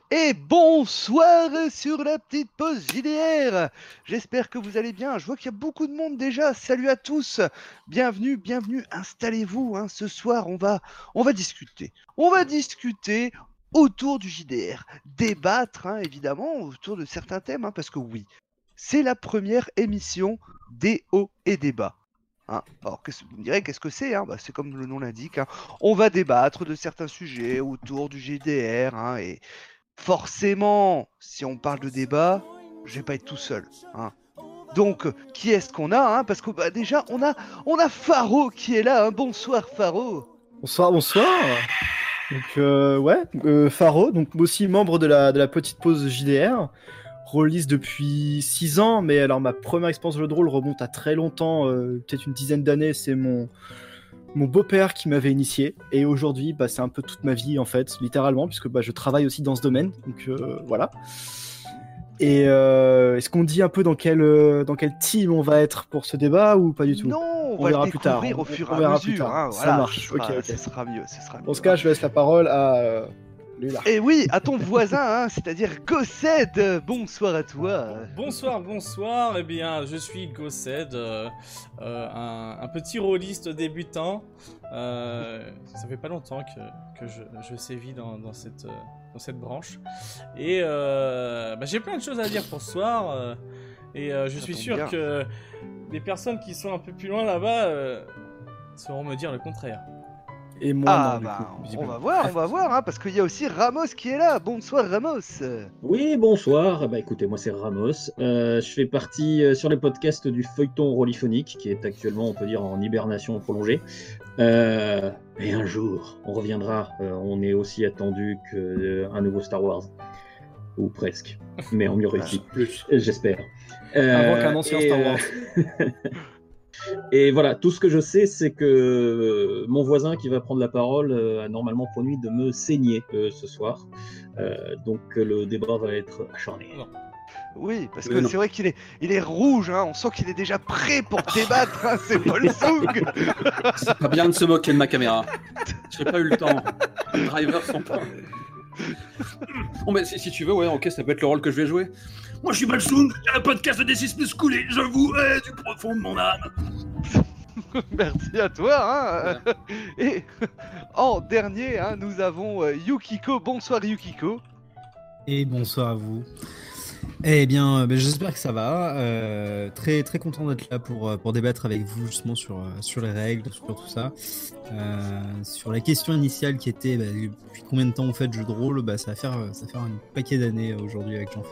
Et bonsoir sur la petite pause JDR. J'espère que vous allez bien. Je vois qu'il y a beaucoup de monde déjà. Salut à tous. Bienvenue, bienvenue. Installez-vous. Ce soir, on va discuter. On va discuter autour du JDR. Débattre, évidemment, autour de certains thèmes. Parce que oui, c'est la première émission des hauts et débats. Alors, vous me direz, qu'est-ce que c'est C'est comme le nom l'indique. On va débattre de certains sujets autour du JDR. Et forcément, si on parle de débat, je vais pas être tout seul. Donc, qui est-ce qu'on a Parce que déjà, on a Faro qui est là. Bonsoir Faro. Bonsoir, bonsoir. Donc Faro, donc aussi membre de la petite pause JDR, rôliste depuis 6 ans, mais alors ma première expérience de jeu de rôle remonte à très longtemps, peut-être une dizaine d'années. C'est mon beau-père qui m'avait initié, et aujourd'hui c'est un peu toute ma vie en fait, littéralement, puisque je travaille aussi dans ce domaine, donc voilà. Et est-ce qu'on dit un peu dans quel team on va être pour ce débat ou pas du tout? Non, on va verra le plus tard. découvrir au fur et On à verra plus mesure. tard. Ça Voilà, marche. Ok. ce sera mieux, ce sera mieux. Dans ce cas, je laisse la parole à Lula. Et oui, à ton voisin, c'est-à-dire Gossed. Bonsoir à toi. Bonsoir, bonsoir. Eh bien, je suis Gossed, un petit rôliste débutant. Ça fait pas longtemps que je sévis dans cette branche. Et j'ai plein de choses à dire pour ce soir. Je suis sûr bien. que les personnes qui sont un peu plus loin là-bas sauront me dire le contraire. Et moi, non, on va voir, parce qu'il y a aussi Ramos qui est là. Bonsoir Ramos. Oui, bonsoir. Écoutez, moi c'est Ramos. Je fais partie sur les podcasts du feuilleton rôliphonique, qui est actuellement, on peut dire, en hibernation prolongée. Et un jour, on reviendra. On est aussi attendu qu'un nouveau Star Wars. Ou presque. Mais en mieux réussi. J'espère. Avant qu'un ancien Star Wars. Et voilà, tout ce que je sais, c'est que mon voisin qui va prendre la parole a normalement promis de me saigner ce soir. Donc le débat va être acharné. Non. Oui, parce que c'est vrai qu'il est rouge, on sent qu'il est déjà prêt pour débattre, c'est Paul Soug. C'est pas bien de se moquer de ma caméra. J'ai pas eu le temps. Les drivers sont pas... Bon, mais si tu veux, ouais, ok, ça peut être le rôle que je vais jouer. Moi, je suis Balsoung, j'ai un podcast de D6 plus cool et je vous hais du profond de mon âme. Merci à toi. Et en dernier, nous avons Yukiko. Bonsoir Yukiko. Et bonsoir à vous. Eh bien, j'espère que ça va. Très très content d'être là pour débattre avec vous justement sur les règles, sur tout ça. Sur la question initiale qui était depuis combien de temps vous faites jeu de rôle, ça va faire un paquet d'années aujourd'hui avec Jean-Fait.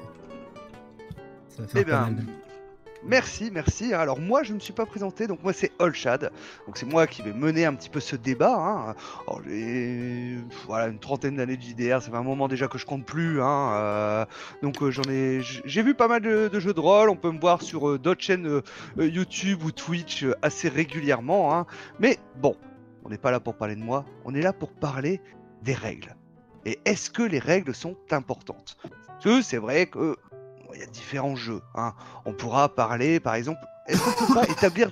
Ça va faire pas mal d'années. Merci. Alors moi je ne me suis pas présenté, donc moi c'est Olshad, donc c'est moi qui vais mener un petit peu ce débat. Alors j'ai une trentaine d'années de JDR, ça fait un moment déjà que je compte plus. Donc j'ai vu pas mal de jeux de rôle, on peut me voir sur d'autres chaînes YouTube ou Twitch assez régulièrement. Mais bon, on n'est pas là pour parler de moi, on est là pour parler des règles. Et est-ce que les règles sont importantes? Parce que c'est vrai que il y a différents jeux. On pourra parler, par exemple, est-ce qu'on peut pas établir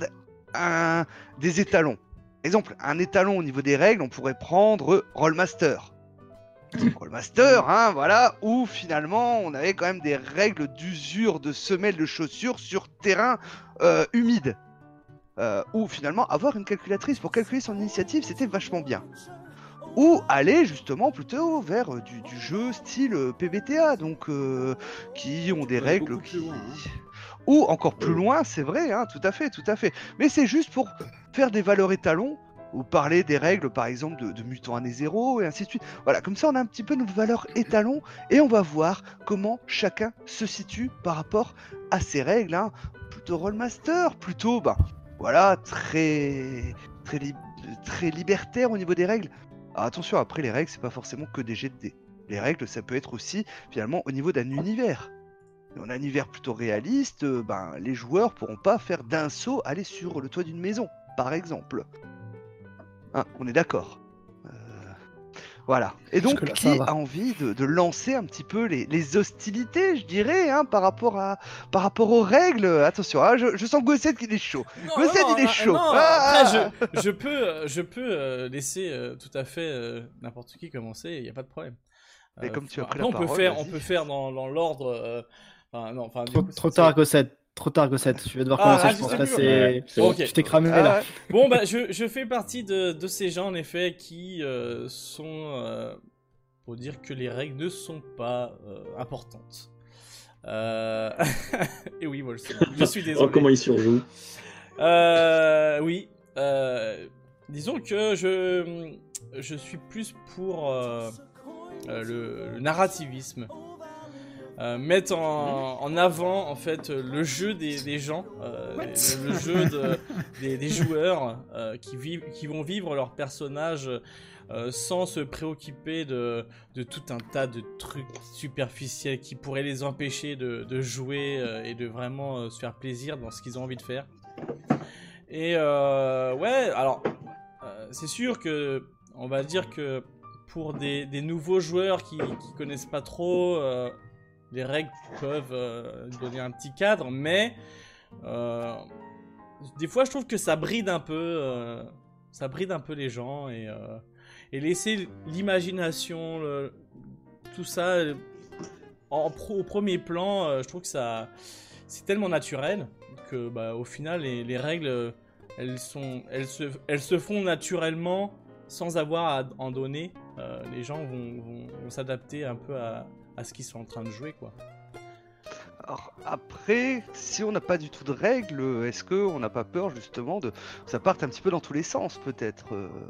des étalons? Exemple, un étalon au niveau des règles, on pourrait prendre Rollmaster. Rollmaster, voilà, où finalement on avait quand même des règles d'usure de semelles de chaussures sur terrain humide. Où finalement avoir une calculatrice pour calculer son initiative, c'était vachement bien. Ou aller justement plutôt vers du jeu style PBTA, donc qui ont des règles qui... Ou encore plus loin, c'est vrai, tout à fait. Mais c'est juste pour faire des valeurs étalons, ou parler des règles par exemple de mutants année 0, et ainsi de suite. Voilà, comme ça on a un petit peu nos valeurs étalons, et on va voir comment chacun se situe par rapport à ces règles. Plutôt Rollmaster, plutôt, voilà, très libertaire au niveau des règles. Alors attention, après les règles, c'est pas forcément que des jets de dés. Les règles, ça peut être aussi finalement au niveau d'un univers. Dans un univers plutôt réaliste, les joueurs pourront pas faire d'un saut aller sur le toit d'une maison, par exemple. On est d'accord. Voilà. Et donc, qui a envie de lancer un petit peu les hostilités, je dirais, par rapport aux règles? Attention, je sens Gossed qu'il est chaud. Gossed, il est chaud. Après, je peux laisser tout à fait n'importe qui commencer, il n'y a pas de problème. Mais comme tu as pris après, la parole, on vas-y. peut faire dans l'ordre. Non, enfin, du Trop, coup, trop tard, Gossette. Trop tard, Gossette. Tu vas devoir Ah, commencer, je je pense. sais Là, plus, c'est... c'est bon. Ok. Tu t'es cramé, Ah, là. Bon, bah, je fais partie de ces gens, en effet, qui sont pour dire que les règles ne sont pas importantes. Et oui, moi, je suis désolé. Oh, comment il surjoue. Oui. Disons que je suis plus pour le narrativisme. Mettre en avant en fait le jeu des gens, le jeu des joueurs qui vont vivre leur personnage sans se préoccuper de tout un tas de trucs superficiels qui pourraient les empêcher de jouer et de vraiment se faire plaisir dans ce qu'ils ont envie de faire. Et ouais, alors c'est sûr que on va dire que pour des nouveaux joueurs qui connaissent pas trop, les règles peuvent donner un petit cadre, mais des fois je trouve que ça bride un peu les gens et laisser l'imagination, tout ça au premier plan, je trouve que ça c'est tellement naturel que bah, au final les règles elles se font naturellement sans avoir à en donner. Les gens vont s'adapter un peu à ce qu'ils sont en train de jouer, quoi. Alors après, si on n'a pas du tout de règles, est-ce qu'on n'a pas peur justement que ça parte un petit peu dans tous les sens peut-être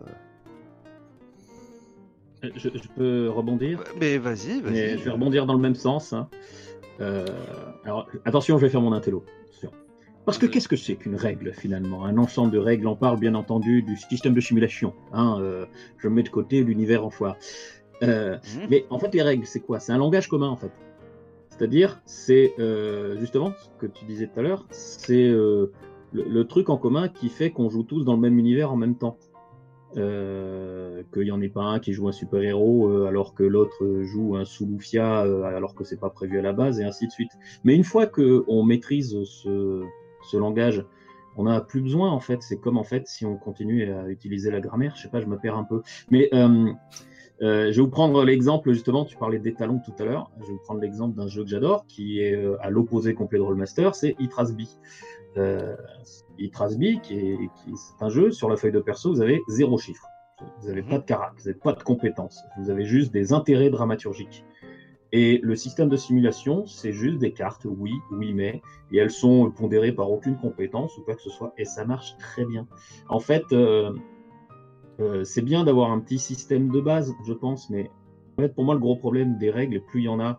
Je peux rebondir. Mais vas-y, vas-y. Mais je vais rebondir dans le même sens. Hein. Alors, attention, je vais faire mon intello. Attention. Parce que qu'est-ce que c'est qu'une règle finalement? Un ensemble de règles, on parle bien entendu du système de simulation. Hein, je mets de côté l'univers en foire. Mais en fait, les règles, c'est quoi? C'est un langage commun en fait. C'est-à-dire, c'est justement ce que tu disais tout à l'heure, c'est le truc en commun qui fait qu'on joue tous dans le même univers en même temps. Qu'il n'y en ait pas un qui joue un super-héros alors que l'autre joue un sous-loufia alors que c'est pas prévu à la base, et ainsi de suite. Mais une fois qu'on maîtrise ce langage, on n'a plus besoin en fait. C'est comme en fait si on continue à utiliser la grammaire. Je sais pas, je me perds un peu. Mais je vais vous prendre l'exemple justement. Tu parlais d'étalons tout à l'heure. Je vais vous prendre l'exemple d'un jeu que j'adore, qui est à l'opposé complet de Rollmaster, c'est Itrasby. Itrasby, c'est un jeu, sur la feuille de perso, vous avez 0 chiffre. Vous n'avez pas de caractère, vous n'avez pas de compétences. Vous avez juste des intérêts dramaturgiques. Et le système de simulation, c'est juste des cartes, oui, mais, et elles sont pondérées par aucune compétence ou quoi que ce soit, et ça marche très bien. En fait, c'est bien d'avoir un petit système de base, je pense, mais en fait, pour moi, le gros problème des règles, plus il y en a,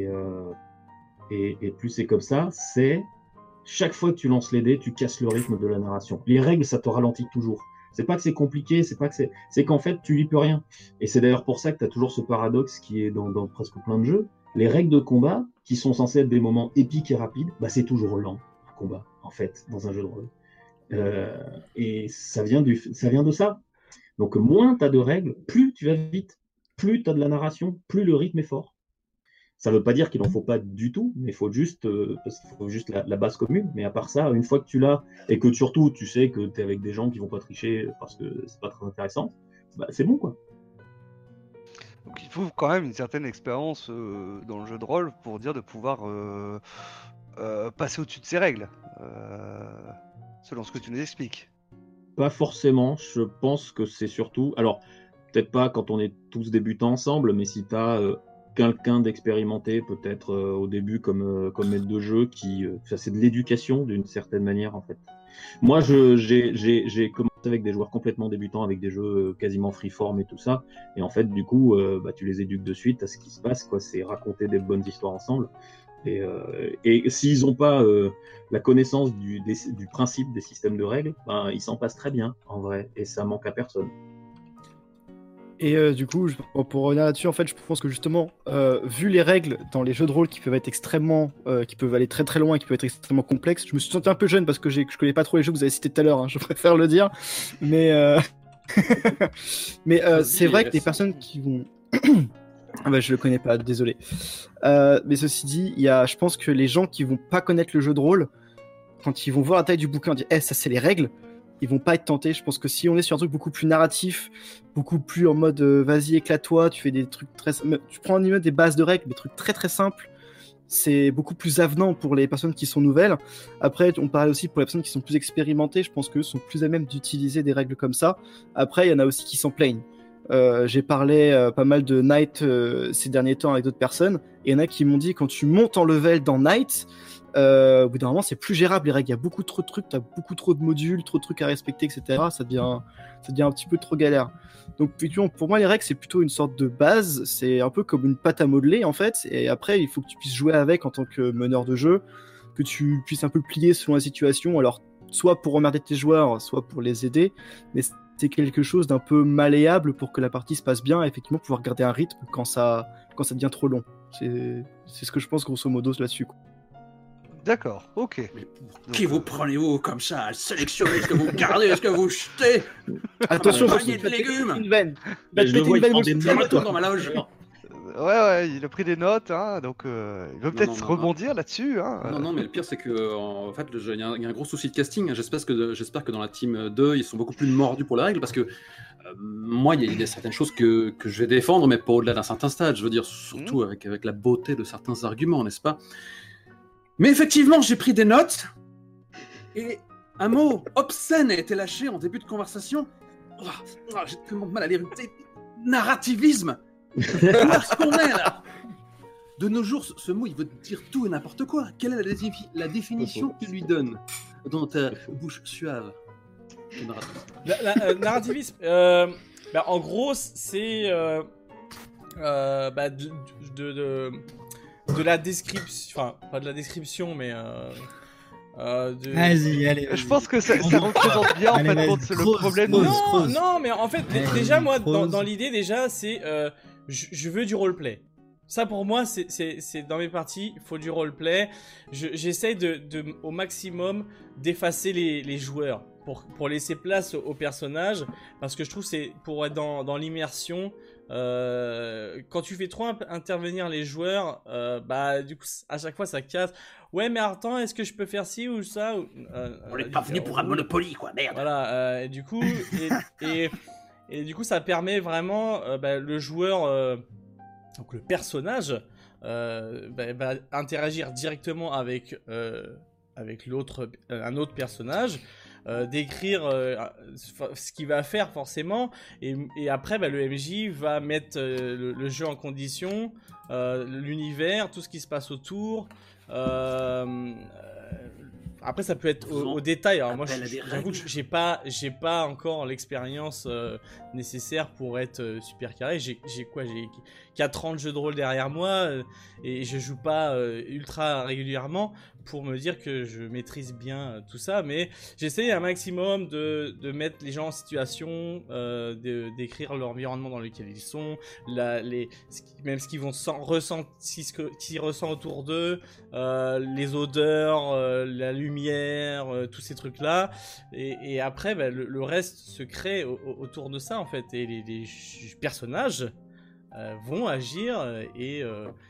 et plus c'est comme ça, c'est chaque fois que tu lances les dés, tu casses le rythme de la narration. Les règles, ça te ralentit toujours. C'est pas que c'est compliqué, c'est qu'en fait, tu n'y peux rien. Et c'est d'ailleurs pour ça que tu as toujours ce paradoxe qui est dans presque plein de jeux. Les règles de combat, qui sont censées être des moments épiques et rapides, bah, c'est toujours lent, un combat, en fait, dans un jeu de rôle. Et ça vient de ça. Donc, moins tu as de règles, plus tu vas vite, plus tu as de la narration, plus le rythme est fort. Ça ne veut pas dire qu'il n'en faut pas du tout, mais il faut juste, parce qu'il faut juste la base commune. Mais à part ça, une fois que tu l'as, et que surtout tu sais que tu es avec des gens qui ne vont pas tricher parce que c'est pas très intéressant, bah, c'est bon quoi. Donc il faut quand même une certaine expérience dans le jeu de rôle pour dire de pouvoir passer au-dessus de ces règles, selon ce que tu nous expliques. Pas forcément, je pense que c'est surtout... Alors, peut-être pas quand on est tous débutants ensemble, mais si tu as... quelqu'un d'expérimenté, peut-être au début comme maître de jeu, ça c'est de l'éducation d'une certaine manière en fait. Moi j'ai commencé avec des joueurs complètement débutants, avec des jeux quasiment freeform et tout ça, et en fait du coup bah, tu les éduques de suite à ce qui se passe, quoi. C'est raconter des bonnes histoires ensemble, et s'ils n'ont pas la connaissance du principe des systèmes de règles, ben, ils s'en passent très bien en vrai, et ça manque à personne. Et du coup, pour revenir là-dessus, en fait, je pense que justement, vu les règles dans les jeux de rôle qui peuvent être extrêmement, qui peuvent aller très très loin, et qui peuvent être extrêmement complexes, je me suis senti un peu jeune parce que je connais pas trop les jeux que vous avez cités tout à l'heure, hein, je préfère le dire, mais c'est vrai que des personnes qui vont, ah bah, je le connais pas, désolé. Mais ceci dit, je pense que les gens qui vont pas connaître le jeu de rôle, quand ils vont voir la taille du bouquin, dire, ça c'est les règles. ils vont pas être tentés. Je pense que si on est sur un truc beaucoup plus narratif, beaucoup plus en mode vas-y éclate-toi, tu fais des trucs tu prends en des bases de règles, des trucs très très simples, c'est beaucoup plus avenant pour les personnes qui sont nouvelles. Après, on parlait aussi pour les personnes qui sont plus expérimentées, je pense qu'eux sont plus à même d'utiliser des règles comme ça. Après, il y en a aussi qui s'en plaignent. J'ai parlé pas mal de Knight ces derniers temps avec d'autres personnes, et il y en a qui m'ont dit quand tu montes en level dans Knight, au bout d'un moment c'est plus gérable les règles, il y a beaucoup trop de trucs, t'as beaucoup trop de modules, trop de trucs à respecter, etc. Ça devient un petit peu trop galère. Donc pour moi les règles c'est plutôt une sorte de base, c'est un peu comme une pâte à modeler en fait, et après il faut que tu puisses jouer avec en tant que meneur de jeu, que tu puisses un peu plier selon la situation, alors soit pour emmerder tes joueurs, soit pour les aider, mais c'est quelque chose d'un peu malléable pour que la partie se passe bien et effectivement pouvoir garder un rythme quand ça devient trop long. C'est ce que je pense grosso modo là-dessus, quoi. D'accord, ok. Mais qui vous prenez-vous comme ça à sélectionner ce que vous gardez, ce que vous jetez? Attention, panier de légumes. une veine. Mais je le vois, il prend des Je me notes. retourne dans ma loge. Ouais, il a pris des notes, hein, donc il veut peut-être non, rebondir là-dessus. Hein. Non, mais le pire, c'est que en fait, il y a un gros souci de casting. J'espère que dans la team 2, ils sont beaucoup plus mordus pour les règles parce que moi, il y a certaines choses que je vais défendre, mais pas au-delà d'un certain stade. Je veux dire, surtout avec la beauté de certains arguments, n'est-ce pas? Mais effectivement, j'ai pris des notes et un mot obscène a été lâché en début de conversation. J'ai tellement de mal à lire. Narrativisme. Qu'est-ce qu'on est là? De nos jours, ce mot, il veut dire tout et n'importe quoi. Quelle est la définition que tu lui donnes dans ta bouche suave? Narrativisme, en gros, c'est de la description, enfin pas de la description, mais Vas-y, allez. Je pense que ça représente bien en fait le problème. Non, mais en fait, déjà moi, dans l'idée déjà, c'est je veux du roleplay. Ça pour moi, c'est dans mes parties, il faut du roleplay. J'essaye au maximum d'effacer les joueurs pour laisser place aux personnages, parce que je trouve c'est pour être dans l'immersion. Quand tu fais trop intervenir les joueurs, du coup à chaque fois ça casse. Ouais, mais attends, est-ce que je peux faire ci ou ça on n'est pas venu pour un Monopoly, quoi, merde. Voilà, et du coup et du coup ça permet vraiment le joueur, donc le personnage, va interagir directement avec un autre personnage. D'écrire ce qu'il va faire forcément, et après le MJ va mettre le jeu en condition, l'univers, tout ce qui se passe autour. Après ça peut être au détail. Alors moi j'avoue que j'ai pas encore l'expérience nécessaire pour être super carré. J'ai 4 ans de jeu de rôle derrière moi, et je joue pas ultra régulièrement pour me dire que je maîtrise bien tout ça, mais j'essaie un maximum de mettre les gens en situation, d'écrire l'environnement dans lequel ils sont, même ce qu'ils vont ressentir, ce qu'ils ressentent autour d'eux, les odeurs, la lumière, tous ces trucs-là, et après le reste se crée autour de ça en fait, et les personnages vont agir, et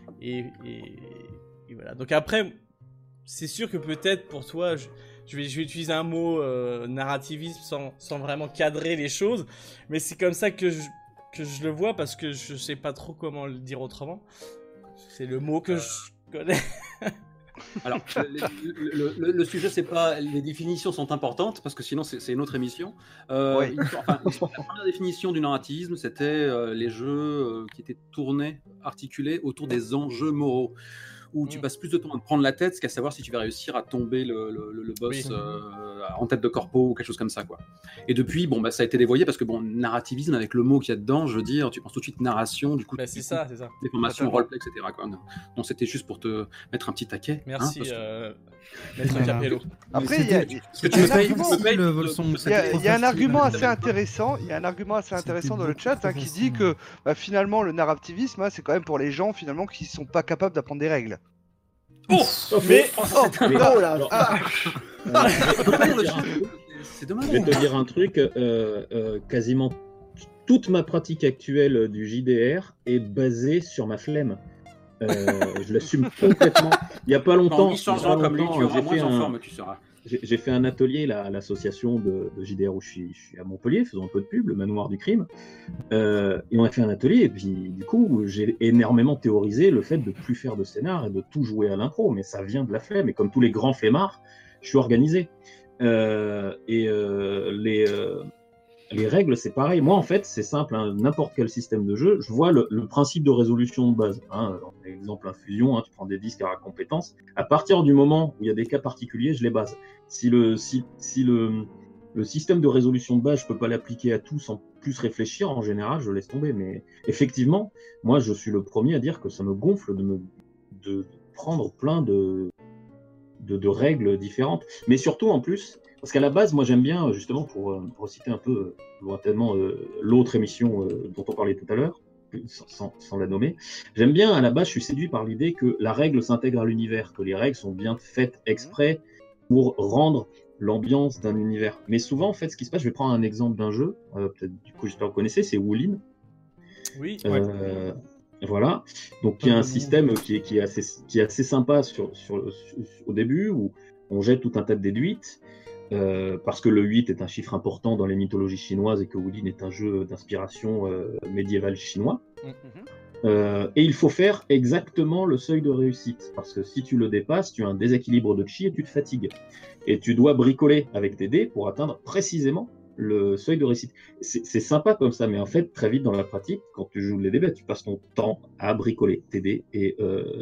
voilà. Donc après, c'est sûr que peut-être pour toi, je vais utiliser un mot narrativisme sans vraiment cadrer les choses, mais c'est comme ça que je le vois, parce que je sais pas trop comment le dire autrement. C'est le mot que je connais. Alors, le sujet, c'est pas... Les définitions sont importantes, parce que sinon, c'est une autre émission. Oui. La première définition du narrativisme, c'était les jeux qui étaient tournés, articulés autour des enjeux moraux, où tu passes plus de temps à te prendre la tête qu'à savoir si tu vas réussir à tomber le boss en tête de corpo ou quelque chose comme ça, quoi. Et depuis, ça a été dévoyé, parce que narrativisme, avec le mot qu'il y a dedans, je veux dire, tu penses tout de suite narration, du coup, c'est ça. Des formations, roleplay, etc., quoi. Non, c'était juste pour te mettre un petit taquet. Merci, hein, Maître Capello. Après, il y a un argument assez intéressant. Il y a un argument assez intéressant dans le chat qui dit que finalement le narrativisme, c'est quand même pour les gens finalement qui sont pas capables d'apprendre des règles. C'est dommage. Je vais te dire un truc, quasiment toute ma pratique actuelle du JDR est basée sur ma flemme. Je l'assume complètement. Il y a pas longtemps, comme lui, tu auras moins en forme, tu seras. j'ai fait un atelier là, à l'association de JDR où je suis à Montpellier, faisant un peu de pub, le Manoir du Crime. Et on a fait un atelier, et puis du coup, j'ai énormément théorisé le fait de plus faire de scénar et de tout jouer à l'impro, mais ça vient de la flemme. Et comme tous les grands flemmards, je suis organisé. Les règles, c'est pareil. Moi, en fait, c'est simple. Hein, n'importe quel système de jeu, je vois le principe de résolution de base. Hein, exemple, Infusion, tu prends des disques à compétences. À partir du moment où il y a des cas particuliers, je les base. Si le système de résolution de base, je peux pas l'appliquer à tout sans plus réfléchir, en général, je laisse tomber. Mais effectivement, moi, je suis le premier à dire que ça me gonfle de prendre plein de règles différentes. Mais surtout, en plus, parce qu'à la base, moi j'aime bien, justement, pour citer un peu lointainement l'autre émission dont on parlait tout à l'heure, sans la nommer, j'aime bien, à la base, je suis séduit par l'idée que la règle s'intègre à l'univers, que les règles sont bien faites exprès pour rendre l'ambiance d'un univers. Mais souvent, en fait, ce qui se passe, je vais prendre un exemple d'un jeu, peut-être du coup, j'espère que vous connaissez, c'est Woolin. Oui. Voilà, donc il y a un système qui est assez sympa au début, où on jette tout un tas de déduites, parce que le 8 est un chiffre important dans les mythologies chinoises et que Woolin est un jeu d'inspiration médiévale chinois. Et il faut faire exactement le seuil de réussite, parce que si tu le dépasses, tu as un déséquilibre de chi et tu te fatigues. Et tu dois bricoler avec tes dés pour atteindre précisément le seuil de réussite. C'est sympa comme ça, mais en fait, très vite dans la pratique, quand tu joues les dés, tu passes ton temps à bricoler tes dés et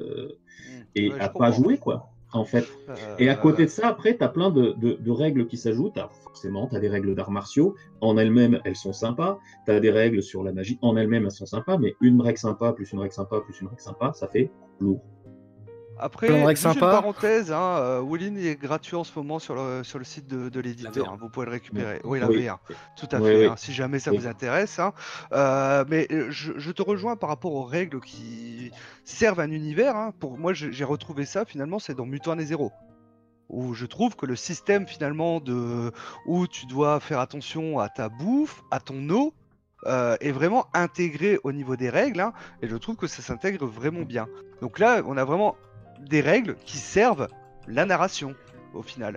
à pas jouer, quoi, en fait. Et à côté de ça, après, tu as plein de règles qui s'ajoutent. Alors, forcément, tu as des règles d'arts martiaux. En elles-mêmes, elles sont sympas. Tu as des règles sur la magie. En elles-mêmes, elles sont sympas. Mais une règle sympa, plus une règle sympa, plus une règle sympa, ça fait lourd. Après, juste une parenthèse, Woolin est gratuit en ce moment sur le site de l'éditeur, vous pouvez le récupérer. Oui, la V1, tout à fait, si jamais ça vous intéresse. Mais je te rejoins par rapport aux règles qui servent un univers. Pour moi, j'ai retrouvé ça finalement, c'est dans Mutant et Zero, où je trouve que le système finalement où tu dois faire attention à ta bouffe, à ton eau, est vraiment intégré au niveau des règles, et je trouve que ça s'intègre vraiment bien. Donc là, on a vraiment des règles qui servent la narration au final.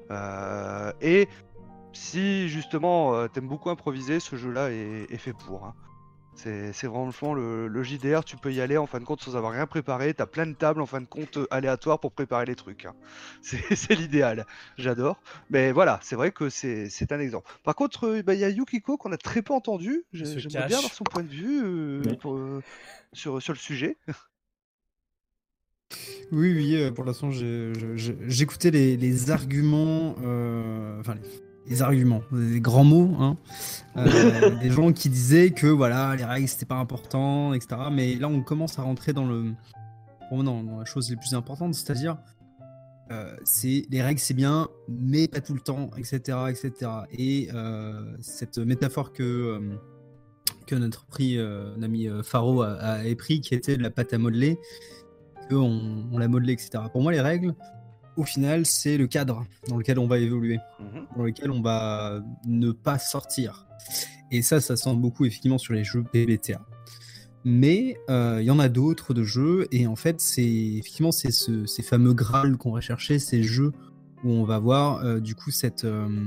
Et si justement t'aimes beaucoup improviser, ce jeu-là est fait pour. C'est franchement le JDR, tu peux y aller en fin de compte sans avoir rien préparé. T'as plein de tables en fin de compte aléatoires pour préparer les trucs. C'est l'idéal. J'adore. Mais voilà, c'est vrai que c'est un exemple. Par contre, y a Yukiko qu'on a très peu entendu. J'aimerais bien avoir son point de vue sur le sujet. Oui, pour l'instant, j'écoutais les arguments, les arguments, des grands mots, des gens qui disaient que voilà, les règles c'était pas important, etc. Mais là, on commence à rentrer dans la chose les plus importantes, c'est-à-dire les règles c'est bien, mais pas tout le temps, etc., etc. Et cette métaphore que notre ami Faro a pris, qui était de la pâte à modeler. On l'a modelé, etc. Pour moi, les règles, au final, c'est le cadre dans lequel on va évoluer, dans lequel on va ne pas sortir. Et ça sent beaucoup, effectivement, sur les jeux PBTA. Mais il y en a d'autres de jeux, et en fait, c'est ces fameux Graal qu'on va chercher, ces jeux où on va voir, du coup, cette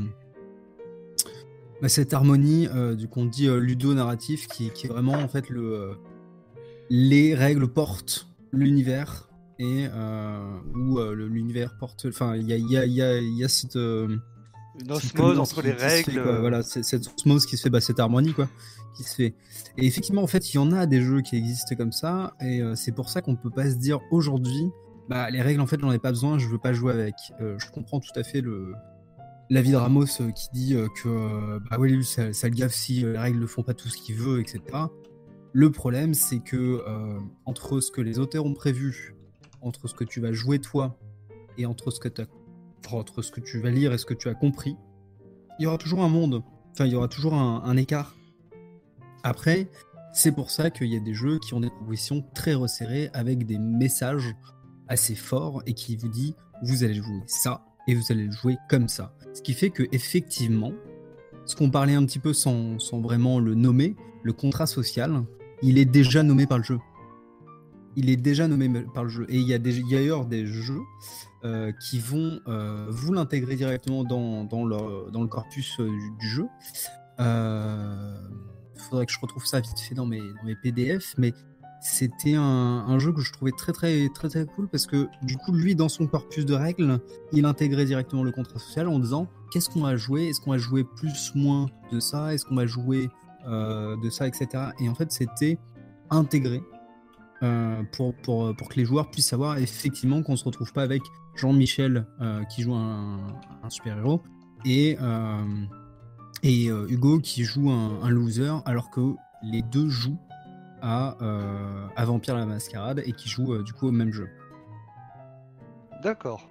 harmonie, du qu'on dit ludo-narratif, qui est vraiment, en fait, les règles portent l'univers et où l'univers porte, enfin il y a cette une osmose entre les règles, voilà, cette osmose qui se fait, cette harmonie qui se fait. Et effectivement, en fait, il y en a des jeux qui existent comme ça, et c'est pour ça qu'on peut pas se dire aujourd'hui les règles, en fait, j'en ai pas besoin, je veux pas jouer avec. Je comprends tout à fait l'avis de Ramos qui dit que oui, ça le gaffe si les règles ne font pas tout ce qu'il veut, etc. Le problème, c'est que entre ce que les auteurs ont prévu, entre ce que tu vas jouer toi, et entre ce que tu vas lire et ce que tu as compris, il y aura toujours un monde. Enfin, il y aura toujours un écart. Après, c'est pour ça qu'il y a des jeux qui ont des propositions très resserrées, avec des messages assez forts, et qui vous dit vous allez jouer ça, et vous allez le jouer comme ça. Ce qui fait que, effectivement, ce qu'on parlait un petit peu sans vraiment le nommer, le contrat social, il est déjà nommé par le jeu. il est déjà nommé par le jeu. Et il y a d'ailleurs des jeux qui vont vous l'intégrer directement dans le corpus du jeu. Faudrait que je retrouve ça vite fait dans mes PDF, mais c'était un jeu que je trouvais très cool parce que du coup, lui, dans son corpus de règles, il intégrait directement le contrat social en disant qu'est-ce qu'on va jouer, est-ce qu'on va jouer plus, moins de ça, est-ce qu'on va jouer de ça, etc. Et en fait, c'était intégré pour que les joueurs puissent savoir effectivement qu'on se retrouve pas avec Jean-Michel qui joue un super-héros et Hugo qui joue un loser, alors que les deux jouent à Vampire la Mascarade et qui jouent du coup au même jeu. D'accord.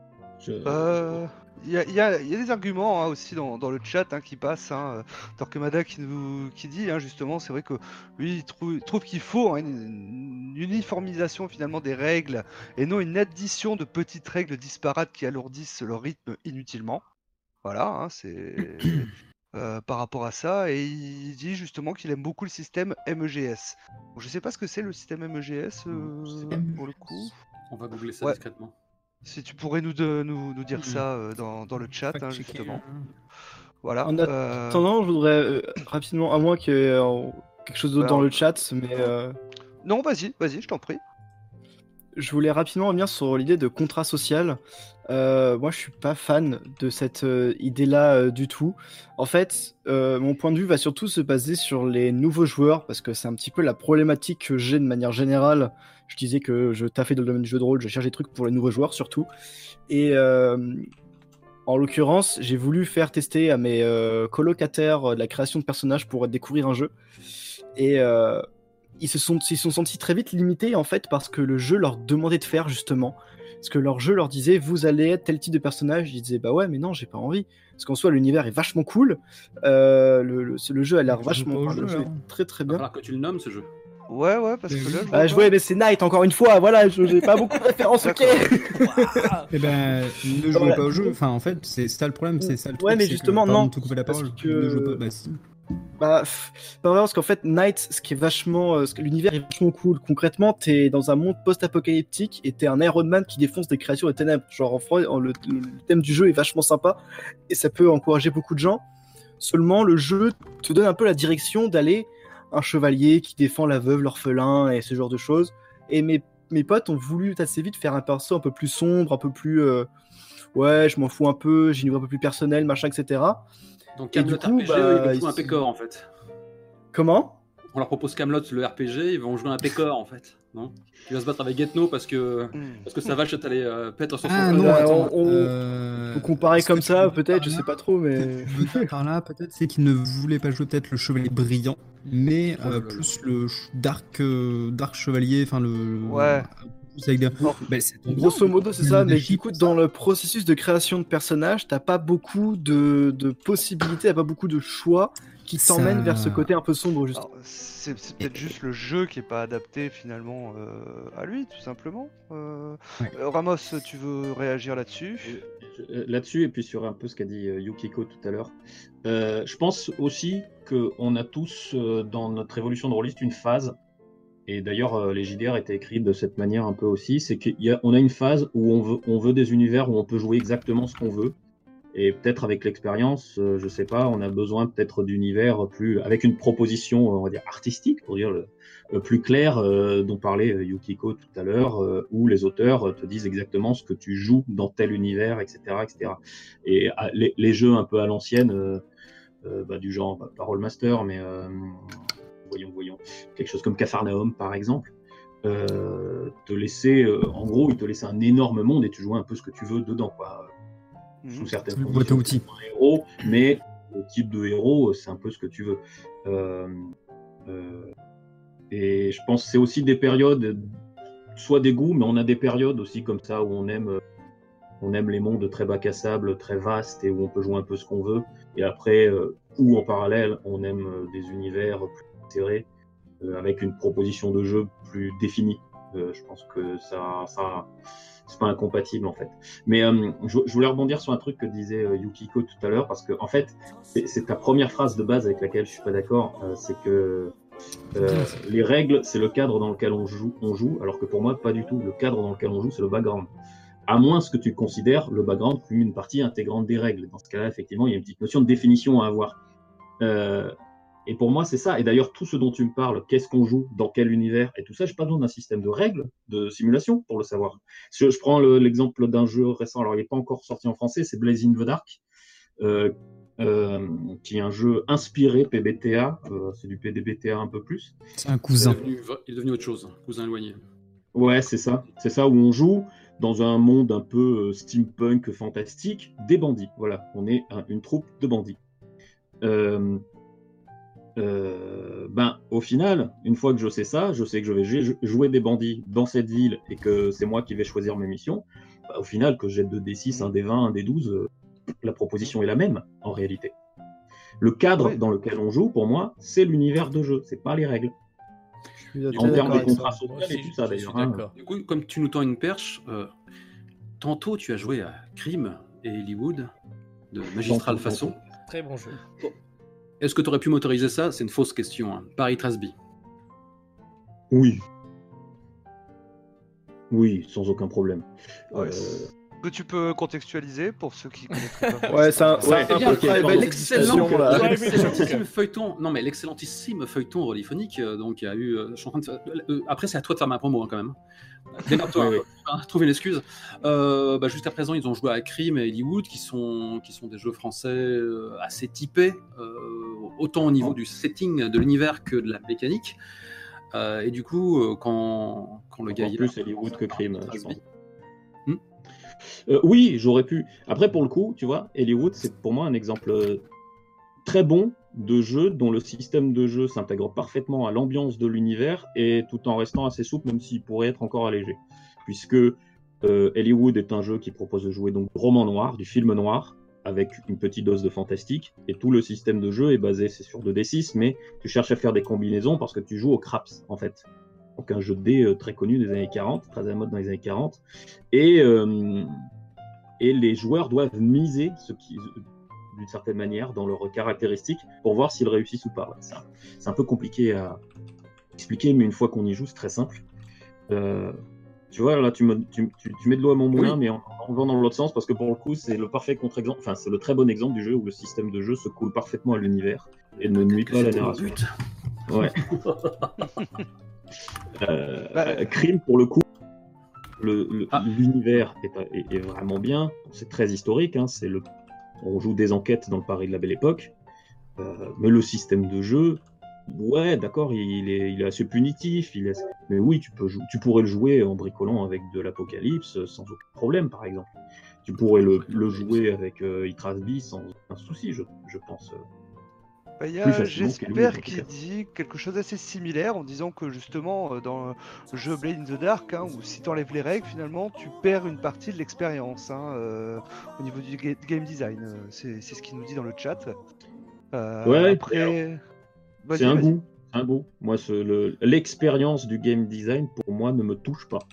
Il y a des arguments aussi dans le chat qui passent. Torquemada qui dit justement, c'est vrai que lui il trouve qu'il faut une uniformisation finalement des règles et non une addition de petites règles disparates qui alourdissent leur rythme inutilement. Voilà, c'est par rapport à ça, et il dit justement qu'il aime beaucoup le système MEGS. Donc, je sais pas ce que c'est le système MEGS pour le coup. On va googler ça Ouais. discrètement. Si tu pourrais nous dire ça dans le chat, justement. Voilà. En attendant, je voudrais rapidement, à moins qu'il y ait quelque chose d'autre dans le chat, mais... Non, vas-y, je t'en prie. Je voulais rapidement revenir sur l'idée de contrat social. Moi, je suis pas fan de cette idée-là du tout. En fait, mon point de vue va surtout se baser sur les nouveaux joueurs, parce que c'est un petit peu la problématique que j'ai de manière générale. Je disais que je taffais dans le domaine du jeu de rôle, je cherche des trucs pour les nouveaux joueurs surtout. Et en l'occurrence, j'ai voulu faire tester à mes colocataires de la création de personnages pour découvrir un jeu. Et ils se sont sentis très vite limités en fait parce que le jeu leur demandait de faire justement. Parce que leur jeu leur disait vous allez être tel type de personnage. Ils disaient bah ouais mais non j'ai pas envie. Parce qu'en soi l'univers est vachement cool. Le jeu a l'air vachement le jeu, très très bien. Alors que tu le nommes ce jeu. Ouais parce que là je Bah je vois mais c'est Night encore une fois voilà j'ai pas beaucoup de références ok. Et ben ne jouez pas au jeu. Enfin en fait c'est ça le problème c'est ça le truc. Ouais mais justement non. Te couper la parole. Parce que... Ne jouez pas. Bah si. Parce qu'en fait, Night, ce qui est vachement, l'univers est vachement cool. Concrètement, t'es dans un monde post-apocalyptique et t'es un Iron Man qui défonce des créatures des ténèbres. Genre, le thème du jeu est vachement sympa et ça peut encourager beaucoup de gens. Seulement, le jeu te donne un peu la direction d'aller un chevalier qui défend la veuve, l'orphelin et ce genre de choses. Et mes potes ont voulu assez vite faire un perso un peu plus sombre, un peu plus, ouais, je m'en fous un peu, j'ai une voix un peu plus personnelle, machin, etc. Donc Camelot RPG, ils vont jouer un Pécor en fait. Comment ? On leur propose Camelot le RPG, ils vont jouer un Pécor en fait, non ? Il va se battre avec Getno parce que sa vache est allée paître sur son non, attends. On comparer comme ça, peut-être, je sais pas trop, mais... Par là, peut-être, c'est qu'il ne voulait pas jouer peut-être le chevalier brillant, mais plus le dark chevalier, enfin le... Ouais. Grosso modo, c'est ça, mais écoute, dans le processus de création de personnages, t'as pas beaucoup de possibilités, t'as pas beaucoup de choix qui t'emmènent vers ce côté un peu sombre, juste. C'est peut-être juste le jeu qui est pas adapté finalement à lui, tout simplement. Ramos, tu veux réagir là-dessus ? Là-dessus, et puis sur un peu ce qu'a dit Yukiko tout à l'heure, je pense aussi qu'on a tous, dans notre évolution de rôliste, une phase. Et d'ailleurs, les JDR étaient écrits de cette manière un peu aussi, c'est qu'on a une phase où on veut des univers où on peut jouer exactement ce qu'on veut. Et peut-être avec l'expérience, je sais pas, on a besoin peut-être d'univers plus avec une proposition, on va dire artistique, pour dire le plus clair, dont parlait Yukiko tout à l'heure, où les auteurs te disent exactement ce que tu joues dans tel univers, etc., etc. Et les jeux un peu à l'ancienne, du genre pas Rollmaster, mais voyons, quelque chose comme Capharnaüm par exemple, te laisser, en gros, il te laissait un énorme monde et tu jouais un peu ce que tu veux dedans, quoi. Sous certaines conditions, tu es un héros, mais le type de héros, c'est un peu ce que tu veux. Et je pense que c'est aussi des périodes, soit des goûts, mais on a des périodes aussi comme ça où on aime les mondes très bac à sable, très vastes et où on peut jouer un peu ce qu'on veut. Et après, ou en parallèle, on aime des univers plus serrés, avec une proposition de jeu plus définie. Je pense que ça c'est pas incompatible en fait. Mais je voulais rebondir sur un truc que disait Yukiko tout à l'heure, parce que en fait, c'est ta première phrase de base avec laquelle je suis pas d'accord, c'est que Les règles, c'est le cadre dans lequel on joue, alors que pour moi, pas du tout. Le cadre dans lequel on joue, c'est le background. À moins que tu considères le background comme une partie intégrante des règles. Dans ce cas-là, effectivement, il y a une petite notion de définition à avoir. Et pour moi, c'est ça. Et d'ailleurs, tout ce dont tu me parles, qu'est-ce qu'on joue, dans quel univers, et tout ça, je n'ai pas besoin d'un système de règles, de simulation, pour le savoir. Je prends l'exemple d'un jeu récent, alors il n'est pas encore sorti en français, c'est Blaze in the Dark, qui est un jeu inspiré PBTA, c'est du PBTA un peu plus. C'est un cousin. Il est devenu autre chose, cousin éloigné. Ouais, c'est ça où on joue dans un monde un peu steampunk fantastique, des bandits. Voilà, on est une troupe de bandits. Au final, une fois que je sais ça, je sais que je vais jouer des bandits dans cette ville et que c'est moi qui vais choisir mes missions. Au final, que j'ai 2d6, un d20, un d12, la proposition est la même en réalité. Le cadre dans lequel on joue, pour moi, c'est l'univers de jeu, c'est pas les règles. En termes de contrats sociaux et tout ça d'ailleurs. Du coup, comme tu nous tends une perche, tantôt tu as joué à Crime et Hollywood de magistrale façon. Très bon jeu. Est-ce que tu aurais pu m'autoriser ça? C'est une fausse question. Hein. Paris Trasby. Oui. Oui, sans aucun problème. Ouais. Que tu peux contextualiser pour ceux qui connaîtraient pas. Ouais, c'est un peu l'excellentissime feuilleton. Non, mais l'excellentissime feuilleton roliphonique. Donc, il y a eu. Je suis en train de après, c'est à toi de faire ma promo hein, quand même. Démarre-toi. Trouver une excuse. Jusqu'à présent, ils ont joué à Crime et Hollywood, qui sont des jeux français assez typés, autant au niveau du setting de l'univers que de la mécanique. Et du coup, quand le gars il plus Hollywood que Crime, je pense. Oui, j'aurais pu. Après, pour le coup, tu vois, Hollywood, c'est pour moi un exemple très bon de jeu dont le système de jeu s'intègre parfaitement à l'ambiance de l'univers et tout en restant assez souple, même s'il pourrait être encore allégé. Puisque Hollywood est un jeu qui propose de jouer donc du roman noir, du film noir, avec une petite dose de fantastique, et tout le système de jeu est basé, c'est sur 2d6, mais tu cherches à faire des combinaisons parce que tu joues au craps, en fait. Donc un jeu de dés très connu des années 40, très à la mode dans les années 40, et les joueurs doivent miser d'une certaine manière dans leurs caractéristiques pour voir s'ils réussissent ou pas. Ouais, c'est un peu compliqué à expliquer, mais une fois qu'on y joue, c'est très simple. Tu vois, là, tu mets de l'eau à mon moulin, mais en vont dans l'autre sens, parce que pour le coup, c'est le parfait contre-exemple, enfin, c'est le très bon exemple du jeu où le système de jeu se coule parfaitement à l'univers et ne nuit pas à la narration. Ouais. Crime, pour le coup, l'univers est vraiment bien. C'est très historique. Hein, on joue des enquêtes dans le Paris de la Belle Époque. Mais le système de jeu, ouais, d'accord, il est assez punitif. Mais oui, tu pourrais le jouer en bricolant avec de l'Apocalypse sans aucun problème, par exemple. Tu pourrais le jouer avec Itrasby sans aucun souci, je pense. Il y a J'espère qu'il dit quelque chose d'assez similaire en disant que justement dans le jeu Blade in the Dark, où si tu enlèves les règles, finalement tu perds une partie de l'expérience au niveau du game design. C'est ce qu'il nous dit dans le chat. Ouais, après, c'est un goût. Moi, l'expérience du game design pour moi ne me touche pas.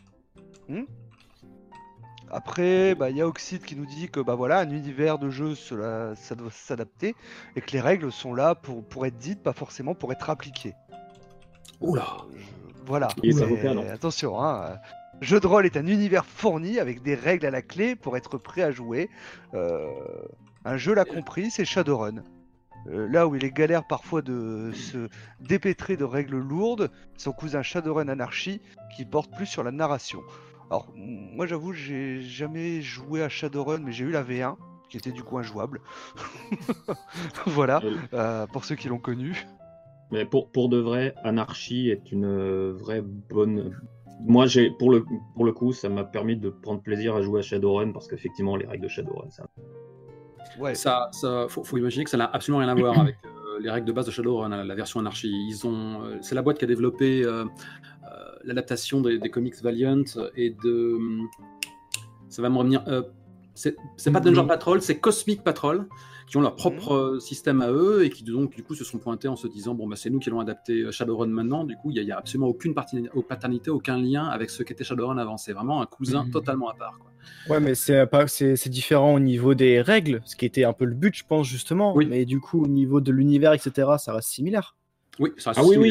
Après, il y a Oxide qui nous dit que un univers de jeu, ça doit s'adapter et que les règles sont là pour être dites, pas forcément pour être appliquées. Oula. Voilà. Attention, jeu de rôle est un univers fourni avec des règles à la clé pour être prêt à jouer. Un jeu l'a compris, c'est Shadowrun. Là où il est galère parfois de se dépêtrer de règles lourdes, son cousin Shadowrun Anarchy qui porte plus sur la narration. Alors, moi j'avoue, j'ai jamais joué à Shadowrun, mais j'ai eu la V1, qui était du coup injouable. Voilà, pour ceux qui l'ont connu. Mais pour de vrai, Anarchy est une vraie bonne... Moi, pour le coup, ça m'a permis de prendre plaisir à jouer à Shadowrun, parce qu'effectivement, les règles de Shadowrun, ça... Ouais. Faut imaginer que ça n'a absolument rien à voir avec les règles de base de Shadowrun, la version Anarchy. C'est la boîte qui a développé... l'adaptation des comics Valiant et de... Ça va me revenir... c'est pas Dungeon Patrol, c'est Cosmic Patrol, qui ont leur propre système à eux et qui donc du coup se sont pointés en se disant c'est nous qui allons adapter Shadowrun maintenant. Du coup, il n'y a absolument aucune paternité, aucun lien avec ce qu'était Shadowrun avant. C'est vraiment un cousin totalement à part, quoi. Ouais, mais c'est différent au niveau des règles, ce qui était un peu le but, je pense, justement. Oui. Mais du coup, au niveau de l'univers, etc., ça reste similaire. Oui, ça reste similaire.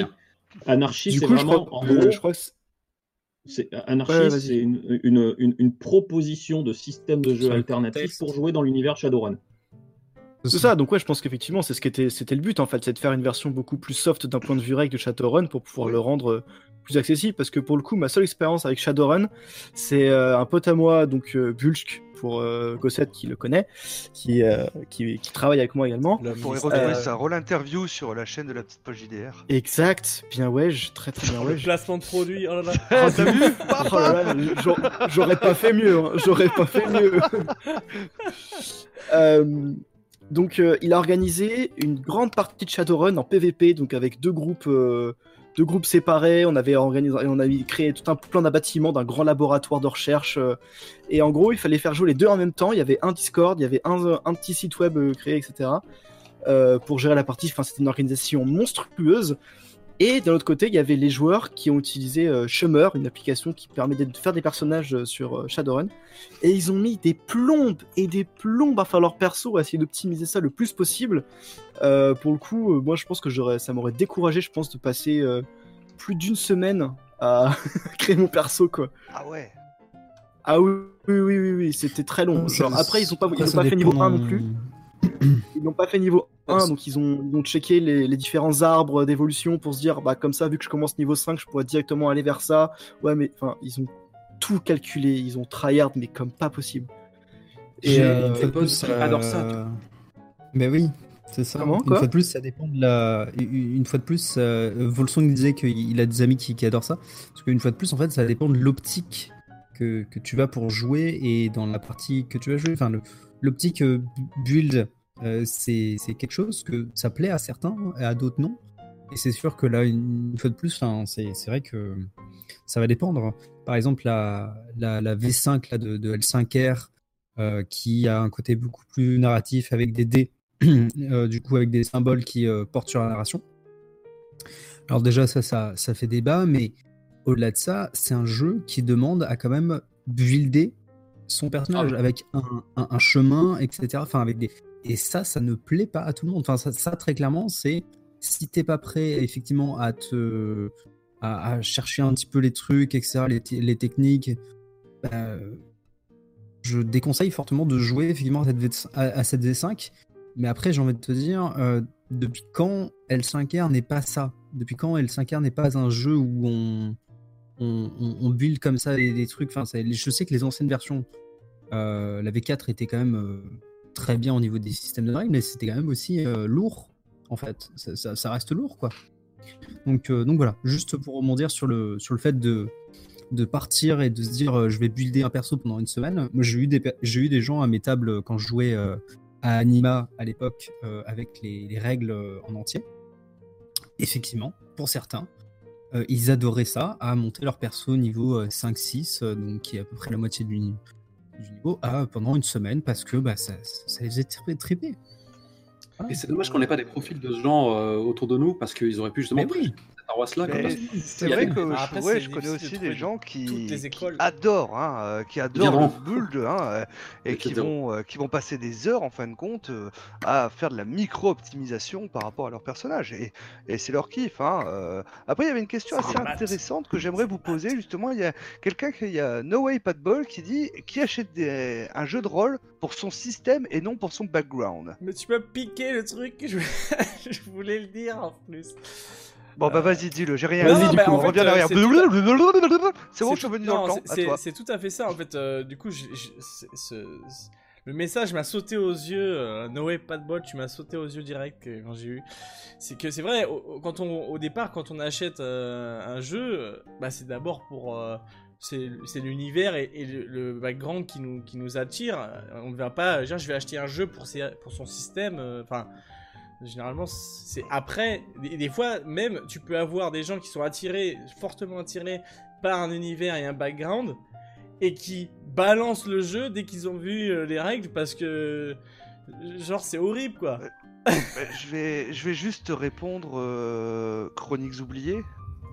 Anarchie, Du c'est coup, je vraiment, crois, en gros, je crois que Anarchie, Ouais, vas-y. c'est une proposition de système de jeu Sur le alternatif contexte. pour jouer dans l'univers Shadowrun. c'est ça, donc ouais, je pense qu'effectivement, c'était le but en fait, c'est de faire une version beaucoup plus soft d'un point de vue règle de Shadowrun pour pouvoir Oui. le rendre plus accessible. Parce que pour le coup, ma seule expérience avec Shadowrun, c'est un pote à moi, donc Bulk, pour Gossette qui le connaît, qui travaille avec moi également. L'homme Vous pourrez mystère. retrouver sa rôle interview sur la chaîne de la petite poche JDR. Exact, bien ouais, très très bien Le ouais. placement de produit, oh là là. Ah, T'as vu Oh là là, j'aurais pas fait mieux, hein, j'aurais pas fait mieux. Donc il a organisé une grande partie de Shadowrun en PvP, donc avec deux groupes séparés. On avait créé tout un plan d'abattement d'un grand laboratoire de recherche. Et en gros, il fallait faire jouer les deux en même temps. Il y avait un Discord, il y avait un petit site web créé, etc. Pour gérer la partie. Enfin, c'était une organisation monstrueuse. Et d'un autre côté, il y avait les joueurs qui ont utilisé Shummer, une application qui permet de faire des personnages sur Shadowrun. Et ils ont mis des plombes à faire leur perso, à essayer d'optimiser ça le plus possible. Pour le coup, moi je pense que ça m'aurait découragé, je pense, de passer plus d'une semaine à créer mon perso, quoi. Ah ouais. Ah oui, c'était très long. Genre, après, ils ont pas fait niveau 1 non plus. Ils n'ont pas fait niveau 1, donc ils ont checké les différents arbres d'évolution pour se dire, bah comme ça, vu que je commence niveau 5, je pourrais directement aller vers ça. Ouais, mais enfin, ils ont tout calculé, ils ont tryhard, mais comme pas possible. Et J'ai une fois des de potes plus, qui adorent ça. Mais oui, c'est ça. Comment, une quoi fois de plus, ça dépend de la. Une fois de plus, Volsong disait qu'il a des amis qui adorent ça. Parce qu'une fois de plus, en fait, ça dépend de l'optique que tu vas pour jouer et dans la partie que tu vas jouer. Enfin, l'optique build, c'est quelque chose que ça plaît à certains et à d'autres non. Et c'est sûr que là, une fois de plus, c'est vrai que ça va dépendre. Par exemple, la V5 là, de L5R, qui a un côté beaucoup plus narratif avec des dés, du coup avec des symboles qui portent sur la narration. Alors déjà ça fait débat, mais au-delà de ça, c'est un jeu qui demande à quand même builder son personnage avec un chemin, etc. Enfin, avec des... Et ça ne plaît pas à tout le monde. Enfin, ça très clairement, c'est si t'es pas prêt effectivement à chercher un petit peu les trucs, etc., les techniques, je déconseille fortement de jouer effectivement à cette V5. Mais après, j'ai envie de te dire, depuis quand L5R n'est pas ça? Depuis quand L5R n'est pas un jeu où on build comme ça des trucs? Enfin, je sais que les anciennes versions, la V4 était quand même très bien au niveau des systèmes de règles, mais c'était quand même aussi lourd, en fait. Ça reste lourd, quoi. Donc voilà, juste pour rebondir sur le fait de partir et de se dire je vais builder un perso pendant une semaine. Moi, j'ai eu des gens à mes tables quand je jouais à Anima à l'époque avec les règles en entier. Effectivement, pour certains, ils adoraient ça, à monter leur perso niveau 5-6, donc qui est à peu près la moitié du niveau, pendant une semaine, parce que ça les faisait triper. Voilà. Et c'est dommage qu'on n'ait pas des profils de ce genre autour de nous, parce qu'ils auraient pu justement Mais oui. cette paroisse-là. Mais c'est vrai que je connais aussi des gens qui adorent, qui adorent le build, et qui vont passer des heures en fin de compte à faire de la micro-optimisation par rapport à leur personnage, et c'est leur kiff. Après, il y avait une question assez intéressante que j'aimerais vous poser, justement. Il y a quelqu'un, il y a No Way Pat Ball qui dit qui achète un jeu de rôle pour son système et non pour son background. Mais tu peux piquer le truc, je voulais le dire en plus. Bon bah vas-y, dis-le, j'ai rien Vas-y, dit, du coup, on revient derrière. C'est bon, je suis revenu dans le temps, à toi. C'est tout à fait ça, en fait. Du coup, le message m'a sauté aux yeux. Noé, pas de bol, tu m'as sauté aux yeux direct quand j'ai eu. C'est que c'est vrai, au départ, quand on achète un jeu, c'est d'abord pour... c'est l'univers et le background qui nous attire. On ne va pas dire je vais acheter un jeu pour son système. Généralement, c'est après. Des fois, même, tu peux avoir des gens qui sont fortement attirés par un univers et un background, et qui balancent le jeu dès qu'ils ont vu les règles, parce que, genre, c'est horrible, quoi. Je vais juste te répondre, Chroniques oubliées.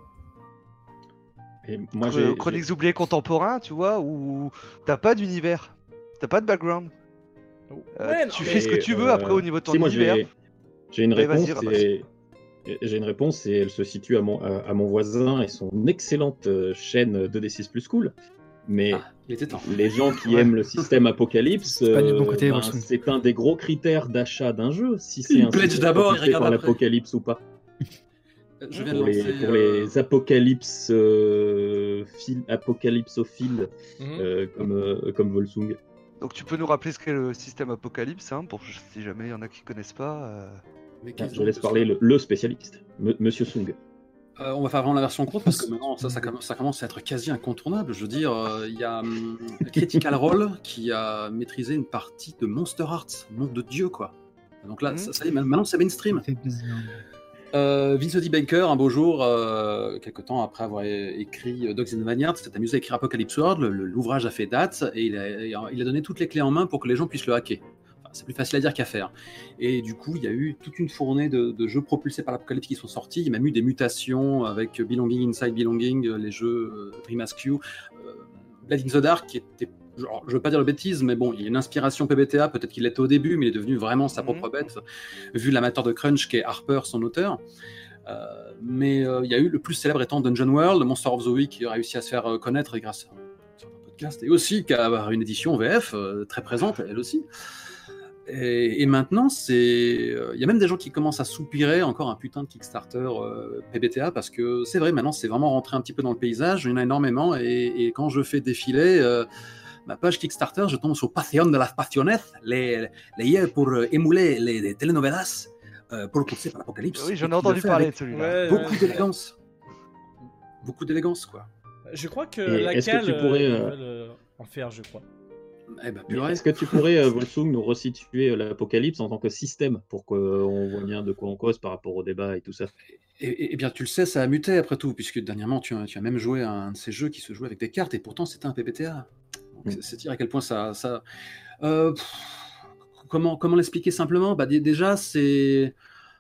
Et moi, Chroniques oubliées contemporains, tu vois, où t'as pas d'univers, t'as pas de background. Ouais, tu fais ce que tu veux après au niveau de ton moi, univers. J'ai une réponse. J'ai une réponse et elle se situe à mon voisin et son excellente chaîne 2D6 Plus Cool. Mais Il était temps. les gens qui aiment le système Apocalypse, C'est pas du bon côté, ben, Wilson. c'est un des gros critères d'achat d'un jeu, si c'est Il un pledge système d'abord, il propulsé regarde par après. l'Apocalypse ou pas. Je viens de Pour lancer, les apocalypses apocalypsophiles comme Volsung. Donc tu peux nous rappeler ce qu'est le système Apocalypse, hein, pour si jamais il y en a qui connaissent pas. mais Ah, qu'est-ce je laisse donc, parler le spécialiste, Monsieur Sung. On va faire vraiment la version courte parce que maintenant ça commence à être quasi incontournable. Je veux dire, il y a Critical Role qui a maîtrisé une partie de Monster Hearts, nom de Dieu quoi. Donc là, ça y est, maintenant c'est mainstream. Ça fait plaisir. Vince D. Baker, un beau jour, quelque temps après avoir écrit Dogs in the Vineyard, s'est amusé à écrire Apocalypse World. L'ouvrage a fait date et il a donné toutes les clés en main pour que les gens puissent le hacker. Enfin, c'est plus facile à dire qu'à faire. Et du coup, il y a eu toute une fournée de jeux propulsés par l'Apocalypse qui sont sortis. Il y a même eu des mutations avec Belonging Inside Belonging, les jeux Dream Askew, Blood in the Dark, qui était, genre, je veux pas dire de bêtises, mais bon, il y a une inspiration PBTA, peut-être qu'il l'était au début, mais il est devenu vraiment sa propre bête, vu l'amateur de crunch qui est Harper, son auteur. Mais il y a eu le plus célèbre étant Dungeon World, Monster of the Week, qui a réussi à se faire connaître grâce à un podcast, et aussi qui a une édition VF très présente, elle aussi. Et maintenant, il y a même des gens qui commencent à soupirer encore un putain de Kickstarter PBTA, parce que c'est vrai, maintenant, c'est vraiment rentré un petit peu dans le paysage, il y en a énormément, et quand je fais défiler ma page Kickstarter, je tombe sur Patreon de las Pasiones, les pour émuler les telenovelas propulsées par l'Apocalypse. Oui, j'en ai Et qui entendu le fait parler avec de celui-là. Ouais, Beaucoup ouais. d'élégance. Beaucoup d'élégance, quoi. Je crois que Et la est-ce que cale tu pourrais, ils veulent en faire, je crois. Eh ben, purée. Est-ce que tu pourrais, Volsung, nous resituer l'Apocalypse en tant que système pour qu'on voit bien de quoi on cause par rapport au débat et tout ça? Et bien, tu le sais, ça a muté après tout, puisque dernièrement, tu as même joué à un de ces jeux qui se jouait avec des cartes, et pourtant, c'était un PBTA. Donc, c'est dire à quel point ça... Comment l'expliquer simplement? Déjà, c'est...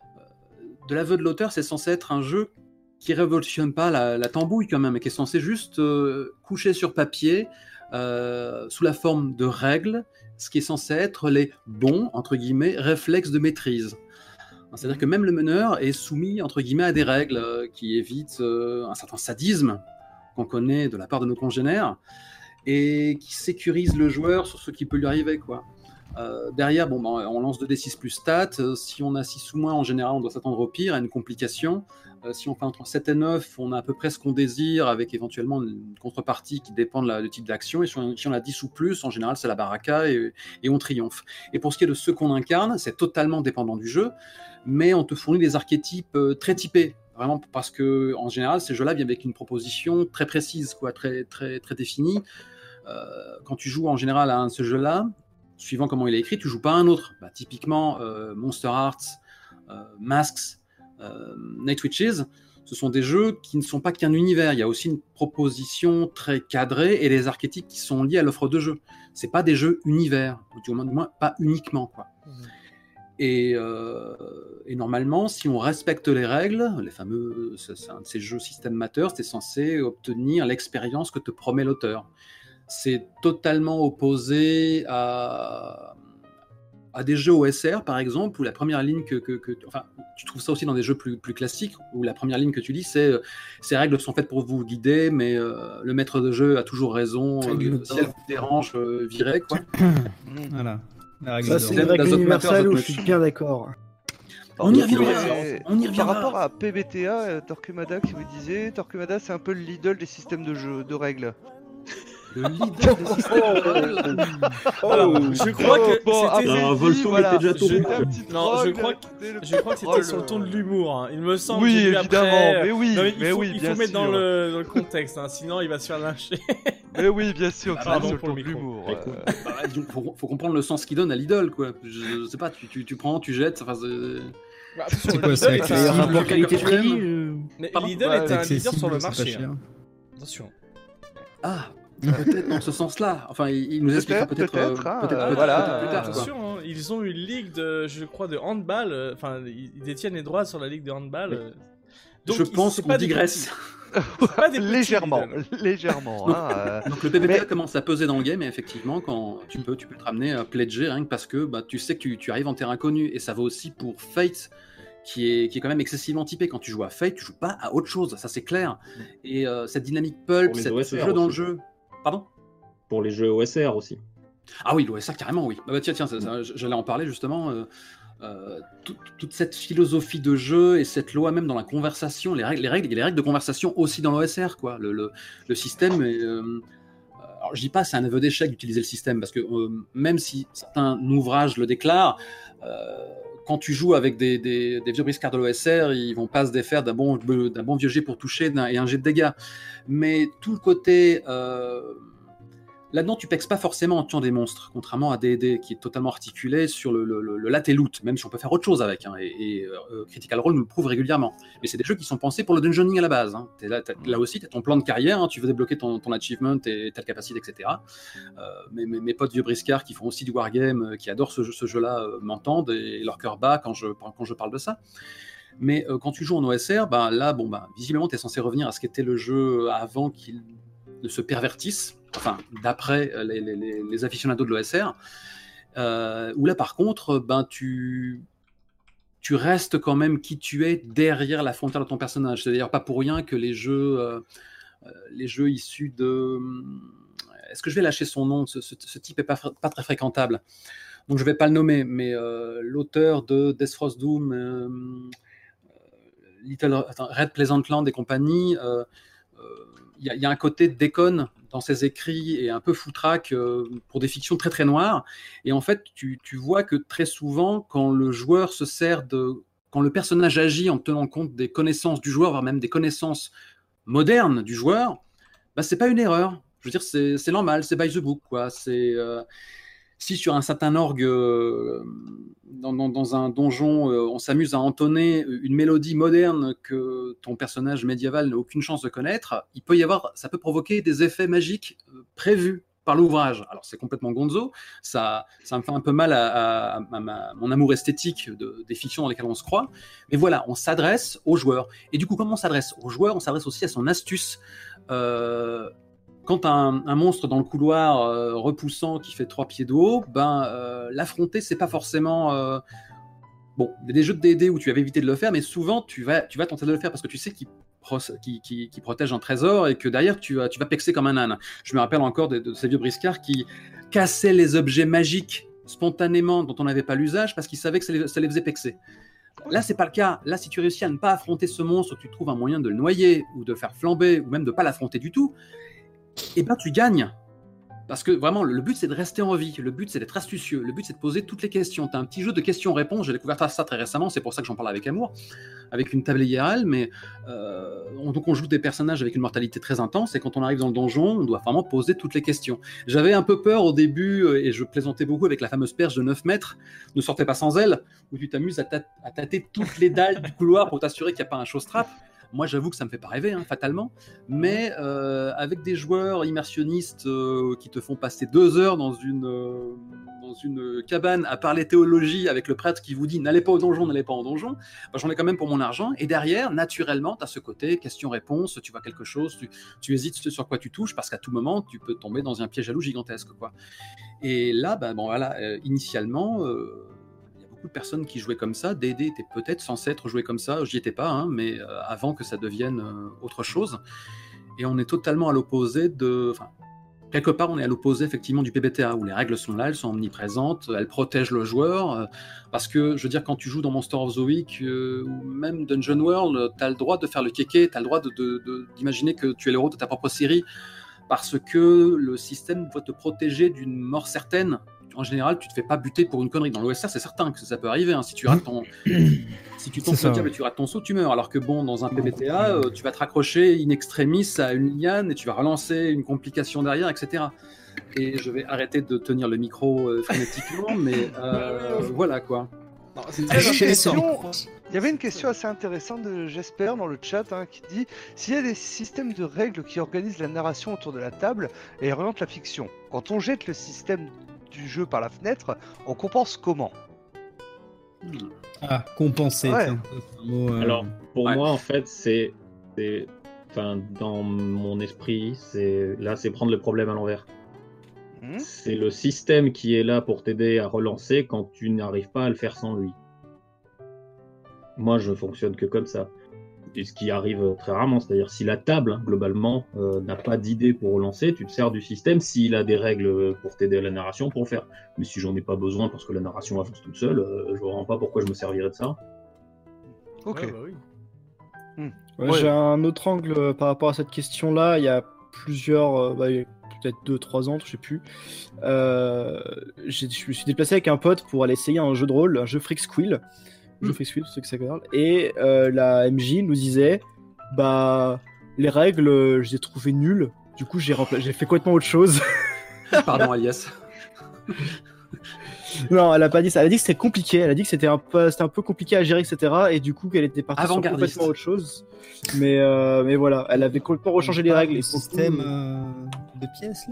De l'aveu de l'auteur, c'est censé être un jeu qui révolutionne pas la tambouille, quand même, et qui est censé juste coucher sur papier, sous la forme de règles, ce qui est censé être les bons, entre guillemets, réflexes de maîtrise. C'est-à-dire que même le meneur est soumis, entre guillemets, à des règles qui évitent un certain sadisme qu'on connaît de la part de nos congénères et qui sécurisent le joueur sur ce qui peut lui arriver, quoi. Derrière, on lance 2d6 plus stats. Si on a 6 ou moins, en général, on doit s'attendre au pire, à une complication. Si on fait entre 7 et 9, on a à peu près ce qu'on désire, avec éventuellement une contrepartie qui dépend du type d'action. Et si on a 10 ou plus, en général, c'est la baraka et on triomphe. Et pour ce qui est de ceux qu'on incarne, c'est totalement dépendant du jeu, mais on te fournit des archétypes très typés. Vraiment, parce que en général, ces jeux-là viennent avec une proposition très précise, quoi, très, très, très définie. Quand tu joues en général à ce jeu-là, suivant comment il est écrit, tu joues pas à un autre. Typiquement, Monster Hearts, Masks, Night Witches, ce sont des jeux qui ne sont pas qu'un univers. Il y a aussi une proposition très cadrée et des archétypes qui sont liés à l'offre de jeu. C'est pas des jeux univers, ou du moins pas uniquement, quoi. Et normalement, si on respecte les règles, les fameux, c'est un de ces jeux système matter, c'est censé obtenir l'expérience que te promet l'auteur. C'est totalement opposé à des jeux OSR, par exemple, où la première ligne enfin, tu trouves ça aussi dans des jeux plus classiques, où la première ligne que tu lis, c'est ces règles sont faites pour vous guider, mais le maître de jeu a toujours raison, si elle vous dérange, virez, quoi. Voilà. Ça, c'est une règle universelle où je suis bien d'accord. On y reviendra. On y Par reviendra. rapport à PBTA, Torquemada qui vous disait, Torquemada c'est un peu le Lidl des systèmes de jeu, de règles. Le leader des systèmes de règles. Alors, je crois que c'était... Alors, Volsung était déjà tombé. Non, je crois que c'était sur le ton de l'humour. Hein. Il me semble. Oui, que lui, évidemment, après, mais oui, non, mais oui, il bien faut mettre dans sûr. le contexte, hein, sinon il va se faire lyncher. Mais oui, bien sûr, que Pardon c'est sur pour le le ton de micro. l'humour. Donc, faut comprendre le sens qu'il donne à Lidl, quoi. Je sais pas, tu prends, tu jettes. Enfin, Bah, attention, C'est quoi, Lidl c'est est accessible, un- rapport qualité-prix, qualité-prix Mais Pardon Lidl Ouais, est un leader accessible, sur le c'est pas marché. cher. Hein. Attention. Ah, peut-être dans ce sens-là. Enfin, il nous expliquera peut-être Peut-être, hein, peut-être voilà. plus tard, quoi. Attention, hein, ils ont une ligue de, je crois, de handball. Enfin, ils détiennent les droits sur la ligue de handball. Je pense c'est qu'on pas des digresse. petits- c'est pas des petits Légèrement, Lidl. légèrement. Donc le PBTA Mais- commence à peser dans le game, et effectivement, quand tu peux te ramener à pledger, rien que parce que tu sais que tu arrives en terrain inconnu. Et ça vaut aussi pour Fate, qui est quand même excessivement typé. Quand tu joues à Fate, tu joues pas à autre chose, ça c'est clair. Et cette dynamique pulp, Pour les ce OSR jeu dans le aussi. jeu. Pardon? Pour les jeux OSR aussi. Ah oui, l'OSR carrément, oui. Bah, tiens, j'allais en parler justement. Toute cette philosophie de jeu et cette loi même dans la conversation, il y a les règles de conversation aussi dans l'OSR, quoi. Le système est, alors je dis pas c'est un aveu d'échec d'utiliser le système parce que même si certains ouvrages le déclarent, quand tu joues avec des vieux briscards de l'OSR, ils vont pas se défaire d'un bon vieux jet pour toucher et un jet de dégâts. Mais tout le côté là-dedans, tu pexes pas forcément en tuant des monstres, contrairement à D&D qui est totalement articulé sur le lat et loot, même si on peut faire autre chose avec. Hein, Critical Role nous le prouve régulièrement. Mais c'est des jeux qui sont pensés pour le dungeoning à la base. Hein. Là aussi, tu as ton plan de carrière, hein, tu veux débloquer ton achievement et telle capacité, etc. Mes potes vieux briscards qui font aussi du wargame, qui adorent ce jeu-là, m'entendent et leur cœur bat quand je parle de ça. Mais quand tu joues en OSR, là, visiblement, tu es censé revenir à ce qu'était le jeu avant qu'il ne se pervertisse. Enfin, d'après les aficionados de l'OSR, où là, par contre, tu restes quand même qui tu es derrière la frontière de ton personnage. C'est d'ailleurs pas pour rien que les jeux issus de... Est-ce que je vais lâcher son nom? Ce type est pas très fréquentable. Donc je vais pas le nommer, mais l'auteur de Death Frost Doom, Red Pleasant Land et compagnie, il y a un côté déconne dans ses écrits et un peu foutraque pour des fictions très très noires. Et en fait, tu vois que très souvent, quand le joueur se sert quand le personnage agit en tenant compte des connaissances du joueur, voire même des connaissances modernes du joueur, c'est pas une erreur. Je veux dire, c'est normal, c'est by the book, quoi. Si sur un certain orgue, dans un donjon, on s'amuse à entonner une mélodie moderne que ton personnage médiéval n'a aucune chance de connaître, ça peut provoquer des effets magiques prévus par l'ouvrage. Alors c'est complètement gonzo, ça me fait un peu mal à mon amour esthétique des fictions dans lesquelles on se croit, mais voilà, on s'adresse aux joueurs. Et du coup, comme on s'adresse aux joueurs, on s'adresse aussi à son astuce. Quand un monstre dans le couloir repoussant qui fait 3 pieds de haut, l'affronter, c'est pas forcément... Bon, il y a des jeux de D&D où tu avais évité de le faire, mais souvent, tu vas tenter de le faire parce que tu sais qu'il protège un trésor et que derrière, tu vas pexer comme un âne. Je me rappelle encore de ces vieux briscards qui cassaient les objets magiques spontanément dont on n'avait pas l'usage parce qu'ils savaient que ça les faisait pexer. Là, c'est pas le cas. Là, si tu réussis à ne pas affronter ce monstre, tu trouves un moyen de le noyer ou de le faire flamber ou même de pas l'affronter du tout, et tu gagnes. Parce que vraiment, le but, c'est de rester en vie. Le but, c'est d'être astucieux. Le but, c'est de poser toutes les questions. Tu as un petit jeu de questions-réponses. J'ai découvert ça très récemment. C'est pour ça que j'en parle avec amour, avec une table IRL. Mais donc, on joue des personnages avec une mortalité très intense. Et quand on arrive dans le donjon, on doit vraiment poser toutes les questions. J'avais un peu peur au début, et je plaisantais beaucoup avec la fameuse perche de 9 mètres. Ne sortez pas sans elle, où tu t'amuses à tâter toutes les dalles du couloir pour t'assurer qu'il n'y a pas un show-strap. Moi, j'avoue que ça me fait pas rêver, fatalement. Mais avec des joueurs immersionnistes qui te font passer 2 heures dans une cabane à parler théologie avec le prêtre qui vous dit n'allez pas au donjon, n'allez pas au donjon, j'en ai quand même pour mon argent. Et derrière, naturellement, tu as ce côté question-réponse, tu vois quelque chose, tu hésites sur quoi tu touches parce qu'à tout moment, tu peux tomber dans un piège à loup gigantesque, quoi. Et là, initialement... beaucoup de personnes qui jouaient comme ça. D&D était peut-être censé être joué comme ça, j'y étais pas, mais avant que ça devienne autre chose. Et on est totalement à l'opposé quelque part, on est à l'opposé effectivement du PBTA, où les règles sont là, elles sont omniprésentes, elles protègent le joueur, parce que, je veux dire, quand tu joues dans Monster of the Week, ou même Dungeon World, t'as le droit de faire le kéké, t'as le droit d'imaginer que tu es l'héros de ta propre série, parce que le système doit te protéger d'une mort certaine. En général, tu te fais pas buter pour une connerie. Dans l'OSR, c'est certain que ça peut arriver. Si tu rates si tu tombes sur le diable et tu rates ton saut, tu meurs. Alors que dans un PBTA, tu vas te raccrocher in extremis à une liane et tu vas relancer une complication derrière, etc. Et je vais arrêter de tenir le micro frénétiquement, mais voilà quoi. Non, c'est très intéressant. Il y avait une question assez intéressante de Jesper dans le chat qui dit s'il y a des systèmes de règles qui organisent la narration autour de la table et orientent la fiction. Quand on jette le système du jeu par la fenêtre, on compense comment? Compenser. Ouais. C'est un mot, Alors, pour moi, en fait, dans mon esprit, c'est prendre le problème à l'envers. C'est le système qui est là pour t'aider à relancer quand tu n'arrives pas à le faire sans lui. moi, je fonctionne que comme ça. Et ce qui arrive très rarement, c'est-à-dire si la table, hein, globalement, n'a pas d'idée pour relancer, tu te sers du système s'il a des règles pour t'aider à la narration pour le faire. Mais si j'en ai pas besoin parce que la narration avance toute seule, je vois vraiment pas pourquoi je me servirais de ça. Ok. Ouais, bah oui. Ouais, Ouais. j'ai un autre angle par rapport à cette question-là. Il y a plusieurs, il y a peut-être 2-3 ans, je sais plus. Je me suis déplacé avec un pote pour aller essayer un jeu de rôle, un jeu Freak Squill. Jeu Freak Squill, c'est que ça parle. Et la MJ nous disait, bah, les règles, je les ai trouvées nulles. Du coup, j'ai fait complètement autre chose. Pardon, Alias. Non, elle a pas dit ça. Elle a dit que c'était compliqué. Elle a dit que c'était un peu compliqué à gérer, etc. Et du coup, qu'elle était partie sur Avant-gardiste. complètement autre chose. Mais voilà, elle avait complètement rechangé les règles. Le Et pour le coup, système de pièces là.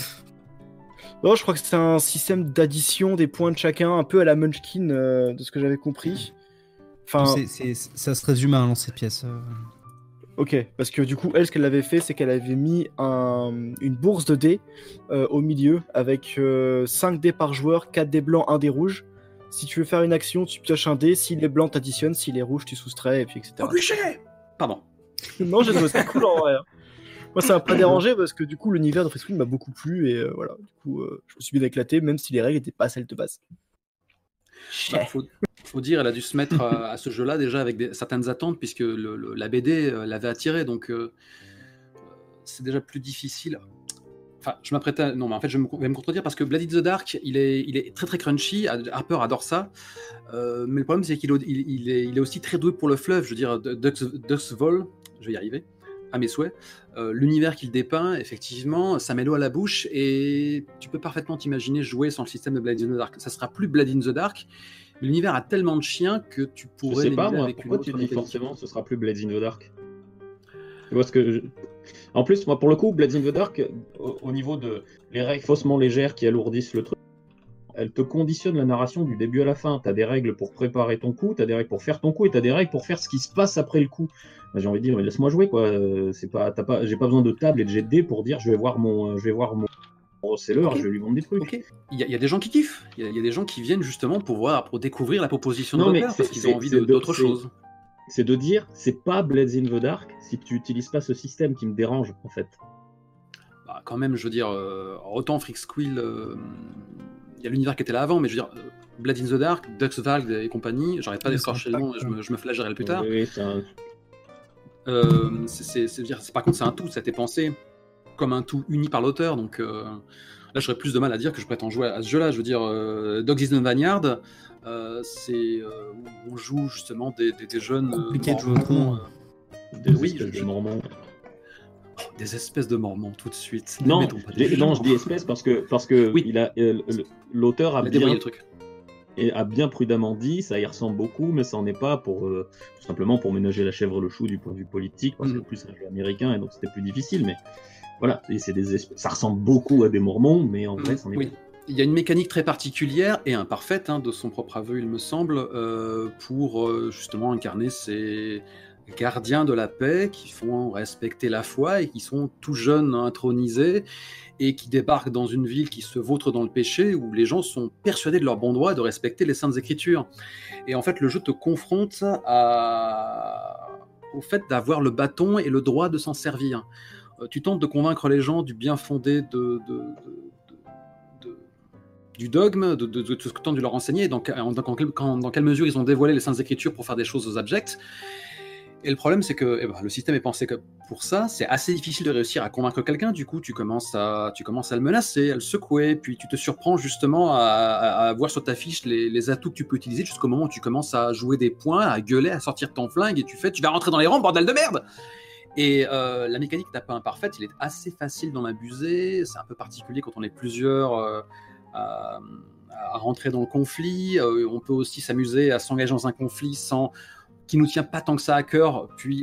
non, je crois que c'était un système d'addition des points de chacun, un peu à la Munchkin, de ce que j'avais compris. Enfin, Ça se résume à un lancer de pièces. ok, parce que du coup, elle, ce qu'elle avait fait, c'est qu'elle avait mis une bourse de dés au milieu avec 5 dés par joueur, 4 dés blancs, 1 dé rouge. Si tu veux faire une action, tu pioches un dé. S'il est blanc, t'additionnes. S'il est rouge, tu soustrais, et puis etc. Enculé. Pardon. Non, j'ai trouvé ça cool en vrai. Moi, ça m'a pas dérangé parce que du coup, l'univers de Freak Squill m'a beaucoup plu et voilà. Du coup, je me suis bien éclaté, même si les règles n'étaient pas celles de base. Bah, faut dire, elle a dû se mettre à ce jeu-là déjà avec certaines attentes, puisque la BD l'avait attiré, donc c'est déjà plus difficile. Enfin, je m'apprêtais à... Non, mais en fait, je vais me contredire, parce que Blood in the Dark, il est très très crunchy, Harper adore ça, mais le problème, c'est qu'il est aussi très doué pour le fluff, je veux dire, Duck's Vol, je vais y arriver, à mes souhaits. L'univers qu'il dépeint, effectivement, ça met l'eau à la bouche, et tu peux parfaitement t'imaginer jouer sans le système de Blood in the Dark. Ça sera plus Blood in the Dark, mais l'univers a tellement de chiens que tu Je pourrais sais pas, l'émuler moi, avec une pourquoi autre tu dis mécanique. forcément ce sera plus Blades in the Dark? Tu vois ce que En plus, moi, pour le coup, Blades in the Dark, au niveau de les règles faussement légères qui alourdissent le truc, elles te conditionnent la narration du début à la fin. T'as des règles pour préparer ton coup, t'as des règles pour faire ton coup, et t'as des règles pour faire ce qui se passe après le coup. Bah, j'ai envie de dire, mais laisse-moi jouer, quoi. J'ai pas besoin de table et de jet de dés pour dire, je vais voir mon seller, Ok. je vais lui vendre des trucs. Ok, il y a des gens qui kiffent, il y a des gens qui viennent justement pour découvrir la proposition Non, de mais l'auteur, parce qu'ils ont envie c'est d'autre chose. C'est de dire, c'est pas Blades in the Dark si tu utilises pas ce système qui me dérange, en fait. Bah, quand même, je veux dire, autant Freak Squill, il y a l'univers qui était là avant, mais je veux dire, Blood in the Dark, Duck's Valg et compagnie, j'arrête pas d'escorcher le nom, je me flagellerai plus tard. Oui, c'est un- Par contre, c'est un tout, ça a été pensé comme un tout uni par l'auteur, donc là, j'aurais plus de mal à dire que je prétends jouer à ce jeu-là. Je veux dire, Dogs in the Vineyard, c'est où on joue justement des jeunes. Compliqué de jouer autrement. des Oui, espèces je- de mormons. Des espèces de mormons tout de suite. Non, Ne mettons pas de non, je genre. dis espèces parce que Oui. l'auteur Il a débrouillé le truc. a bien prudemment dit, ça y ressemble beaucoup, mais ça n'en est pas pour tout simplement pour ménager la chèvre le chou du point de vue politique, parce que Mhm. plus c'est un jeu américain et donc c'était plus difficile, mais voilà, et c'est ça ressemble beaucoup à des mormons, mais en vrai, c'en est Oui. pas. Il y a une mécanique très particulière et imparfaite, hein, de son propre aveu, il me semble, pour justement incarner ces gardiens de la paix qui font respecter la foi et qui sont tout jeunes intronisés et qui débarquent dans une ville qui se vautre dans le péché, où les gens sont persuadés de leur bon droit et de respecter les saintes écritures. Et en fait, le jeu te confronte au fait d'avoir le bâton et le droit de s'en servir. Tu tentes de convaincre les gens du bien fondé du dogme, de ce que tente de leur enseigner, et dans quelle mesure ils ont dévoilé les saintes écritures pour faire des choses abjectes. Et le problème, c'est que le système est pensé pour ça. C'est assez difficile de réussir à convaincre quelqu'un. Du coup, tu commences à le menacer, à le secouer, puis tu te surprends justement à voir sur ta fiche les atouts que tu peux utiliser jusqu'au moment où tu commences à jouer des points, à gueuler, à sortir ton flingue, et tu vas rentrer dans les rangs, bordel de merde! Et la mécanique n'est pas imparfaite, il est assez facile d'en abuser. C'est un peu particulier quand on est plusieurs à rentrer dans le conflit. On peut aussi s'amuser à s'engager dans un conflit qui nous tient pas tant que ça à cœur, puis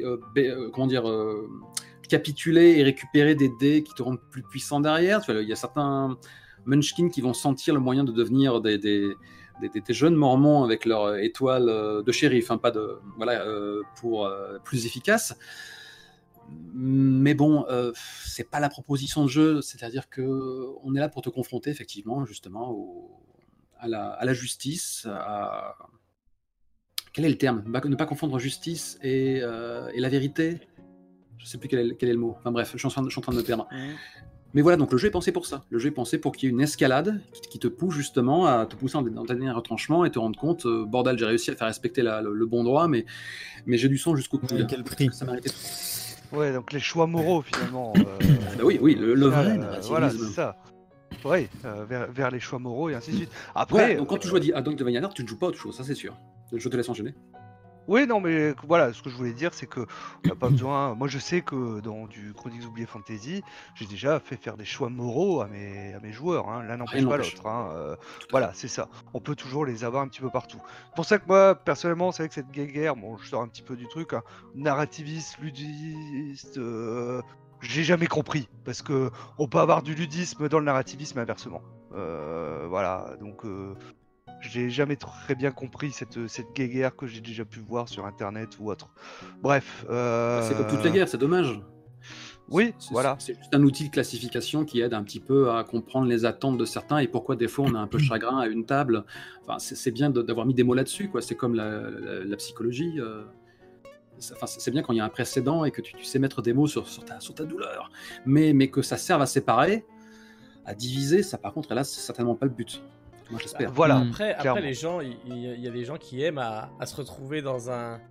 capituler et récupérer des dés qui te rendent plus puissant derrière. Tu vois, il y a certains Munchkin qui vont sentir le moyen de devenir des jeunes mormons avec leur étoile de shérif, hein, pour plus efficace. Mais bon, c'est pas la proposition de jeu, c'est-à-dire que on est là pour te confronter effectivement justement à la justice, quel est le terme? Ne pas confondre justice et la vérité. Je sais plus quel est le mot. Enfin bref, je suis en train de me perdre. Mais voilà, donc le jeu est pensé pour ça. Le jeu est pensé pour qu'il y ait une escalade qui te pousse justement à te pousser dans tes derniers retranchements et te rendre compte, bordel, j'ai réussi à faire respecter le bon droit, mais j'ai du sang jusqu'au cou. Et quel prix? Ça m'a arrêté. Ouais, donc les choix moraux finalement. Bah oui, le vrai narrativisme. Voilà, c'est ça. Oui, vers les choix moraux et ainsi de suite. Après, Ouais, donc quand tu joues à Dunk de Vanianer, tu ne joues pas à autre chose, ça c'est sûr. Je te laisse enchaîner. oui, non, mais voilà, ce que je voulais dire, c'est que on n'a pas besoin. Moi, je sais que dans du Chroniques oubliées Fantasy, j'ai déjà fait faire des choix moraux à mes joueurs. Hein. L'un n'empêche Rien pas n'empêche. l'autre. Hein. Voilà, c'est ça. On peut toujours les avoir un petit peu partout. C'est pour ça que moi, personnellement, c'est vrai que cette guerre, bon, je sors un petit peu du truc, hein, narrativiste, ludiste. J'ai jamais compris parce que on peut avoir du ludisme dans le narrativisme et inversement. Voilà, donc. J'ai jamais très bien compris cette guéguerre que j'ai déjà pu voir sur internet ou autre. Bref. C'est comme toutes les guerres, c'est dommage. Oui, voilà. C'est juste un outil de classification qui aide un petit peu à comprendre les attentes de certains et pourquoi des fois on a un peu de chagrin à une table. Enfin, c'est bien d'avoir mis des mots là-dessus, quoi. C'est comme la psychologie. Enfin, c'est bien quand il y a un précédent et que tu sais mettre des mots sur ta douleur. Mais que ça serve à séparer, à diviser, ça par contre, là, c'est certainement pas le but. Moi, j'espère. Voilà. Après clairement. les gens, il y a des gens qui aiment à se retrouver dans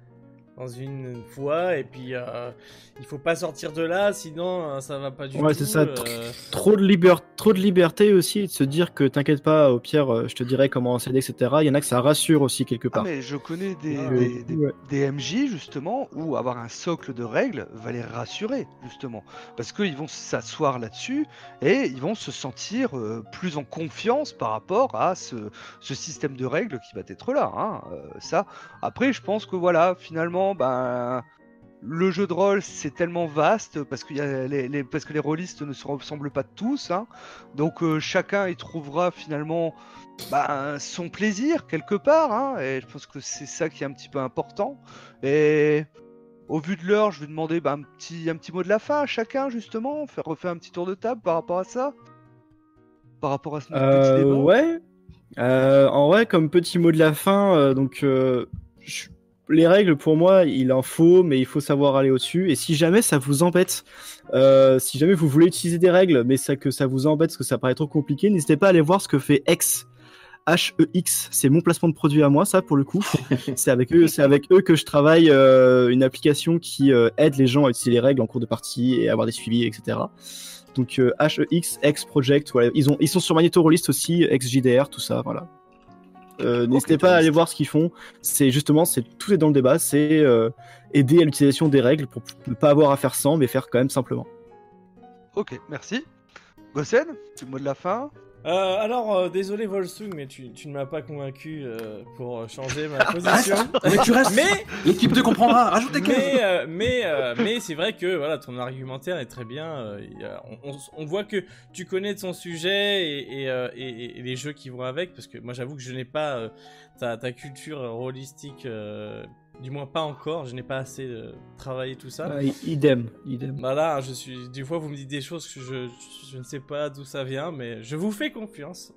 une voie et puis il faut pas sortir de là, sinon ça va pas du tout. Ouais, c'est ça. Trop de liberté aussi, et de se dire que t'inquiète pas, au pire, je te dirai comment s'aider, etc. Il y en a que ça rassure aussi quelque Ah, part. mais je connais Ouais. des MJ justement où avoir un socle de règles va les rassurer justement parce qu'ils vont s'asseoir là-dessus et ils vont se sentir plus en confiance par rapport à ce système de règles qui va être là. Hein. Ça. Après, je pense que voilà, finalement, ben. Le jeu de rôle, c'est tellement vaste parce qu'il y a parce que les rôlistes ne se ressemblent pas tous. Hein. Donc chacun y trouvera finalement son plaisir quelque part. Hein. Et je pense que c'est ça qui est un petit peu important. Et au vu de l'heure, je vais demander un petit mot de la fin à chacun justement. Refaire un petit tour de table par rapport à ça. Par rapport à ce notre petit débat. Ouais. En vrai, comme petit mot de la fin, les règles, pour moi, il en faut, mais il faut savoir aller au-dessus. Et si jamais ça vous embête, si jamais vous voulez utiliser des règles, mais que ça vous embête parce que ça paraît trop compliqué, n'hésitez pas à aller voir ce que fait Hex. HEX, c'est mon placement de produit à moi, ça, pour le coup. c'est avec eux que je travaille une application qui aide les gens à utiliser les règles en cours de partie et à avoir des suivis, etc. Donc HEX, Hex Project, voilà. Ils sont sur Magneto Rollist aussi, XJDR, tout ça, voilà. N'hésitez pas à aller voir ce qu'ils font. C'est justement, tout est dans le débat. C'est aider à l'utilisation des règles pour ne pas avoir à faire sans, mais faire quand même simplement. Ok, merci. Gossen, petit mot de la fin. Alors, désolé Volsung, mais tu ne m'as pas convaincu pour changer ma position. Mais tu restes. Mais L'équipe 2 comprendra. Rajoute des cases. mais c'est vrai que voilà, ton argumentaire est très bien. On voit que tu connais de son sujet et les jeux qui vont avec, parce que moi j'avoue que je n'ai pas ta culture rôlistique, du moins pas encore. Je n'ai pas assez travaillé tout ça. Idem. Voilà, des fois vous me dites des choses que je ne sais pas d'où ça vient, mais je vous fais confiance.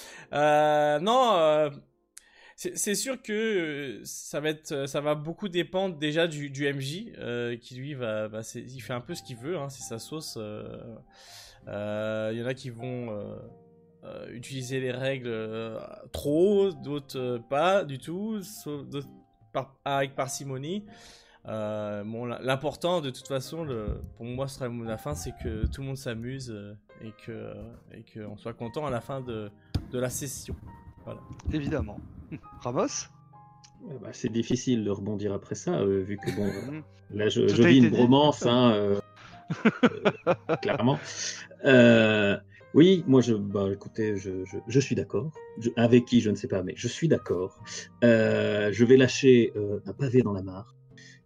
C'est sûr que ça va beaucoup dépendre déjà du MJ qui lui il fait un peu ce qu'il veut, hein, c'est sa sauce. Il y en a qui vont utiliser les règles trop, d'autres pas du tout, d'autres avec parcimonie. L'important de toute façon, pour moi, ce sera le mot de la fin, c'est que tout le monde s'amuse et qu'on soit content à la fin de la session. Voilà. Évidemment. Ramos. C'est difficile de rebondir après ça, vu que bon, là je Tout a vis été une dit. bromance, clairement. Oui, moi écoutez, je suis d'accord. Avec qui, je ne sais pas, mais je suis d'accord. Je vais lâcher un pavé dans la mare.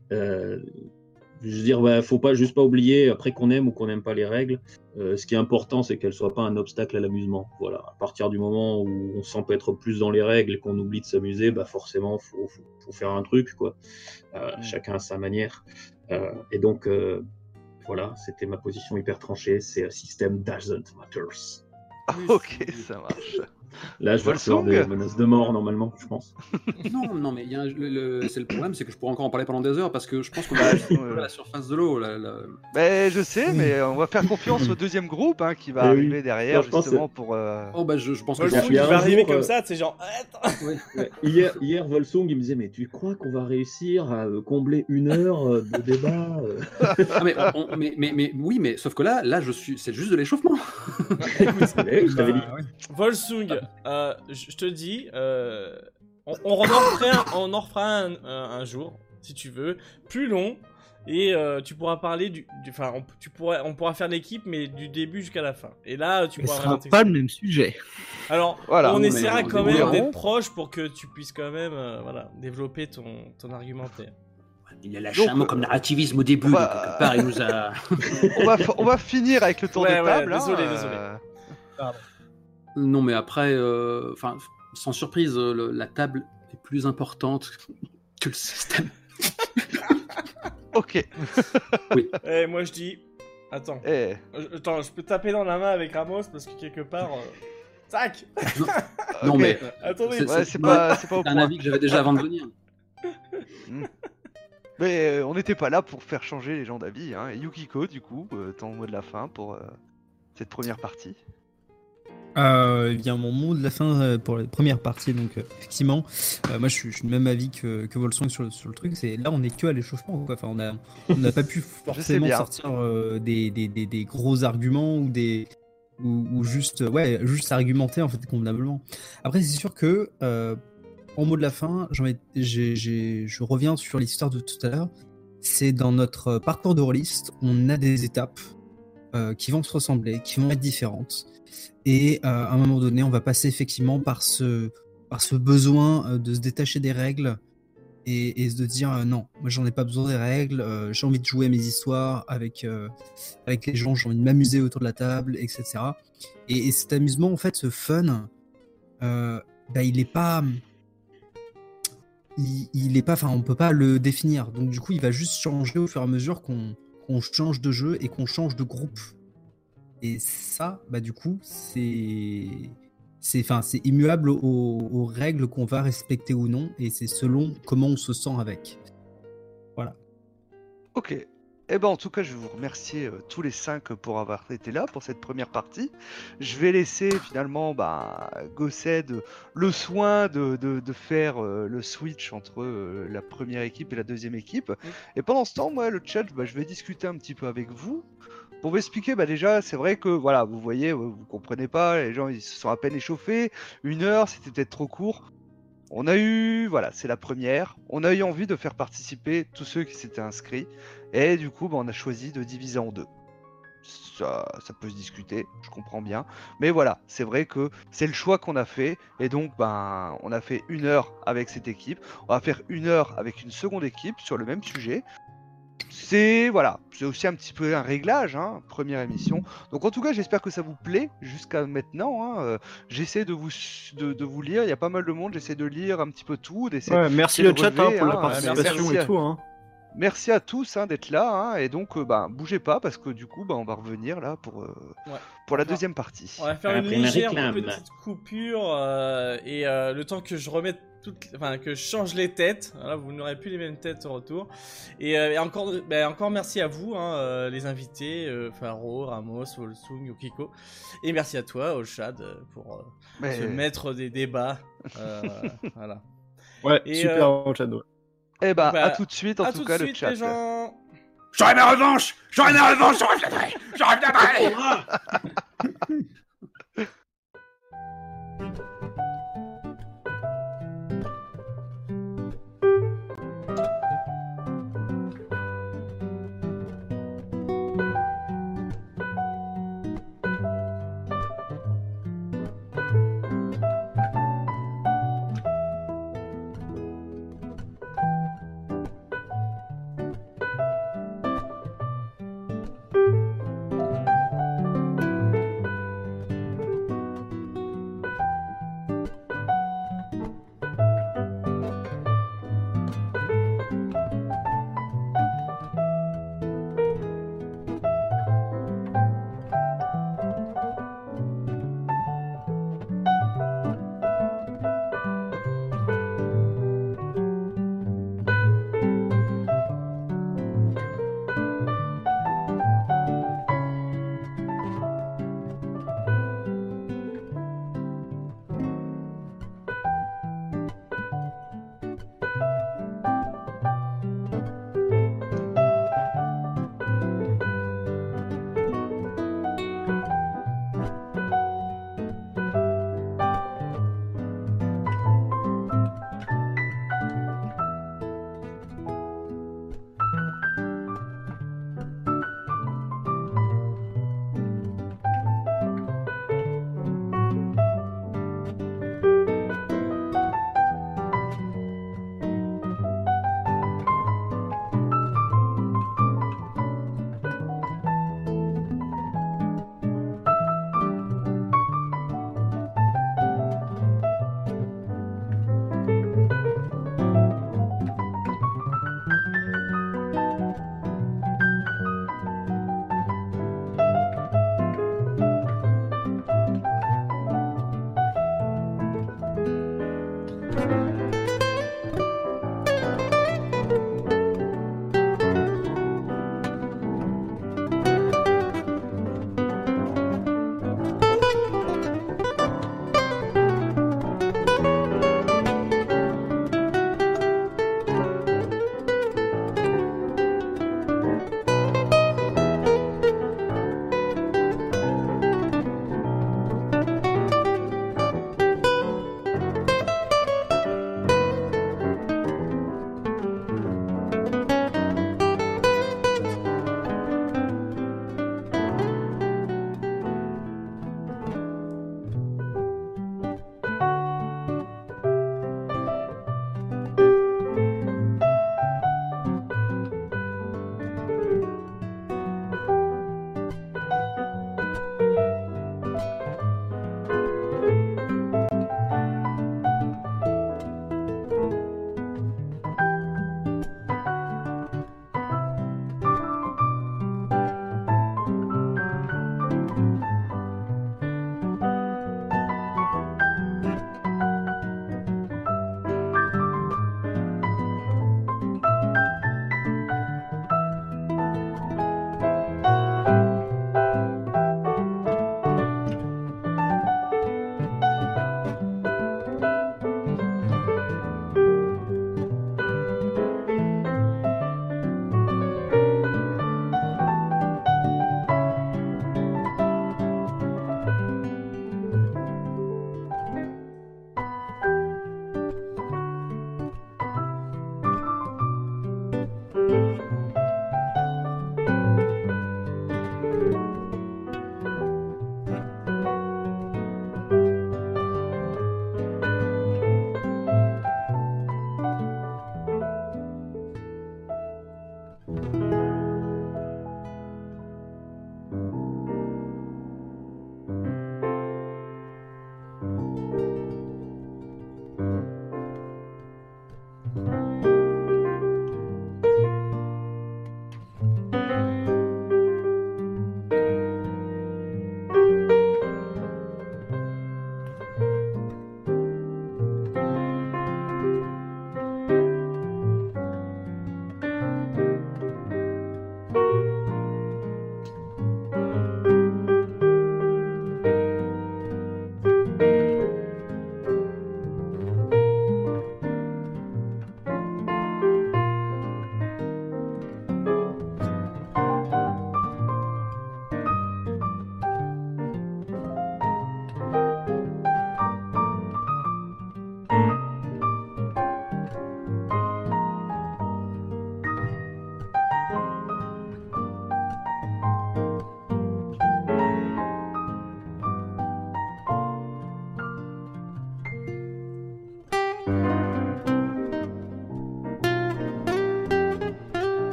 Je veux dire, faut pas oublier, après qu'on aime ou qu'on n'aime pas les règles, ce qui est important, c'est qu'elles soient pas un obstacle à l'amusement. Voilà. À partir du moment où on sent être plus dans les règles et qu'on oublie de s'amuser, forcément, faut faire un truc, quoi. Chacun à sa manière. Et donc, voilà, c'était ma position hyper tranchée. C'est un système doesn't matters. Ok, ça marche. Là, je vais recevoir Volsung des menaces de mort, normalement, je pense. Non, mais il y a c'est le problème, c'est que je pourrais encore en parler pendant des heures parce que je pense qu'on Bah, est à la surface de l'eau. Ben, je sais, Oui. mais on va faire confiance au deuxième groupe hein, qui va Eh oui. arriver derrière, Non, je pense justement, pour... Oh, bah, je pense que Volsung, il y il a va un arriver jour, comme ça, c'est genre. Attends. Ouais. Hier, Volsung, il me disait, mais tu crois qu'on va réussir à combler 1 heure de débat Ah, mais oui, mais sauf que là, c'est juste de l'échauffement. Je t'avais dit. Bah, ouais. Volsung, je te dis, on en refera un jour, si tu veux, plus long, et tu pourras parler enfin, on pourra faire l'équipe, mais du début jusqu'à la fin. Et là, tu Ce pourras sera vraiment pas le t'exprimer. même sujet. Alors, Voilà. on Mais essaiera on quand est même cohérent. d'être proche pour que tu puisses quand même, voilà, développer ton argumentaire. Il a lâché Donc, un mot comme narrativisme au début, on donc va- quelque part, il nous a. on va finir avec le tour Ouais, de ouais, table. désolé, hein, désolé. Non, mais après, enfin, sans surprise, la table est plus importante que le système. Ok. Et moi, je dis, attends, attends, je peux taper dans la main avec Ramos parce que quelque part, tac. Non, Ok. mais Attendez. Ouais, c'est pas au c'est un point. avis que j'avais déjà avant de venir. Mais on n'était pas là pour faire changer les gens d'avis. Hein. Et Yukiko, du coup, ton mot de la fin pour cette première partie. Eh bien, mon mot de la fin pour la première partie, donc effectivement, moi je suis du même avis que Volsung sur le truc. C'est là, on est que à l'échauffement, quoi. Enfin, on n'a pas pu forcément bien. sortir des gros arguments ou juste argumenter en fait convenablement. Après, c'est sûr que en mot de la fin, je reviens sur l'histoire de tout à l'heure. C'est dans notre parcours de rôliste, on a des étapes qui vont se ressembler, qui vont être différentes. Et à un moment donné, on va passer effectivement par ce besoin de se détacher des règles et de dire non, moi j'en ai pas besoin des règles, j'ai envie de jouer mes histoires avec les gens, j'ai envie de m'amuser autour de la table, etc. Et cet amusement, en fait, ce fun, il est pas... Il est pas, enfin, on peut pas le définir. Donc du coup, il va juste changer au fur et à mesure qu'on change de jeu et qu'on change de groupe. Et ça, du coup, c'est immuable aux règles qu'on va respecter ou non, et c'est selon comment on se sent avec. Voilà. Ok. Eh ben, en tout cas, je vais vous remercier tous les 5 pour avoir été là pour cette première partie. Je vais laisser finalement Gossed le soin de faire le switch entre la première équipe et la deuxième équipe. Et pendant ce temps, moi, le chat, je vais discuter un petit peu avec vous. Pour vous expliquer, déjà, c'est vrai que, voilà, vous voyez, vous comprenez pas, les gens, ils se sont à peine échauffés. 1 heure, c'était peut-être trop court. On a eu, voilà, c'est la première. On a eu envie de faire participer tous ceux qui s'étaient inscrits. Et du coup, on a choisi de diviser en 2. Ça peut se discuter, je comprends bien. Mais voilà, c'est vrai que c'est le choix qu'on a fait. Et donc, on a fait 1 heure avec cette équipe. On va faire 1 heure avec une seconde équipe sur le même sujet. C'est aussi un petit peu un réglage, hein, première émission. Donc en tout cas, j'espère que ça vous plaît jusqu'à maintenant. Hein. J'essaie de vous lire, il y a pas mal de monde, j'essaie de lire un petit peu tout. Ouais, merci de le chat relever, pour la hein, participation merci et tout. Hein. Merci à tous d'être là. Hein, et donc, bougez pas parce que du coup, on va revenir là pour la deuxième partie. On va faire une Après la légère réclame. petite coupure et le temps que je remette que je change les têtes. Voilà, vous n'aurez plus les mêmes têtes au retour. Et encore merci à vous, hein, les invités, Faro, Ramos, Volsung, Yukiko. Et merci à toi, Olshad, pour ce maître des débats. Voilà. Ouais, Et, super chat. Eh à tout de suite, en tout cas, le chat. les gens. J'aurai ma revanche, je reviendrai.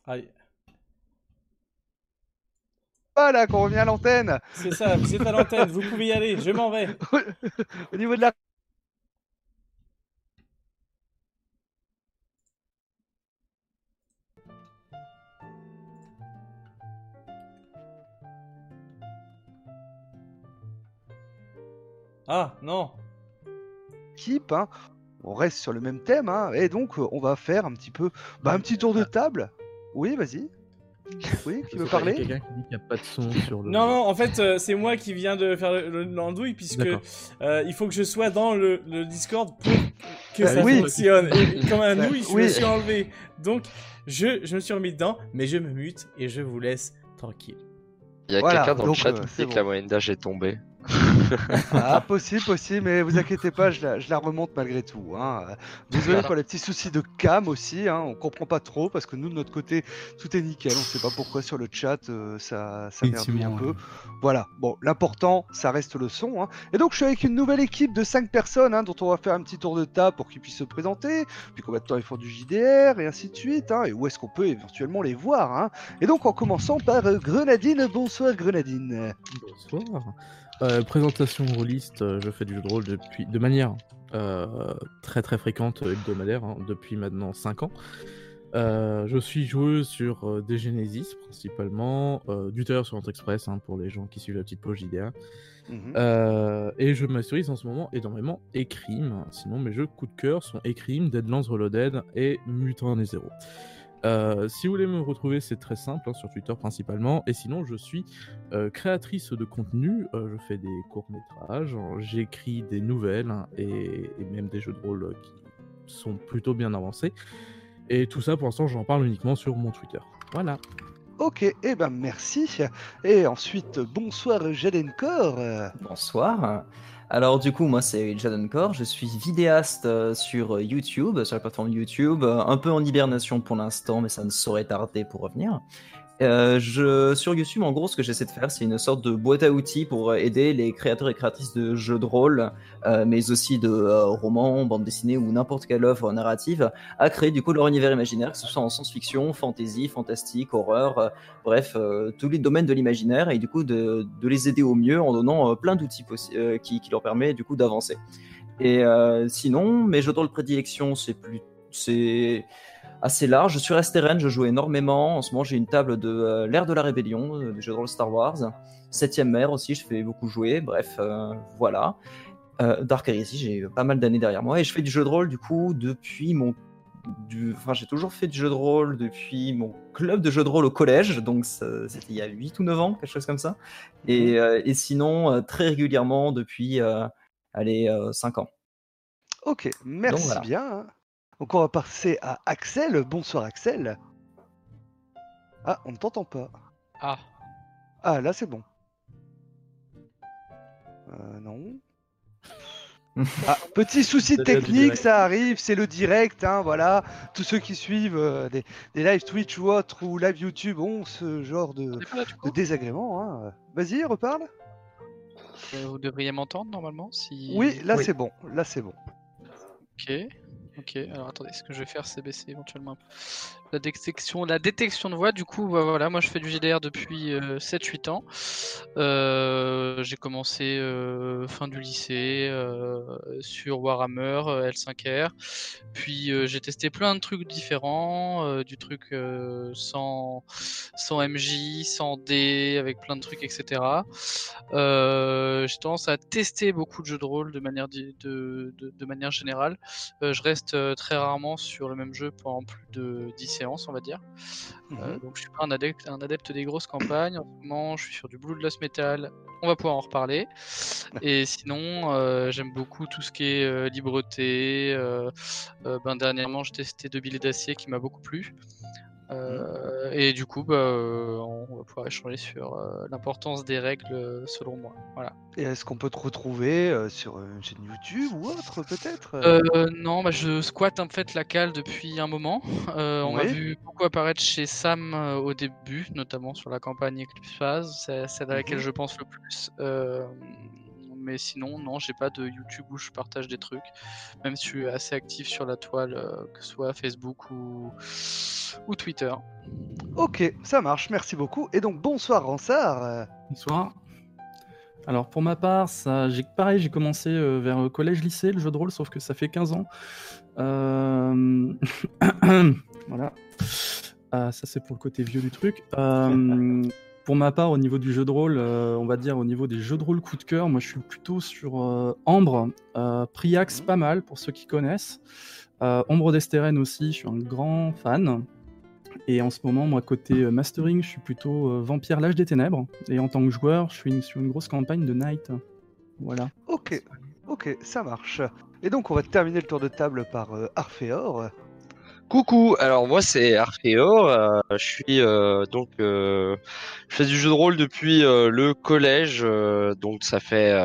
Aïe. Voilà, qu'on revient à l'antenne. C'est ça, vous êtes à l'antenne, vous pouvez y aller, je m'en vais. Au niveau de la... Ah, non. équipe, hein, on reste sur le même thème, hein, et donc on va faire un petit peu, un petit tour de table. Oui, vas-y. Oui, qui veut parler? Quelqu'un qui dit qu'il n'y a pas de son sur le. Non, non, en fait, c'est moi qui viens de faire l'andouille, puisque D'accord. il faut que je sois dans le Discord pour que ça oui. fonctionne. Et comme un nouille, je me Oui. suis enlevé. Donc, je me suis remis dedans, mais je me mute et je vous laisse tranquille. Il y a Voilà, quelqu'un dans le donc, chat qui c'est dit que bon. la moyenne d'âge est tombée. Ah, possible, mais vous inquiétez pas, je la remonte malgré tout. Hein. Désolé pour les petits soucis de cam aussi, hein, on comprend pas trop parce que nous de notre côté tout est nickel, on sait pas pourquoi sur le chat ça merdouille un peu. Voilà, bon, l'important ça reste le son. Hein. Et donc je suis avec une nouvelle équipe de 5 personnes dont on va faire un petit tour de table pour qu'ils puissent se présenter, puis combien de temps ils font du JDR et ainsi de suite, hein, et où est-ce qu'on peut éventuellement les voir. Hein. Et donc en commençant par Grenadine, bonsoir Grenadine. Bonsoir. Présentation rôliste, je fais du jeu de rôle de manière très très fréquente, hebdomadaire, depuis maintenant 5 ans. Je suis joueuse sur des Genesis principalement, du Terreur sur Express pour les gens qui suivent la petite pause JDA. Et je masterise en ce moment énormément Ecrime. Sinon mes jeux coup de cœur sont Ecrime, Deadlands Reloaded et Mutant Année Zéro. Si vous voulez me retrouver, c'est très simple, sur Twitter principalement. Et sinon, je suis créatrice de contenu. Je fais des courts-métrages, j'écris des nouvelles et même des jeux de rôle qui sont plutôt bien avancés. Et tout ça, pour l'instant, j'en parle uniquement sur mon Twitter. Voilà. Ok, eh ben merci. Et ensuite, bonsoir Jadenkor. Bonsoir. Alors du coup, moi c'est Jadenkor, je suis vidéaste sur YouTube, sur la plateforme YouTube, un peu en hibernation pour l'instant, mais ça ne saurait tarder pour revenir. Sur YouTube, en gros, ce que j'essaie de faire, c'est une sorte de boîte à outils pour aider les créateurs et créatrices de jeux de rôle, mais aussi de romans, bandes dessinées ou n'importe quelle œuvre narrative, à créer du coup leur univers imaginaire, que ce soit en science-fiction, fantasy, fantastique, horreur, bref, tous les domaines de l'imaginaire, et du coup de les aider au mieux en donnant plein d'outils qui leur permet du coup d'avancer. Et sinon, mes jeux de rôle de prédilection, c'est assez large. Sur STRN, je joue énormément. En ce moment, j'ai une table de l'ère de la rébellion, des jeux de rôle Star Wars. 7ème mer aussi, je fais beaucoup jouer. Bref, voilà. Dark Heresy, j'ai pas mal d'années derrière moi. Et je fais du jeu de rôle, du coup, depuis j'ai toujours fait du jeu de rôle depuis mon club de jeu de rôle au collège. Donc, c'était il y a 8 ou 9 ans, quelque chose comme ça. Et sinon, très régulièrement depuis, 5 ans. Ok, merci Donc, voilà. bien. Hein. Donc on va passer à Axel. Bonsoir Axel. Ah, on ne t'entend pas. Ah. Ah, là c'est bon. Non. Ah, petit souci technique, ça arrive, c'est le direct, hein, voilà. Tous ceux qui suivent des live Twitch ou autres, ou live YouTube ont ce genre de désagrément. Hein. Vas-y, reparle. Vous devriez m'entendre normalement si... Oui, là c'est bon, là c'est bon. Ok, alors attendez, ce que je vais faire c'est baisser éventuellement un peu la détection de voix. Du coup, voilà, moi je fais du GDR depuis 7-8 ans. J'ai commencé fin du lycée sur Warhammer, L5R. Puis j'ai testé plein de trucs différents, du truc sans MJ, sans dé, avec plein de trucs, etc. J'ai tendance à tester beaucoup de jeux de rôle de manière générale. Je reste très rarement sur le même jeu pendant plus de 10 séances, on va dire. Donc je suis pas un adepte des grosses campagnes. En ce moment, je suis sur du Bloodlust Metal. On va pouvoir en reparler. Et sinon, j'aime beaucoup tout ce qui est libreté. Dernièrement, j'ai testé De Billet d'Acier qui m'a beaucoup plu. Et du coup, on va pouvoir échanger sur l'importance des règles selon moi. Voilà. Et est-ce qu'on peut te retrouver sur une chaîne YouTube ou autre peut-être Non, je squatte en fait la cale depuis un moment. On m'a vu beaucoup apparaître chez Sam au début, notamment sur la campagne Eclipse Phase, c'est celle à laquelle je pense le plus. mais sinon, non, j'ai pas de YouTube où je partage des trucs. Même si je suis assez actif sur la toile, que ce soit Facebook ou Twitter. Ok, ça marche, merci beaucoup. Et donc, bonsoir Ransard. Bonsoir. Alors pour ma part, j'ai commencé vers collège-lycée, le jeu de rôle, sauf que ça fait 15 ans. Voilà. Ça c'est pour le côté vieux du truc. Pour ma part, au niveau du jeu de rôle, on va dire au niveau des jeux de rôle coup de cœur, moi je suis plutôt sur Ambre, Priax pas mal pour ceux qui connaissent. Ombre d'Estérène aussi, je suis un grand fan. Et en ce moment, moi, côté mastering, je suis plutôt Vampire l'Âge des Ténèbres. Et en tant que joueur, je suis sur une grosse campagne de Night. Voilà. Ok, ça marche. Et donc, on va terminer le tour de table par Arphéor. Coucou, alors moi c'est Arphéor, je suis je fais du jeu de rôle depuis le collège, donc ça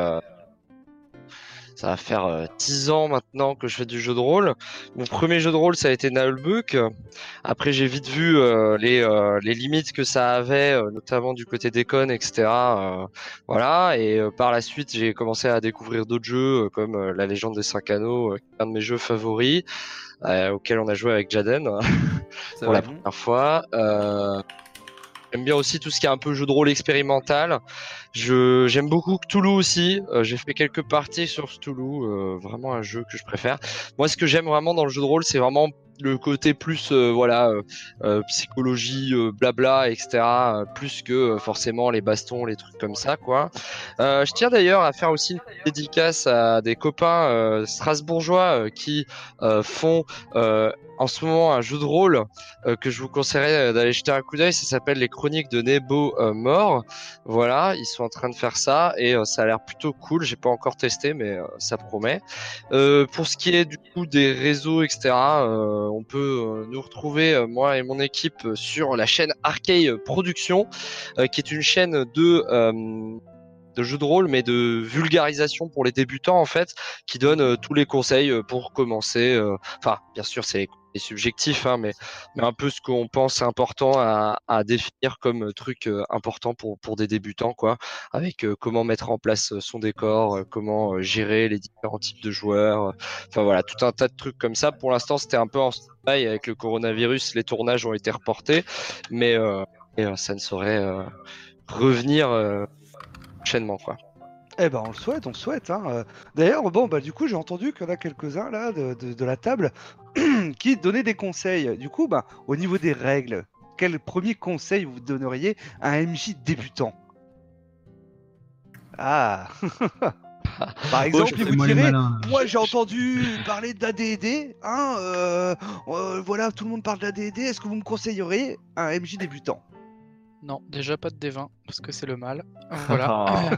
va faire 10 ans maintenant que je fais du jeu de rôle. Mon premier jeu de rôle, ça a été Nullbook. Après, j'ai vite vu les limites que ça avait, notamment du côté des connes, etc. Voilà. Et par la suite, j'ai commencé à découvrir d'autres jeux comme La Légende des 5 Anneaux, un de mes jeux favoris, auquel on a joué avec Jaden pour la première fois. J'aime bien aussi tout ce qui est un peu jeu de rôle expérimental. J'aime beaucoup Cthulhu aussi. J'ai fait quelques parties sur Cthulhu. Vraiment un jeu que je préfère. Moi, ce que j'aime vraiment dans le jeu de rôle, c'est vraiment le côté plus psychologie, blabla, etc. Plus que forcément les bastons, les trucs comme ça, quoi. Je tiens d'ailleurs à faire aussi une dédicace à des copains strasbourgeois qui font en ce moment un jeu de rôle que je vous conseillerais d'aller jeter un coup d'œil. Ça s'appelle Les Chroniques de Nebo Mort. Voilà, ils sont en train de faire ça et ça a l'air plutôt cool. J'ai pas encore testé, mais ça promet. Pour ce qui est du coup des réseaux, etc., on peut nous retrouver, moi et mon équipe, sur la chaîne Arcade Productions, qui est une chaîne de jeux de rôle, mais de vulgarisation pour les débutants, en fait, qui donne tous les conseils pour commencer. Enfin, bien sûr, c'est subjectif, hein, mais un peu ce qu'on pense important à définir comme truc important pour des débutants, quoi, avec comment mettre en place son décor, comment gérer les différents types de joueurs. Enfin voilà, tout un tas de trucs comme ça. Pour l'instant, c'était un peu en stand-by avec le coronavirus, les tournages ont été reportés, mais ça ne saurait revenir prochainement, quoi. Eh ben on le souhaite. Hein. D'ailleurs, bon, bah du coup, j'ai entendu qu'il y en a quelques-uns là de la table qui donnaient des conseils. Du coup, bah, au niveau des règles, quel premier conseil vous donneriez à un MJ débutant? Ah. Par exemple, je vous fais moi les direz, malins. moi j'ai entendu parler d'AD&D, hein, voilà, tout le monde parle d'AD&D, est-ce que vous me conseilleriez un MJ débutant? Non, déjà pas de D20 parce que c'est le mal. Voilà.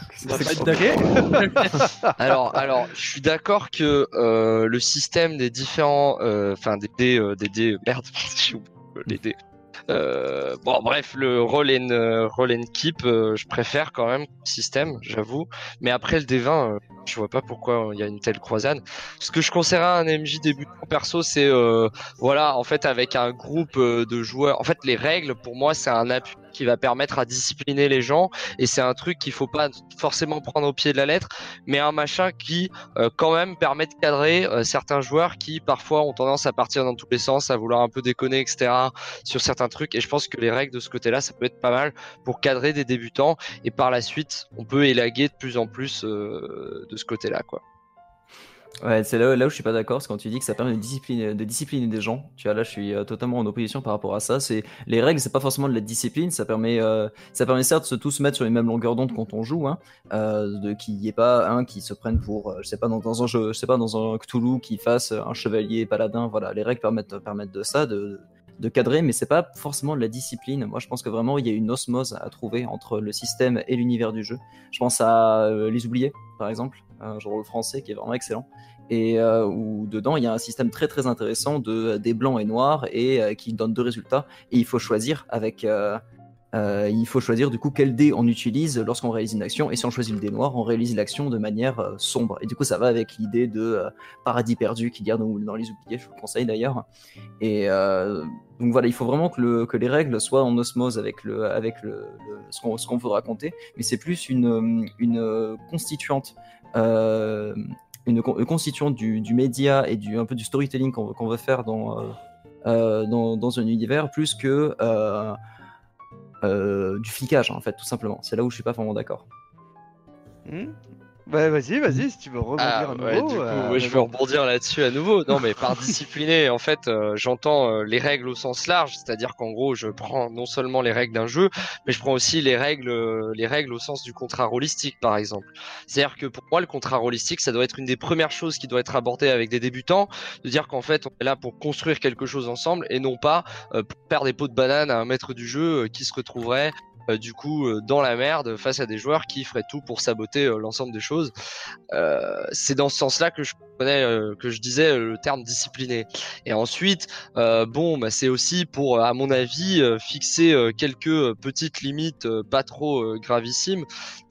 Alors, je suis d'accord que le système des différents, des dés, merde, j'ai oublié les dés. Bon, bref, le roll and keep, je préfère quand même le système, j'avoue. Mais après le D20, je vois pas pourquoi il y a une telle croisade. Ce que je conseillerais à un MJ débutant perso, c'est voilà, en fait, avec un groupe de joueurs. En fait, les règles, pour moi, c'est un appui qui va permettre à discipliner les gens, et c'est un truc qu'il faut pas forcément prendre au pied de la lettre, mais un machin qui quand même permet de cadrer certains joueurs qui parfois ont tendance à partir dans tous les sens, à vouloir un peu déconner, etc. sur certains trucs, et je pense que les règles de ce côté-là, ça peut être pas mal pour cadrer des débutants, et par la suite, on peut élaguer de plus en plus de ce côté-là, quoi. Ouais, c'est là où je suis pas d'accord, c'est quand tu dis que ça permet de discipliner des gens. Tu vois, là, je suis totalement en opposition par rapport à ça. Les règles, c'est pas forcément de la discipline, ça permet certes de tous mettre sur les mêmes longueurs d'onde quand on joue, hein, qu'il n'y ait pas un qui se prenne pour, je sais pas, dans un jeu, je sais pas, dans un Cthulhu qui fasse un chevalier paladin. Voilà, les règles permettent de ça, de cadrer, mais c'est pas forcément de la discipline. Moi, je pense que vraiment, il y a une osmose à trouver entre le système et l'univers du jeu. Je pense à Les Oubliés, par exemple, un jeu de rôle français qui est vraiment excellent, et où dedans, il y a un système très très intéressant de dés blancs et noirs, et qui donne deux résultats, et il faut choisir du coup quel dé on utilise lorsqu'on réalise une action, et si on choisit le dé noir, on réalise l'action de manière sombre, et du coup ça va avec l'idée de paradis perdu qu'il y a dans Les Oubliés, je vous le conseille d'ailleurs. Et donc voilà, il faut vraiment que les règles soient en osmose avec ce qu'on veut raconter, mais c'est plus une constituante une constitution du média et un peu du storytelling qu'on veut faire dans un univers, plus que du flicage, en fait, tout simplement. C'est là où je suis pas vraiment d'accord. Bah vas-y, si tu veux rebondir à nouveau. Du coup, moi, je veux rebondir là-dessus à nouveau. Non, mais par discipliné, en fait, j'entends les règles au sens large, c'est-à-dire qu'en gros, je prends non seulement les règles d'un jeu, mais je prends aussi les règles au sens du contrat rôlistique, par exemple. C'est-à-dire que pour moi, le contrat rôlistique, ça doit être une des premières choses qui doit être abordée avec des débutants, de dire qu'en fait, on est là pour construire quelque chose ensemble et non pas pour faire des pots de banane à un maître du jeu qui se retrouverait dans la merde face à des joueurs qui feraient tout pour saboter l'ensemble des choses. C'est dans ce sens-là que je disais le terme discipliné. Et ensuite, c'est aussi pour, à mon avis, fixer quelques petites limites pas trop gravissimes,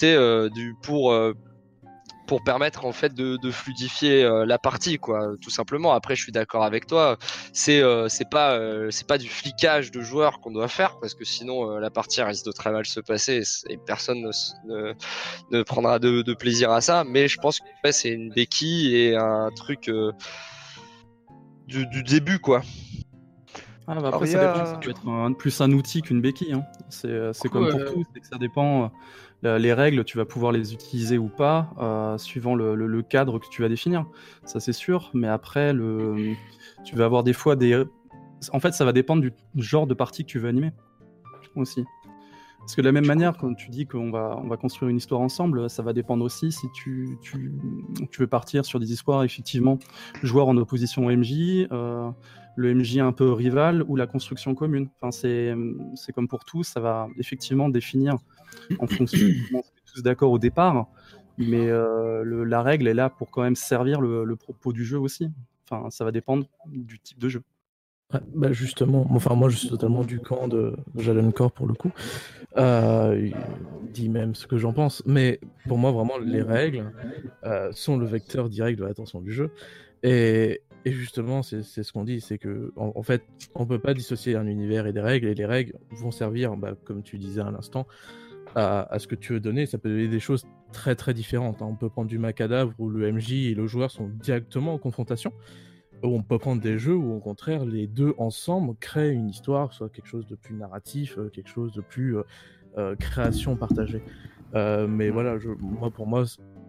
pour permettre en fait de fluidifier la partie, quoi, tout simplement. Après, je suis d'accord avec toi, c'est pas du flicage de joueurs qu'on doit faire, parce que sinon la partie risque de très mal se passer et personne ne prendra de plaisir à ça. Mais je pense que c'est une béquille et un truc du début, quoi. Ah, bah après, ça dépend, ça peut être plus un outil qu'une béquille, hein. C'est comme pour tout, c'est que ça dépend. Les règles, tu vas pouvoir les utiliser ou pas, suivant le cadre que tu vas définir. Ça, c'est sûr. Mais après, tu vas avoir des fois En fait, ça va dépendre du genre de partie que tu veux animer aussi. Parce que de la même manière, quand tu dis qu'on va construire une histoire ensemble, ça va dépendre aussi si tu veux partir sur des histoires, effectivement, joueur en opposition au MJ, le MJ un peu rival ou la construction commune. Enfin, c'est comme pour tout, ça va effectivement définir en fonction de comment on est tous d'accord au départ, mais la règle est là pour quand même servir le propos du jeu aussi. Enfin, ça va dépendre du type de jeu. Ouais, bah justement, moi je suis totalement du camp de Jadencor pour le coup. Il dit même ce que j'en pense, mais pour moi vraiment les règles sont le vecteur direct de l'attention du jeu. Et justement, c'est ce qu'on dit, c'est que en fait, on peut pas dissocier un univers et les règles vont servir, comme tu disais à l'instant, à ce que tu veux donner. Ça peut donner des choses très très différentes, hein. On peut prendre du Macadavre où le MJ et le joueur sont directement en confrontation. Ou on peut prendre des jeux où, au contraire, les deux ensemble créent une histoire, soit quelque chose de plus narratif, quelque chose de plus création partagée. Mais voilà, pour moi,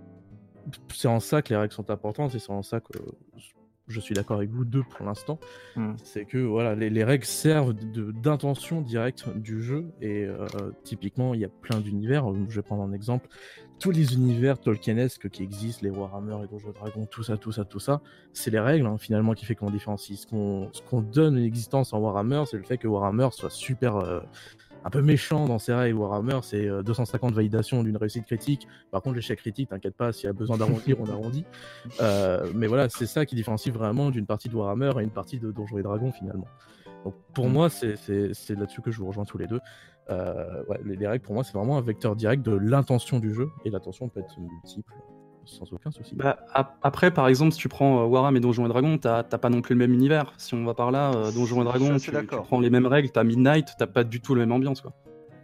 c'est en ça que les règles sont importantes, et c'est en ça que je suis d'accord avec vous deux pour l'instant. C'est que voilà, les règles servent d'intention directe du jeu, et typiquement, il y a plein d'univers. Je vais prendre un exemple. Tous les univers tolkienesques qui existent, les Warhammer, les Donjons et Dragons, tout ça, c'est les règles, hein, finalement, qui fait qu'on différencie. Ce qu'on donne une existence en Warhammer, c'est le fait que Warhammer soit super un peu méchant dans ses règles. Warhammer, c'est 250 validations d'une réussite critique. Par contre, l'échec critique, t'inquiète pas, s'il y a besoin d'arrondir, on arrondit. Mais voilà, c'est ça qui différencie vraiment d'une partie de Warhammer et une partie de Donjons et Dragons, finalement. Donc pour moi, c'est là-dessus que je vous rejoins tous les deux. Les règles, pour moi, c'est vraiment un vecteur direct de l'intention du jeu, et l'intention peut être multiple, sans aucun souci. Après, par exemple, si tu prends Warhammer et Donjons et Dragons, t'as pas non plus le même univers. Si on va par là, Donjons et Dragons, tu prends les mêmes règles, t'as Midnight, t'as pas du tout la même ambiance, quoi.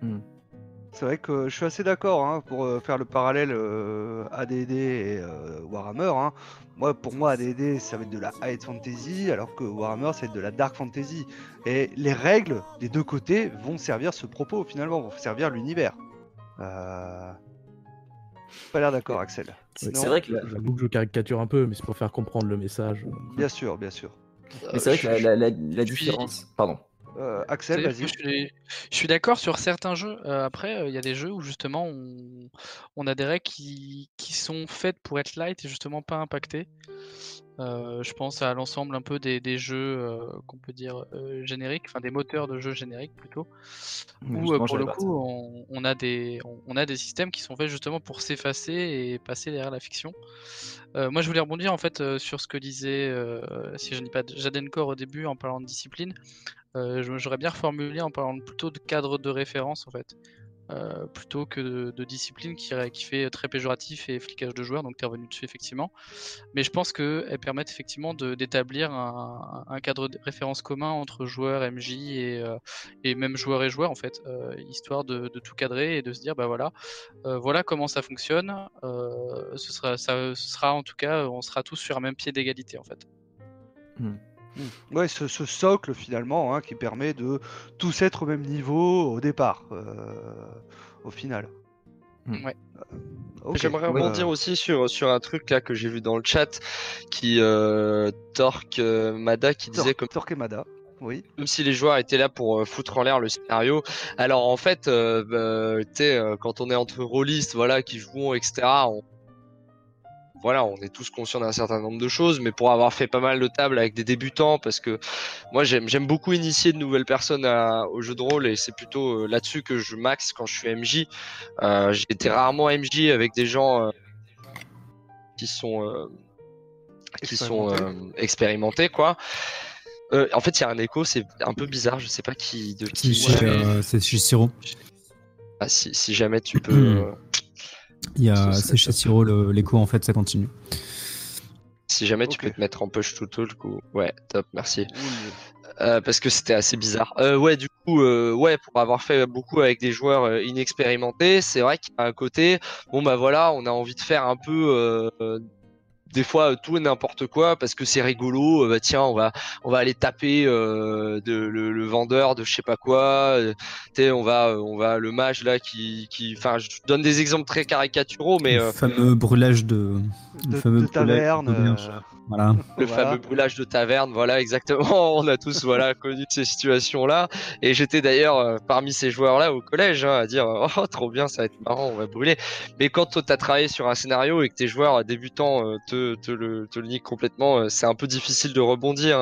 C'est vrai que je suis assez d'accord, hein, pour faire le parallèle AD&D et Warhammer, hein. Pour moi, AD&D, ça va être de la High Fantasy, alors que Warhammer, ça va être de la Dark Fantasy. Et les règles des deux côtés vont servir ce propos, finalement, vont servir l'univers. Pas l'air d'accord, Axel. Sinon... C'est vrai que j'avoue que je caricature un peu, mais c'est pour faire comprendre le message. Bien sûr, bien sûr. Mais c'est vrai que la différence... Pardon. Axel, vas-y. Je suis d'accord sur certains jeux. Après, il y a des jeux où justement on a des règles qui sont faites pour être light et justement pas impactées. Je pense à l'ensemble un peu des jeux qu'on peut dire génériques, enfin des moteurs de jeux génériques plutôt. Où pour le coup on a des systèmes qui sont faits justement pour s'effacer et passer derrière la fiction. Moi je voulais rebondir en fait sur ce que disait, si je ne dis pas Jadencor au début en parlant de discipline. J'aurais bien reformulé en parlant plutôt de cadre de référence en fait. plutôt que de discipline qui fait très péjoratif et flicage de joueurs, donc tu es revenu dessus effectivement. Mais je pense qu'elles permettent effectivement d'établir un cadre de référence commun entre joueurs, MJ et même joueurs et joueurs en fait, histoire de tout cadrer et de se dire bah voilà comment ça fonctionne, ce sera en tout cas, on sera tous sur un même pied d'égalité en fait. Ouais, ce socle finalement qui permet de tous être au même niveau au départ, au final. Ouais. Ok. J'aimerais rebondir aussi sur un truc là que j'ai vu dans le chat qui Torque Mada qui disait comme Torque et Mada, oui. Comme si les joueurs étaient là pour foutre en l'air le scénario. Alors en fait, quand on est entre rôlistes, voilà, qui jouent, etc. On est tous conscients d'un certain nombre de choses, mais pour avoir fait pas mal de tables avec des débutants, parce que moi j'aime beaucoup initier de nouvelles personnes au jeu de rôle, et c'est plutôt là-dessus que je max quand je suis MJ. J'ai été rarement MJ avec des gens qui sont expérimentés, quoi. En fait, il y a un écho, c'est un peu bizarre, je sais pas de qui. C'est chez Siro. Ah, si jamais tu peux. C'est chez Siro l'écho, en fait, ça continue. Si jamais tu peux te mettre en push to talk ou... Ouais, top, merci. Parce que c'était assez bizarre. Du coup, pour avoir fait beaucoup avec des joueurs inexpérimentés, c'est vrai qu'il y a un côté, on a envie de faire un peu... des fois tout et n'importe quoi parce que c'est rigolo, tiens on va aller taper le vendeur de je sais pas quoi, on va le mage là qui enfin je donne des exemples très caricaturaux mais le fameux brûlage de taverne, voilà. Fameux brûlage de taverne, voilà exactement. On a tous connu ces situations là et j'étais d'ailleurs parmi ces joueurs là au collège à dire oh trop bien, ça va être marrant, on va brûler. Mais quand toi t'as travaillé sur un scénario et que tes joueurs débutants te le niquent complètement, c'est un peu difficile de rebondir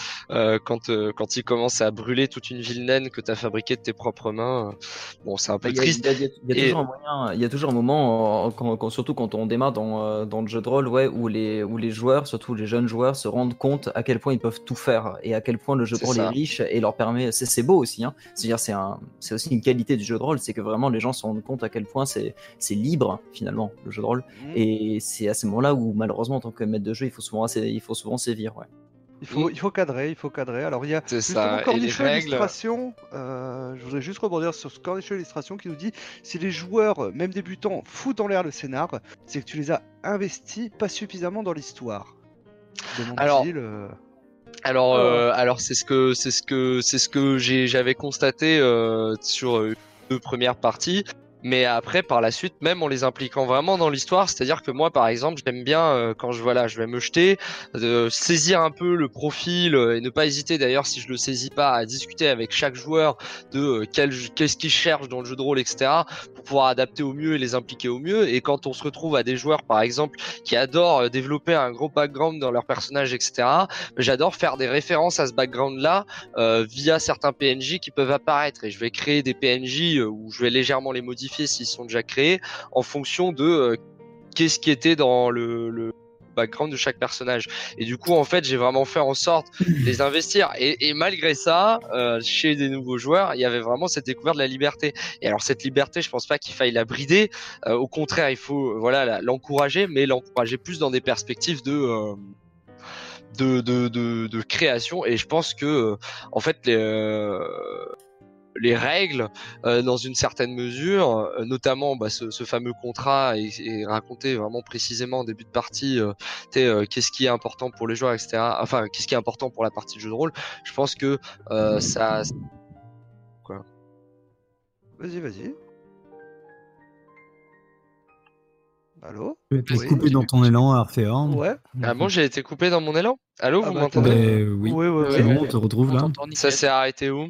quand ils commencent à brûler toute une ville naine que t'as fabriquée de tes propres mains. Bon, c'est un peu triste. Il y a toujours un moment, surtout quand on démarre dans le jeu de rôle, où les joueurs, surtout les jeunes joueurs, se rendent compte à quel point ils peuvent tout faire et à quel point le jeu de rôle est riche et leur permet. C'est beau aussi, hein. C'est-à-dire c'est aussi une qualité du jeu de rôle, c'est que vraiment les gens se rendent compte à quel point c'est libre finalement le jeu de rôle. Et c'est à ce moment-là où malheureusement en tant que maître de jeu, il faut souvent sévir. Ouais. Il faut cadrer. Alors il y a justement Cornichon Illustration, je voudrais juste rebondir sur ce Cornichon Illustration qui nous dit si les joueurs, même débutants, foutent en l'air le scénar, c'est que tu les as investis pas suffisamment dans l'histoire. Alors c'est ce que j'avais constaté sur deux premières parties. Mais après, par la suite, même en les impliquant vraiment dans l'histoire, c'est-à-dire que moi, par exemple, j'aime bien quand je vais me jeter, saisir un peu le profil et ne pas hésiter. D'ailleurs, si je le saisis pas, à discuter avec chaque joueur de qu'est-ce qu'il cherche dans le jeu de rôle, etc., pour pouvoir adapter au mieux et les impliquer au mieux. Et quand on se retrouve à des joueurs, par exemple, qui adorent développer un gros background dans leur personnage, etc., j'adore faire des références à ce background-là via certains PNJ qui peuvent apparaître. Et je vais créer des PNJ où je vais légèrement les modifier s'ils sont déjà créés en fonction de qu'est-ce qui était dans le background de chaque personnage. Et du coup, en fait, j'ai vraiment fait en sorte de les investir. Et malgré ça, chez des nouveaux joueurs, il y avait vraiment cette découverte de la liberté. Et alors, cette liberté, je pense pas qu'il faille la brider. Au contraire, il faut l'encourager, mais l'encourager plus dans des perspectives de création. Et je pense que en fait les règles, dans une certaine mesure, notamment ce fameux contrat est raconté vraiment précisément en début de partie, qu'est-ce qui est important pour les joueurs, etc. Enfin, qu'est-ce qui est important pour la partie de jeu de rôle. Je pense que ça... Quoi ? Vas-y. Allô ? Tu es coupé dans ton élan, Arphéorn. Ouais. Ah bon, j'ai été coupé dans mon élan ? Allô, vous m'entendez ? Oui. Ouais. C'est bon, on te retrouve là. Ça s'est arrêté où ?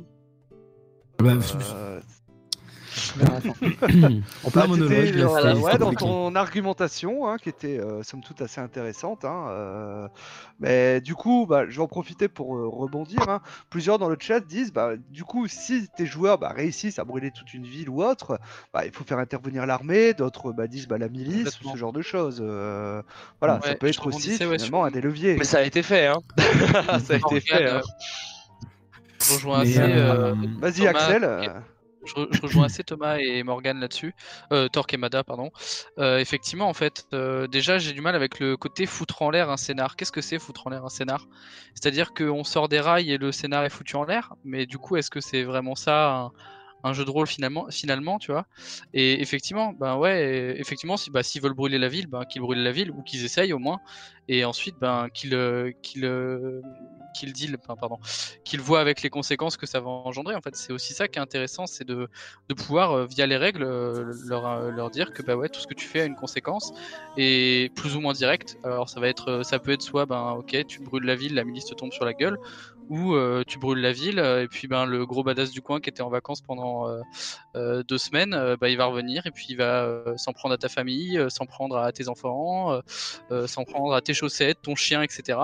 En plein monologue. Dans ton argumentation, qui était somme toute assez intéressante. Mais du coup, je vais en profiter pour rebondir. Plusieurs dans le chat disent, du coup, si tes joueurs réussissent à brûler toute une ville ou autre, il faut faire intervenir l'armée. D'autres disent la milice ou ce genre de choses. Voilà, ça peut être aussi finalement un des leviers. Mais ça a été fait, hein. Ça a été fait. Je rejoins assez. Vas-y, Axel. je rejoins assez Thomas et Morgan là-dessus. Torque et Mada, pardon. Effectivement, en fait, déjà, j'ai du mal avec le côté foutre en l'air un scénar. Qu'est-ce que c'est foutre en l'air un scénar? C'est-à-dire qu'on sort des rails et le scénar est foutu en l'air, mais du coup, est-ce que c'est vraiment ça un jeu de rôle finalement, tu vois? Et effectivement, ben ouais, effectivement, s'ils veulent brûler la ville, ben qu'ils brûlent la ville ou qu'ils essayent au moins, et ensuite ben qu'ils deal, pardon, qu'ils voient avec les conséquences que ça va engendrer. En fait, c'est aussi ça qui est intéressant, c'est de pouvoir via les règles leur dire que bah ouais, tout ce que tu fais a une conséquence et plus ou moins directe. Alors ça peut être soit ben ok, tu brûles la ville, la milice te tombe sur la gueule, ou tu brûles la ville et puis ben le gros badass du coin qui était en vacances pendant 2 semaines, bah, il va revenir et puis il va s'en prendre à ta famille, s'en prendre à tes enfants, s'en prendre à tes chaussettes, ton chien, etc.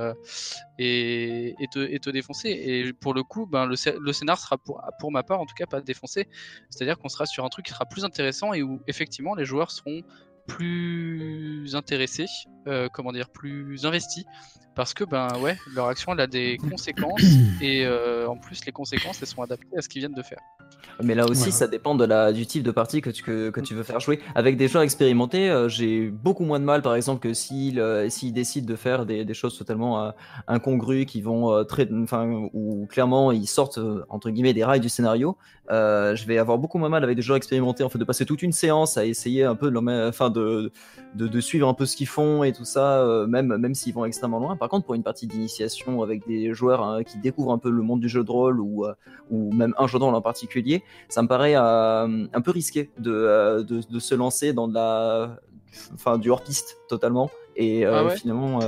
Et te défoncer. Et pour le coup, ben, le scénar sera pour ma part en tout cas pas défoncé. C'est-à-dire qu'on sera sur un truc qui sera plus intéressant et où effectivement les joueurs seront plus intéressés, plus investis, parce que ben ouais, leur action elle a des conséquences et en plus les conséquences elles sont adaptées à ce qu'ils viennent de faire. Mais là aussi, ça dépend du type de partie que tu veux faire jouer. Avec des joueurs expérimentés, j'ai beaucoup moins de mal, par exemple, que s'ils décident de faire des choses totalement incongrues, qui vont où clairement ils sortent entre guillemets des rails du scénario. Je vais avoir beaucoup moins mal avec des joueurs expérimentés, en fait, de passer toute une séance à essayer un peu de suivre un peu ce qu'ils font et tout ça, même s'ils vont extrêmement loin. Par contre, pour une partie d'initiation avec des joueurs qui découvrent un peu le monde du jeu de rôle ou même un jeu de rôle en particulier, ça me paraît un peu risqué de se lancer dans du hors-piste totalement. Et finalement,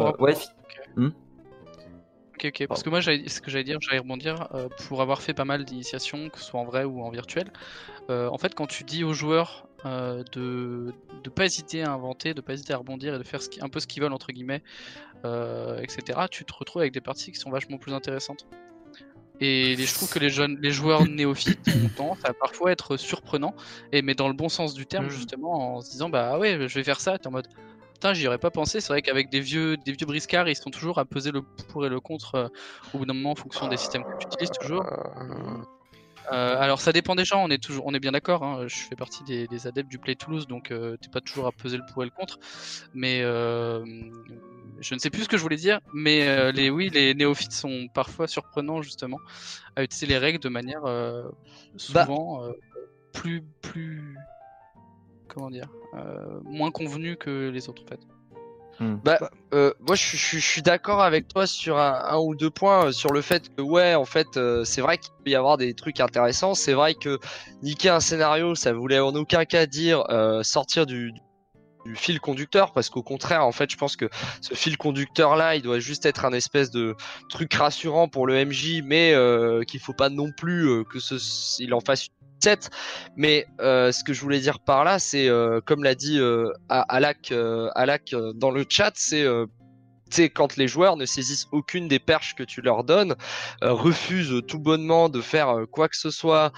Ok, parce que moi, ce que j'allais rebondir, pour avoir fait pas mal d'initiations, que ce soit en vrai ou en virtuel, en fait, quand tu dis aux joueurs de pas hésiter à inventer, de pas hésiter à rebondir et de faire un peu ce qu'ils veulent, entre guillemets, etc., tu te retrouves avec des parties qui sont vachement plus intéressantes. Et je trouve que les joueurs néophytes ont tendance à parfois être surprenants, mais dans le bon sens du terme, justement, en se disant bah ouais, je vais faire ça, t'es en mode putain, j'y aurais pas pensé. C'est vrai qu'avec des vieux briscards, ils sont toujours à peser le pour et le contre au bout d'un moment en fonction des systèmes que tu utilises toujours. Alors ça dépend des gens, on est bien d'accord, hein, je fais partie des adeptes du Play Toulouse, donc t'es pas toujours à peser le pour et le contre, mais je ne sais plus ce que je voulais dire, mais les néophytes sont parfois surprenants justement à utiliser les règles de manière souvent plus comment dire, moins convenue que les autres en fait. Moi je suis d'accord avec toi sur un ou deux points, sur le fait que ouais, en fait c'est vrai qu'il peut y avoir des trucs intéressants. C'est vrai que niquer un scénario, ça voulait en aucun cas dire sortir du fil conducteur, parce qu'au contraire, en fait, je pense que ce fil conducteur là, il doit juste être un espèce de truc rassurant pour le MJ, mais qu'il faut pas non plus il en fasse une set. Mais ce que je voulais dire par là, c'est comme l'a dit Alak dans le chat, c'est quand les joueurs ne saisissent aucune des perches que tu leur donnes, refusent tout bonnement de faire quoi que ce soit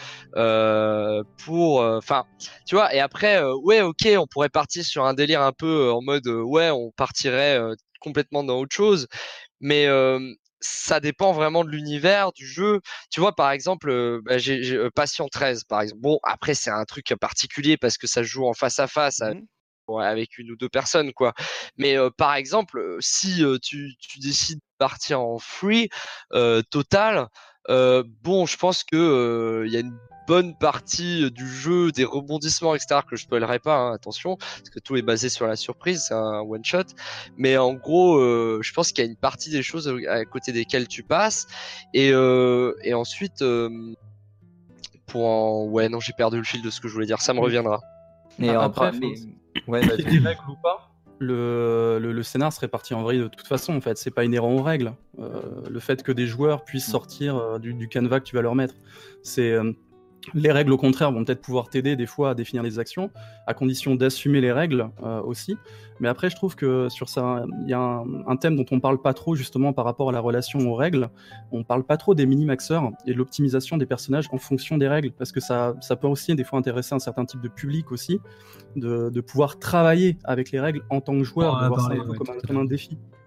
enfin, tu vois. Et après, ouais, ok, on pourrait partir sur un délire un peu en mode, ouais, on partirait complètement dans autre chose, mais ça dépend vraiment de l'univers du jeu. Tu vois, par exemple, j'ai Patient 13, par exemple. Bon, après, c'est un truc particulier parce que ça se joue en face à face. Avec une ou deux personnes, quoi. Mais par exemple, si tu décides de partir en free total, bon, je pense que y a une bonne partie du jeu, des rebondissements, etc., que je spoilerai pas, hein, attention, parce que tout est basé sur la surprise, c'est un one shot. Mais en gros, je pense qu'il y a une partie des choses à côté desquelles tu passes, et ensuite, ouais, non, j'ai perdu le fil de ce que je voulais dire. Ça me reviendra. Et après, qu'il y ait des règles ou pas, le scénar serait parti en vrille de toute façon. En fait, c'est pas inhérent aux règles. Le fait que des joueurs puissent sortir du canevas que tu vas leur mettre, c'est les règles au contraire vont peut-être pouvoir t'aider des fois à définir les actions, à condition d'assumer les règles aussi. Mais après, je trouve que sur ça, il y a un thème dont on parle pas trop justement par rapport à la relation aux règles. On parle pas trop des mini-maxeurs et de l'optimisation des personnages en fonction des règles, parce que ça peut aussi des fois intéresser un certain type de public aussi, de pouvoir travailler avec les règles en tant que joueur, de voir ça un peu comme un défi.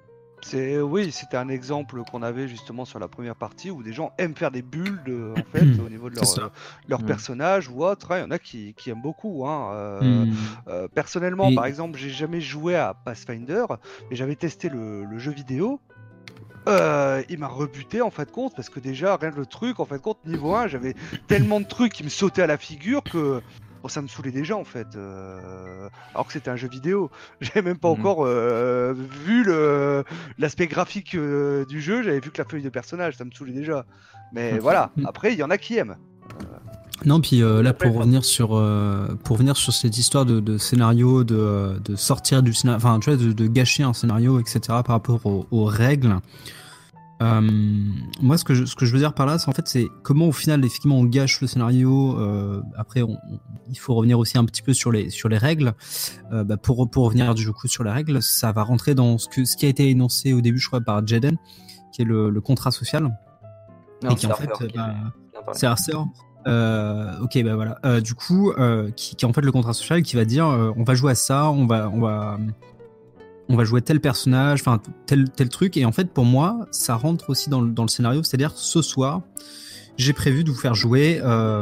Oui, c'était un exemple qu'on avait justement sur la première partie où des gens aiment faire des bulles en fait, au niveau de leur personnage ou autre. Il y en a qui aiment beaucoup. Personnellement, par exemple, j'ai jamais joué à Pathfinder, mais j'avais testé le jeu vidéo. Il m'a rebuté en fin de compte parce que déjà rien que le truc en fin de compte niveau 1 j'avais tellement de trucs qui me sautaient à la figure que ça me saoulait déjà en fait alors que c'était un jeu vidéo. J'avais même pas encore vu l'aspect graphique du jeu, j'avais vu que la feuille de personnage, ça me saoulait déjà, mais voilà, après il y en a qui aiment. Non, puis là pour revenir sur cette histoire de scénario, de sortir du scénario, enfin tu vois, de gâcher un scénario, etc. par rapport aux règles. Moi, ce que je veux dire par là, c'est comment au final effectivement on gâche le scénario. Après, il faut revenir aussi un petit peu sur les règles. Pour revenir du coup sur les règles, ça va rentrer dans ce qui a été énoncé au début, je crois, par Jaden, qui est le contrat social. Non, et qui en fait, c'est Arthur. Ok, bah voilà. Du coup, qui est en fait le contrat social qui va dire on va jouer à ça, on va jouer tel personnage, enfin tel truc. Et en fait, pour moi, ça rentre aussi dans le scénario. C'est-à-dire, ce soir, j'ai prévu de vous faire jouer.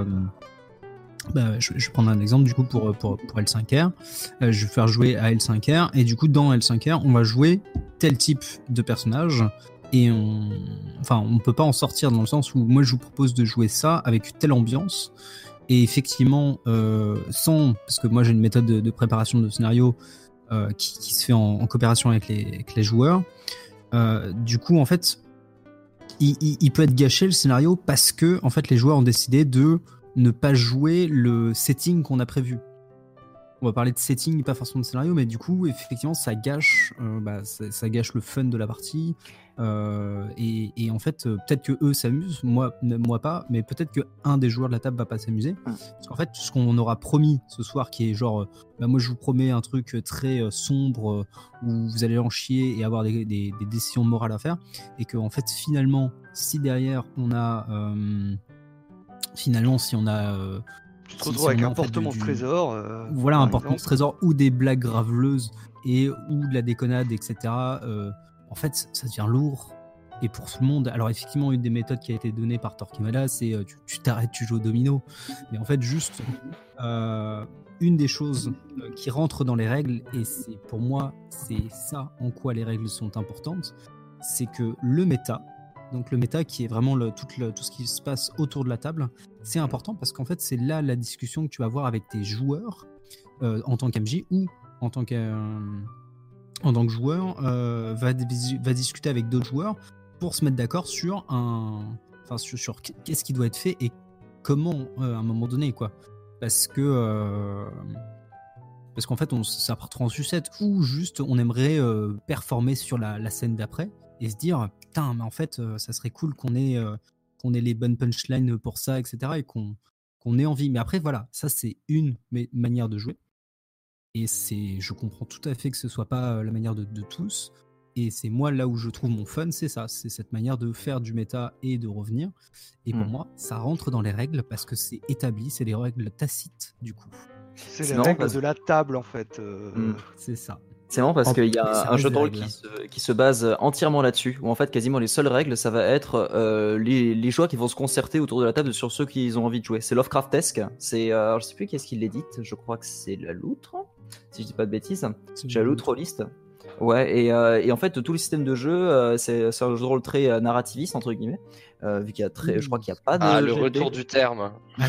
Je vais prendre un exemple du coup pour L5R. Je vais faire jouer à L5R et du coup dans L5R, on va jouer tel type de personnage. Et on peut pas en sortir dans le sens où moi je vous propose de jouer ça avec telle ambiance. Et effectivement, parce que moi j'ai une méthode de préparation de scénario qui se fait en coopération avec les joueurs. Du coup, en fait, il peut être gâché le scénario parce que en fait les joueurs ont décidé de ne pas jouer le setting qu'on a prévu. On va parler de setting, pas forcément de scénario, mais du coup, effectivement, ça gâche le fun de la partie. Et en fait, peut-être que eux s'amusent, moi pas, mais peut-être que un des joueurs de la table va pas s'amuser. Parce qu'en fait, ce qu'on aura promis ce soir, qui est genre, moi je vous promets un truc très sombre où vous allez en chier et avoir des décisions morales à faire, et que en fait, finalement, si derrière on a, si on a tu te retrouves avec un portement-trésor. Voilà, un portement-trésor ou des blagues graveleuses ou de la déconnade, etc. En fait, ça devient lourd. Et pour tout le monde, alors effectivement, une des méthodes qui a été donnée par Torquemada, c'est tu t'arrêtes, tu joues au domino. Mais en fait, juste une des choses qui rentre dans les règles, et pour moi, c'est ça en quoi les règles sont importantes, c'est que le méta, donc le méta qui est vraiment tout ce qui se passe autour de la table, c'est important parce qu'en fait c'est là la discussion que tu vas avoir avec tes joueurs en tant qu'MJ ou en tant que joueur va discuter avec d'autres joueurs pour se mettre d'accord sur sur qu'est-ce qui doit être fait et comment à un moment donné quoi. Parce qu'en fait ça part en sucette ou juste on aimerait performer sur la scène d'après et se dire putain mais en fait ça serait cool qu'on ait les bonnes punchlines pour ça, etc. et qu'on ait envie. Mais après voilà, ça c'est une manière de jouer et je comprends tout à fait que ce soit pas la manière de tous, et c'est moi là où je trouve mon fun, c'est ça, c'est cette manière de faire du méta et de revenir, et pour moi ça rentre dans les règles parce que c'est établi, c'est les règles tacites du coup. C'est les règles de la table en fait. C'est ça. C'est marrant parce qu'il y a un jeu de rôle qui se base entièrement là-dessus, où en fait quasiment les seules règles, ça va être les joueurs qui vont se concerter autour de la table sur ceux qu'ils ont envie de jouer. C'est Lovecraftesque, je sais plus qui est-ce qui l'édite, je crois que c'est la Loutre, si je dis pas de bêtises, c'est la Loutre Rolliste. Ouais, et en fait, tout le système de jeu, c'est un jeu de rôle très narrativiste, entre guillemets, vu qu'il y a je crois qu'il n'y a pas de. Ah, le retour du terme.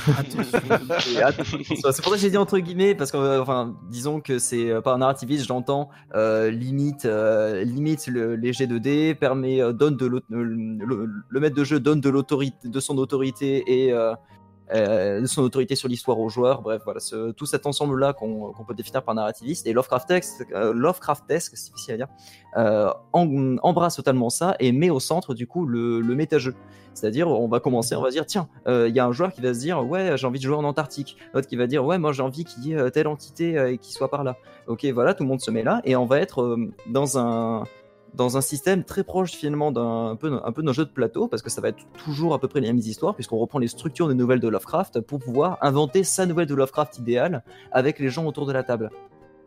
C'est pour ça que j'ai dit entre guillemets, parce que, disons que c'est pas un narrativiste, j'entends, limite les jets de dés, donne le maître de jeu donne de son autorité et. De son autorité sur l'histoire aux joueurs, bref, voilà, tout cet ensemble-là qu'on peut définir par narrativiste, et Lovecraftesque, c'est difficile à dire, embrasse totalement ça et met au centre du coup le méta-jeu. C'est-à-dire, on va commencer, on va dire, tiens, il y a un joueur qui va se dire, ouais, j'ai envie de jouer en Antarctique. L'autre qui va dire, ouais, moi j'ai envie qu'il y ait telle entité et qu'il soit par là. Ok, voilà, tout le monde se met là, et on va être dans un système très proche finalement un peu d'un jeu de plateau, parce que ça va être toujours à peu près les mêmes histoires, puisqu'on reprend les structures des nouvelles de Lovecraft pour pouvoir inventer sa nouvelle de Lovecraft idéale avec les gens autour de la table.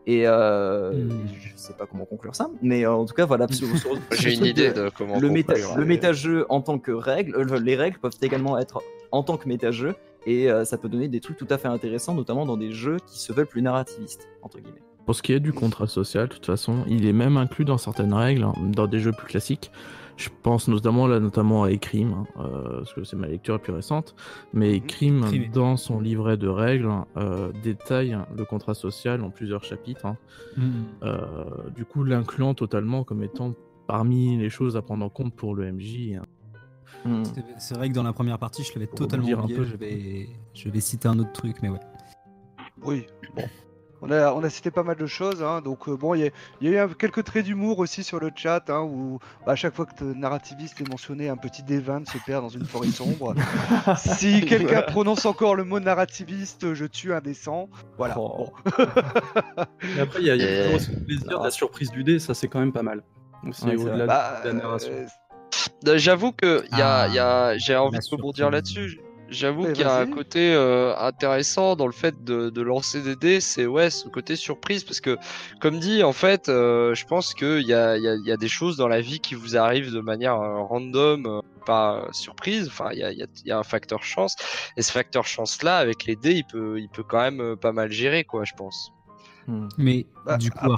Et je sais pas comment conclure ça, mais en tout cas, voilà. J'ai une idée de comment le conclure. méta-jeu en tant que règle, les règles peuvent également être en tant que méta-jeu, et ça peut donner des trucs tout à fait intéressants, notamment dans des jeux qui se veulent plus narrativistes, entre guillemets. Pour ce qui est du contrat social, de toute façon, il est même inclus dans certaines règles, hein, dans des jeux plus classiques. Je pense notamment à Ecrime, parce que c'est ma lecture la plus récente, mais Ecrime, dans son livret de règles, détaille le contrat social en plusieurs chapitres, hein. Du coup l'incluant totalement comme étant parmi les choses à prendre en compte pour le MJ. Hein. C'est vrai que dans la première partie, je l'avais totalement oublié. Je vais citer un autre truc, mais ouais. Oui, bon. On a cité pas mal de choses, hein, donc bon, il y a eu quelques traits d'humour aussi sur le chat, hein, où à chaque fois que narrativiste est mentionné, un petit D20 se perd dans une forêt sombre. Si quelqu'un prononce encore le mot narrativiste, je tue un D100. Voilà. Bon. Et après, il y a toujours aussi le plaisir de la surprise du dé, ça c'est quand même pas mal. Aussi, au-delà de la narration. J'avoue que j'ai envie de rebondir là-dessus. J'avoue qu'il y a un côté intéressant dans le fait de lancer des dés, c'est ce côté surprise, parce que comme dit, en fait, je pense qu'il y a des choses dans la vie qui vous arrivent de manière random, pas surprise. Enfin, il y a un facteur chance, et ce facteur chance-là, avec les dés, il peut quand même pas mal gérer, quoi, je pense. Mais du coup,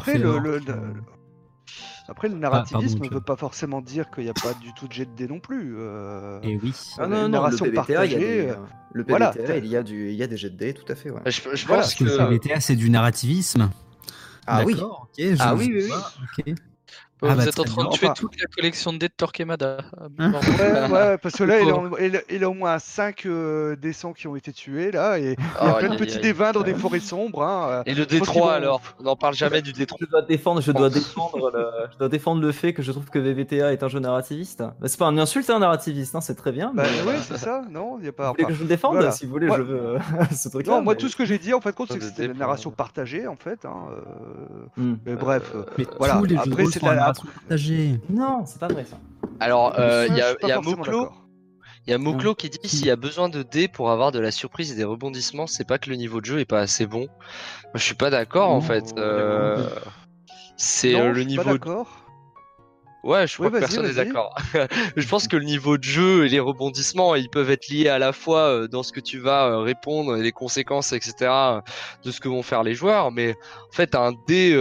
après, le narrativisme ne veut pas forcément dire qu'il n'y a pas du tout de jet de dés non plus. Et oui. Non, narration le PBTA, partagée. Le PBTA, il y a des jets de dés, tout à fait. Ouais. Je pense que le PBTA, c'est du narrativation. Ah oui. Okay, oui. Okay. Vous êtes en train de tuer toute la collection de dés de Torquemada. Ouais, parce que là, il a au moins 5 D100 qui ont été tués, là, et il y a plein de petits D20 dans des forêts sombres. Hein. Et le D3 alors, on n'en parle jamais du D3. Je dois défendre le fait que je trouve que VBTA est un jeu narrativiste. Bah, c'est pas un insulte à un narrativiste, hein, c'est très bien. Bah oui, c'est ça, non, il y a pas. Vous voulez que je me défende, voilà. Si vous voulez, je veux ce truc-là. Non, moi tout ce que j'ai dit en fait, c'est que c'était une narration partagée en fait. Hein, mais bref, voilà. Après c'est de la partagée. Non, c'est pas vrai ça. Alors, il y a Moklo. Il y a Moklo qui dit s'il y a besoin de dés pour avoir de la surprise et des rebondissements, c'est pas que le niveau de jeu est pas assez bon. Moi, je suis pas d'accord en fait. C'est le niveau. Pas d'accord. Ouais, je crois que personne n'est d'accord. Je pense que le niveau de jeu et les rebondissements, ils peuvent être liés à la fois dans ce que tu vas répondre et les conséquences, etc. de ce que vont faire les joueurs. Mais en fait, un dé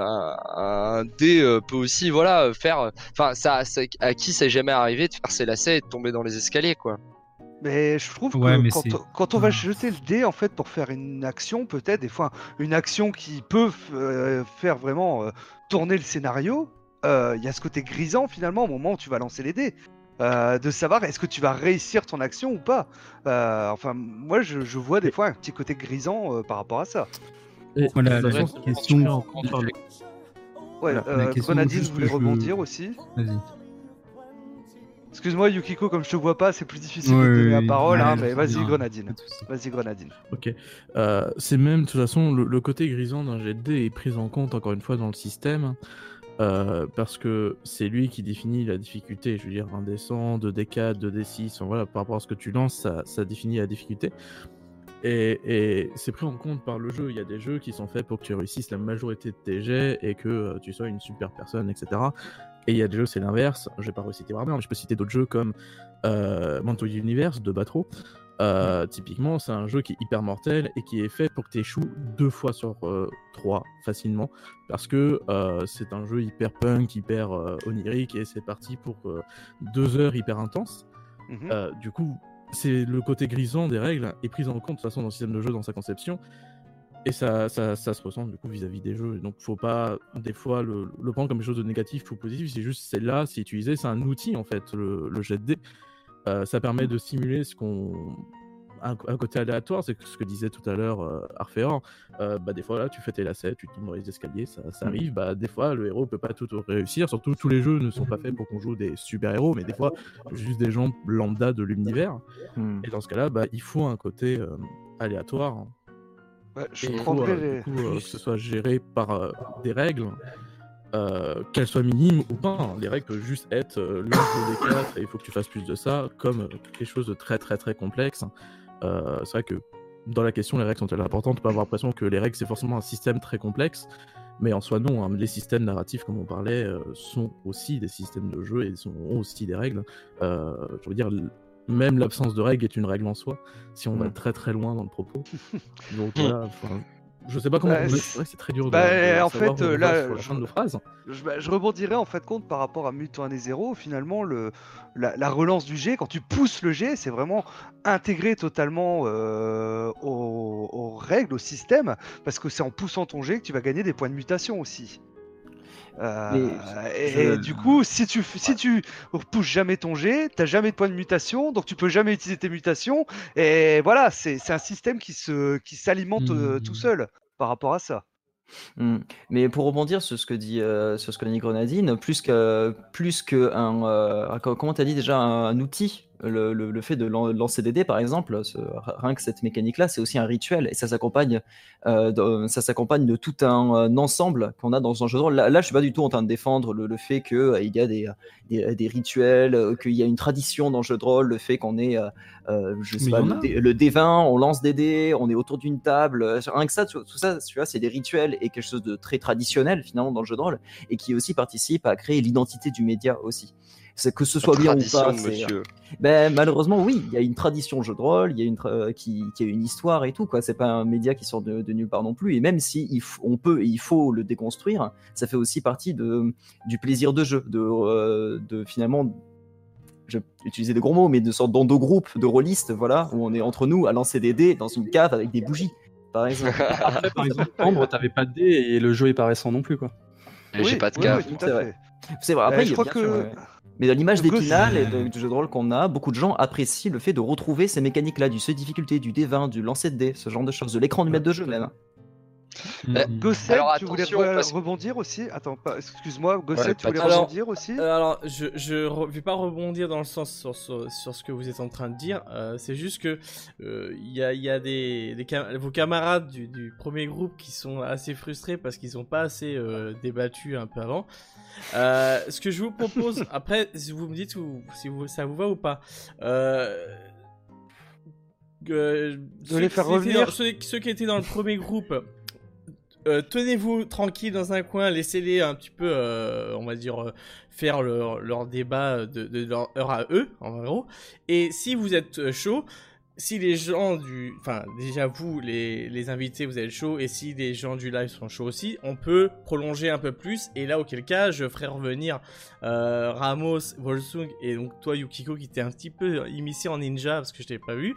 peut aussi, faire. Enfin, à qui c'est jamais arrivé de faire ses lacets et de tomber dans les escaliers, quoi. Mais je trouve que quand on va jeter le dé en fait pour faire une action, peut-être des fois une action qui peut faire vraiment tourner le scénario. Il y a ce côté grisant finalement au moment où tu vas lancer les dés, de savoir est-ce que tu vas réussir ton action ou pas. Enfin, moi je vois des fois un petit côté grisant par rapport à ça. Voilà, la question. Grenadine voulait rebondir aussi. Vas-y. Excuse-moi Yukiko, comme je te vois pas, c'est plus difficile de te donner la parole, mais vas-y Grenadine. Vas-y Grenadine. Ok. C'est même de toute façon le côté grisant d'un jet de dés est pris en compte encore une fois dans le système. Parce que c'est lui qui définit la difficulté. Je veux dire, un D100, 2D4, 2D6, voilà, par rapport à ce que tu lances, ça définit la difficulté. Et c'est pris en compte par le jeu. Il y a des jeux qui sont faits pour que tu réussisses la majorité de tes jets et que tu sois une super personne, etc. Et il y a des jeux, c'est l'inverse. Je vais pas reciter Warhammer, mais je peux citer d'autres jeux comme Mantle Universe de Batro. Typiquement, c'est un jeu qui est hyper mortel et qui est fait pour que tu échoues 2 fois sur 3 facilement, parce que c'est un jeu hyper punk, hyper onirique, et c'est parti pour 2 heures hyper intenses. Du coup, c'est le côté grisant des règles est pris en compte de toute façon dans le système de jeu, dans sa conception, et ça se ressent du coup vis-à-vis des jeux. Donc faut pas des fois le prendre comme quelque chose de négatif ou positif, c'est là, c'est utilisé, c'est un outil en fait, le jet de dés. Ça permet de simuler un côté aléatoire, c'est ce que disait tout à l'heure Arphéor. Des fois là tu fais tes lacets, tu tombes dans les escaliers, ça arrive. Des fois le héros peut pas tout réussir, surtout tous les jeux ne sont pas faits pour qu'on joue des super héros, mais des fois juste des gens lambda de l'univers. Et dans ce cas là il faut un côté aléatoire. Je prendrais que ce soit géré par des règles. Qu'elles soient minimes ou pas, les règles peuvent juste être lance des 4 et il faut que tu fasses plus de ça, comme quelque chose de très très très complexe. C'est vrai que dans la question, les règles sont-elles importantes? Pas avoir l'impression que les règles c'est forcément un système très complexe, mais en soi non, hein. Les systèmes narratifs, comme on parlait, sont aussi des systèmes de jeu et ont aussi des règles. Je veux dire, même l'absence de règles est une règle en soi, si on va très très loin dans le propos. Donc voilà, enfin, je sais pas comment c'est vrai que c'est très dur de en savoir fait, où on là, va sur la fin de nos phrases. je rebondirais en fait compte par rapport à Mutant Année Zéro. Finalement, la relance du jet, quand tu pousses le jet, c'est vraiment intégré totalement aux règles, au système, parce que c'est en poussant ton jet que tu vas gagner des points de mutation aussi. Du coup, si tu repousses jamais ton jet, t'as jamais de points de mutation, donc tu peux jamais utiliser tes mutations. Et voilà, c'est un système qui s'alimente tout seul par rapport à ça. Mais pour rebondir sur ce que dit Grenadine, plus que comment t'as dit déjà, un outil, le fait de lancer des dés par exemple, rien que cette mécanique-là, c'est aussi un rituel et ça s'accompagne de tout un ensemble qu'on a dans un jeu de rôle. Là, je suis pas du tout en train de défendre le fait qu'il y a des rituels, qu'il y a une tradition dans le jeu de rôle, le fait qu'on est je sais Mais pas, il y en a. le D20, on lance des dés, on est autour d'une table, rien que ça, tout ça, tu vois, c'est des rituels et quelque chose de très traditionnel finalement dans le jeu de rôle et qui aussi participe à créer l'identité du média aussi. C'est que ce soit bien ou pas, monsieur. Malheureusement oui, il y a une tradition jeu de rôle, il y a qui a une histoire et tout quoi. C'est pas un média qui sort de nulle part non plus. Et même si on peut et il faut le déconstruire, ça fait aussi partie du plaisir de jeu, de finalement. Je vais utiliser des gros mots, mais de sorte d'endogroupe de rôlistes, voilà, où on est entre nous à lancer des dés dans une cave avec des bougies, par exemple. Après, par exemple, Ambre, t'avais pas de dés et le jeu est pas récent non plus, quoi. J'ai pas de cave. Oui, tout C'est à vrai. fait. C'est vrai. Après, je il y a crois bien que- sûr, ouais. Mais dans l'image Ghost- d'Épinal et du jeu de rôle qu'on a, beaucoup de gens apprécient le fait de retrouver ces mécaniques-là, du seuil de difficulté, du D20, du lancer de dés, ce genre de choses, de l'écran du maître de jeu même. Gossette, Alors, tu voulais attention, parce que- rebondir aussi? Attends, excuse-moi, Gossette, Ouais, tu pas de voulais soucis. rebondir aussi? Alors, je vais pas rebondir dans le sens sur ce que vous êtes en train de dire. C'est juste que il y a vos camarades du premier groupe qui sont assez frustrés parce qu'ils ont pas assez débattu un peu avant. Ce que je vous propose, après, si vous me dites ça vous va ou pas. les faire revenir. Ceux qui étaient dans le premier groupe. Tenez-vous tranquille dans un coin, laissez-les un petit peu, on va dire, faire leur débat de leur heure à eux, en gros. Et si vous êtes chaud, si les gens enfin, déjà vous, les invités, vous êtes chaud, et si les gens du live sont chauds aussi, on peut prolonger un peu plus, et là, auquel cas, je ferai revenir Ramos, Volsung, et donc toi, Yukiko, qui t'es un petit peu immiscé en ninja, parce que je t'ai pas vu.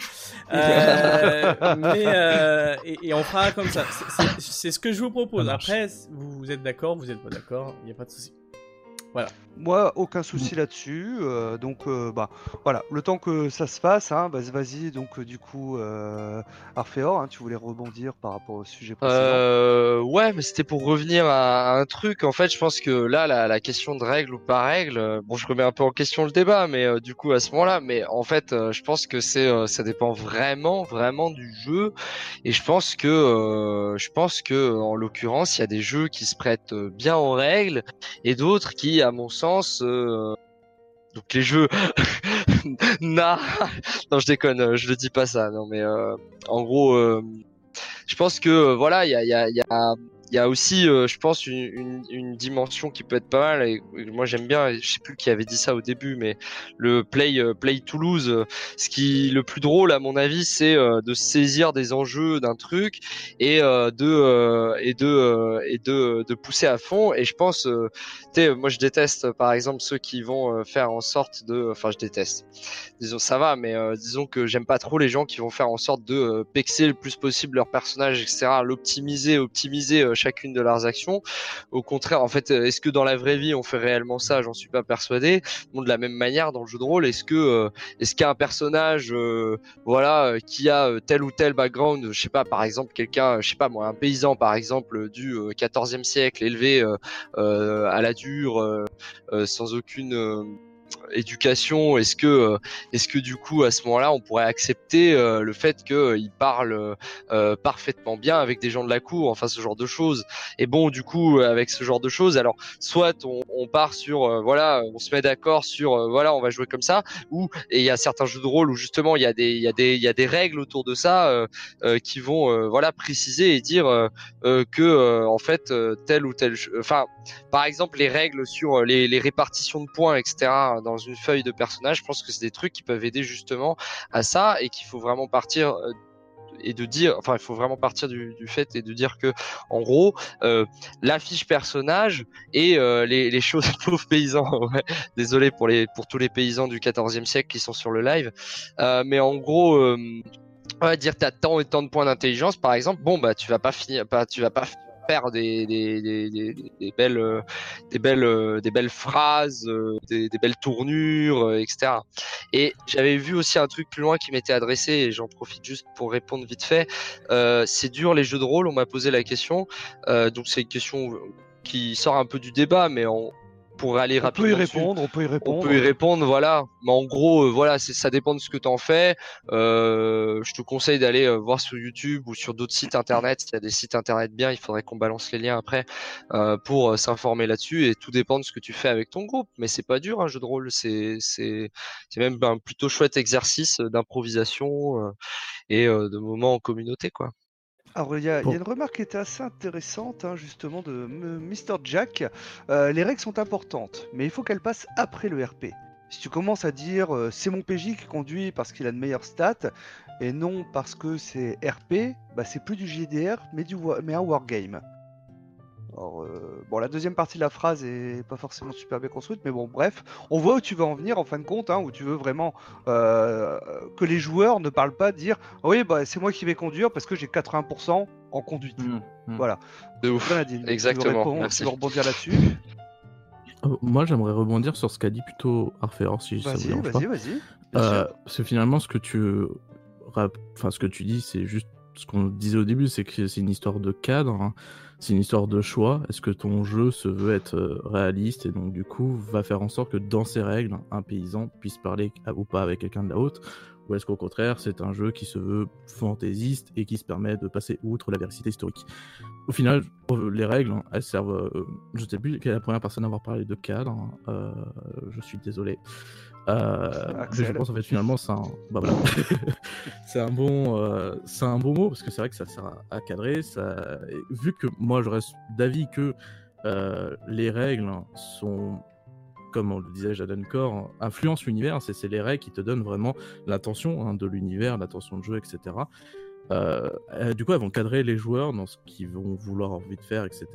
Et on fera comme ça. C'est ce que je vous propose. Ça marche. Après, vous êtes d'accord, vous êtes pas d'accord, il n'y a pas de souci. Voilà. Moi, aucun souci là-dessus. Donc, voilà, le temps que ça se fasse, hein, vas-y. Donc, du coup, Arphéor, hein, tu voulais rebondir par rapport au sujet précédent. Ouais, mais c'était pour revenir à un truc. En fait, je pense que là, la question de règle ou pas règle, bon, je remets un peu en question le débat, mais du coup, à ce moment-là, mais en fait, je pense que ça dépend vraiment, vraiment du jeu. Et je pense que, en l'occurrence, il y a des jeux qui se prêtent bien aux règles et d'autres qui, à mon sens, donc les jeux non, je déconne, je le dis pas ça, non mais en gros, je pense que voilà, il y a aussi, je pense, une dimension qui peut être pas mal. Et moi, j'aime bien. Je sais plus qui avait dit ça au début, mais le play Toulouse. Le plus drôle, à mon avis, c'est de saisir des enjeux d'un truc et de pousser à fond. Et je pense, moi, je déteste, par exemple, ceux qui vont faire en sorte enfin, je déteste. Disons, ça va, mais disons que j'aime pas trop les gens qui vont faire en sorte de pexer le plus possible leur personnage, etc. Optimiser chacune de leurs actions. Au contraire, en fait, est-ce que dans la vraie vie on fait réellement ça? J'en suis pas persuadé. Bon, de la même manière, dans le jeu de rôle, est-ce qu'il y a un personnage, qui a tel ou tel background, je sais pas, par exemple quelqu'un, je sais pas moi, un paysan par exemple du 14e siècle, élevé à la dure, sans aucune éducation, est-ce que du coup à ce moment-là on pourrait accepter le fait qu'il parle parfaitement bien avec des gens de la cour, enfin ce genre de choses. Et bon, du coup avec ce genre de choses, alors soit on part sur voilà, on se met d'accord sur voilà, on va jouer comme ça, ou et il y a certains jeux de rôle où justement il y a des règles autour de ça qui vont voilà préciser et dire que en fait tel ou tel, enfin par exemple les règles sur les répartitions de points, etc. dans une feuille de personnage, je pense que c'est des trucs qui peuvent aider justement à ça, et qu'il faut vraiment partir et de dire, enfin il faut vraiment partir du fait et de dire que en gros la fiche personnage et les choses pauvres paysans, ouais, désolé pour tous les paysans du 14e siècle qui sont sur le live, mais en gros on va dire t'as tant et tant de points d'intelligence par exemple, bon bah tu vas pas faire des belles phrases, des belles tournures, etc. Et j'avais vu aussi un truc plus loin qui m'était adressé, et j'en profite juste pour répondre vite fait. C'est dur les jeux de rôle, on m'a posé la question. Donc c'est une question qui sort un peu du débat, mais pour aller rapidement On peut y dessus. Répondre, voilà. Mais en gros, voilà, ça dépend de ce que tu en fais. Je te conseille d'aller voir sur YouTube ou sur d'autres sites internet. S'il y a des sites internet bien, il faudrait qu'on balance les liens après pour s'informer là-dessus. Et tout dépend de ce que tu fais avec ton groupe. Mais c'est pas dur un jeu de rôle. C'est même un plutôt chouette exercice d'improvisation et de moments en communauté, quoi. Alors, il y a une remarque qui était assez intéressante, hein, justement, de Mr. Jack. Les règles sont importantes, mais il faut qu'elles passent après le RP. Si tu commences à dire c'est mon PJ qui conduit parce qu'il a de meilleures stats, et non parce que c'est RP, bah c'est plus du JDR, mais un wargame. Alors, bon, la deuxième partie de la phrase est pas forcément super bien construite, mais bon, bref, on voit où tu veux en venir en fin de compte, hein, où tu veux vraiment que les joueurs ne parlent pas dire oui, bah c'est moi qui vais conduire parce que j'ai 80% en conduite. Voilà. De ouf. Nadine, Exactement. Tu veux rebondir là-dessus? Moi, j'aimerais rebondir sur ce qu'a dit plutôt Arfeor, si ça vous dérange pas. Vas-y. Parce que finalement, ce que tu dis, c'est juste ce qu'on disait au début, c'est que c'est une histoire de cadre, hein. C'est une histoire de choix. Est-ce que ton jeu se veut être réaliste, et donc du coup va faire en sorte que dans ses règles, un paysan puisse parler ou pas avec quelqu'un de la haute, ou est-ce qu'au contraire c'est un jeu qui se veut fantaisiste et qui se permet de passer outre la véracité historique? Au final, les règles, elles servent. Je sais plus quelle est la première personne à avoir parlé de cadre. Je suis désolé. Mais je pense en fait finalement c'est un, bah voilà. c'est un bon mot, parce que c'est vrai que ça sert à cadrer. Vu que moi je reste d'avis que les règles sont, comme on le disait Jaden Core, influencent l'univers. C'est les règles qui te donnent vraiment l'intention de l'univers, l'intention de jeu, etc. Du coup elles vont cadrer les joueurs dans ce qu'ils vont vouloir envie de faire, etc.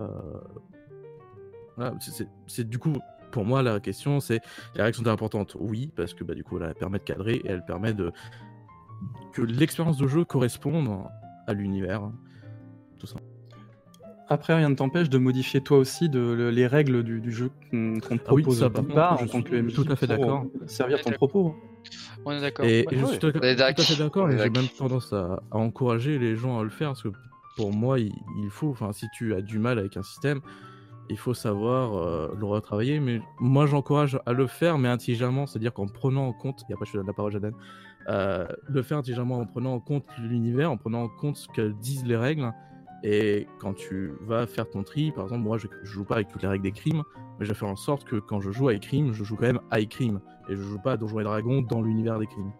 Voilà, c'est du coup, pour moi, la question, c'est les règles sont importantes. Oui, parce que du coup, elles permettent de cadrer et elles permettent que l'expérience de jeu corresponde à l'univers. Tout ça. Après, rien ne t'empêche de modifier toi aussi les règles du jeu qu'on te propose en tant que MJ, tout à fait d'accord. Servir ton propos. On est d'accord. Et je suis tout à fait d'accord, et j'ai même tendance à encourager les gens à le faire, parce que pour moi, il faut, si tu as du mal avec un système, il faut savoir le retravailler, mais moi j'encourage à le faire, mais intelligemment, c'est-à-dire qu'en prenant en compte, et après je te donne la parole Jaden, le faire intelligemment en prenant en compte l'univers, en prenant en compte ce que disent les règles, et quand tu vas faire ton tri, par exemple, moi je joue pas avec toutes les règles des crimes, mais je vais faire en sorte que quand je joue à crime, je joue quand même à crime, et je joue pas à Donjons et Dragons dans l'univers des crimes.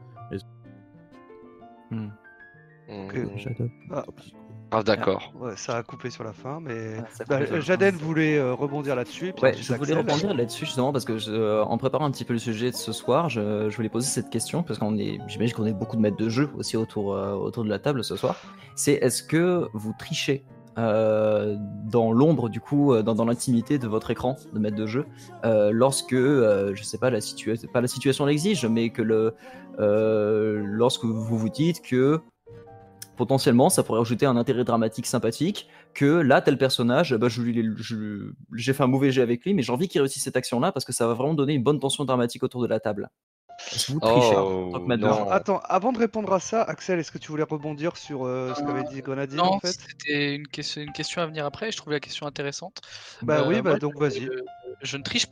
D'accord. Ouais, ça a coupé sur la fin, mais Jaden voulait rebondir là-dessus. Ouais, je voulais rebondir là-dessus justement parce que en préparant un petit peu le sujet de ce soir, je voulais poser cette question parce j'imagine qu'on est beaucoup de maîtres de jeu aussi autour de la table ce soir. C'est est-ce que vous trichez dans l'ombre du coup, dans l'intimité de votre écran de maître de jeu, lorsque je sais pas, la situation l'exige, mais que lorsque vous vous dites que potentiellement, ça pourrait ajouter un intérêt dramatique sympathique, que là, tel personnage, j'ai fait un mauvais jet avec lui, mais j'ai envie qu'il réussisse cette action-là, parce que ça va vraiment donner une bonne tension dramatique autour de la table. Est-ce que vous trichez en tant que maître de jeu ? Attends, avant de répondre à ça, Axel, est-ce que tu voulais rebondir sur ce qu'avait dit Grenadine en fait ? C'était une question à venir après, je trouvais la question intéressante. Donc vas-y. Je ne triche plus.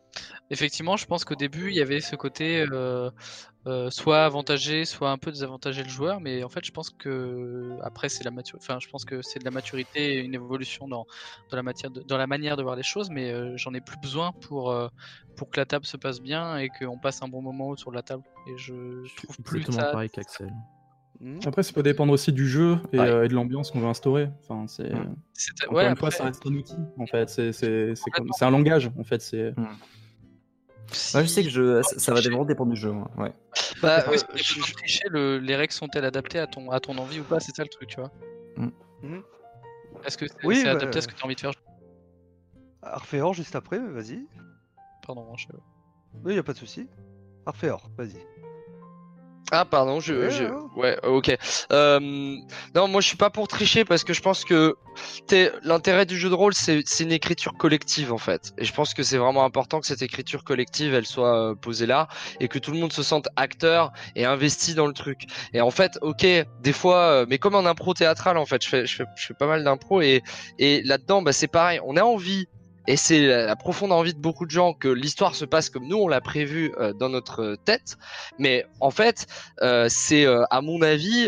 Effectivement, je pense qu'au début, il y avait ce côté soit avantagé, soit un peu désavantagé le joueur, mais en fait, je pense que après, c'est je pense que c'est de la maturité et une évolution dans dans la manière de voir les choses, mais j'en ai plus besoin pour que la table se passe bien et qu'on passe un bon moment autour de la table. Et je trouve plus Exactement ça. pareil qu'Axel. Après, ça peut dépendre aussi du jeu et, Ouais. Et de l'ambiance qu'on veut instaurer. Enfin, encore Ouais, une fois, après, ça reste un outil. En fait, c'est un langage. En fait, c'est. Ouais, je sais que ça va vraiment dépendre du jeu. Ouais. Bah, Est-ce que si tu veux tricher, les règles sont-elles adaptées à ton envie ou pas? C'est ça le truc, tu vois. Est-ce que c'est Oui, adapté à ce que tu as envie de faire? Arphéor juste après, vas-y. Pardon, Oui, y a pas de souci. Arphéor, vas-y. Ah pardon, ouais, ok. Non, moi je suis pas pour tricher parce que je pense que l'intérêt du jeu de rôle c'est une écriture collective en fait. Et je pense que c'est vraiment important que cette écriture collective elle soit posée là et que tout le monde se sente acteur et investi dans le truc. Et en fait, ok, des fois, mais comme en impro théâtral en fait, je fais pas mal d'impro et là-dedans bah c'est pareil, on a envie. Et c'est la profonde envie de beaucoup de gens que l'histoire se passe comme nous on l'a prévu dans notre tête. Mais en fait, c'est à mon avis,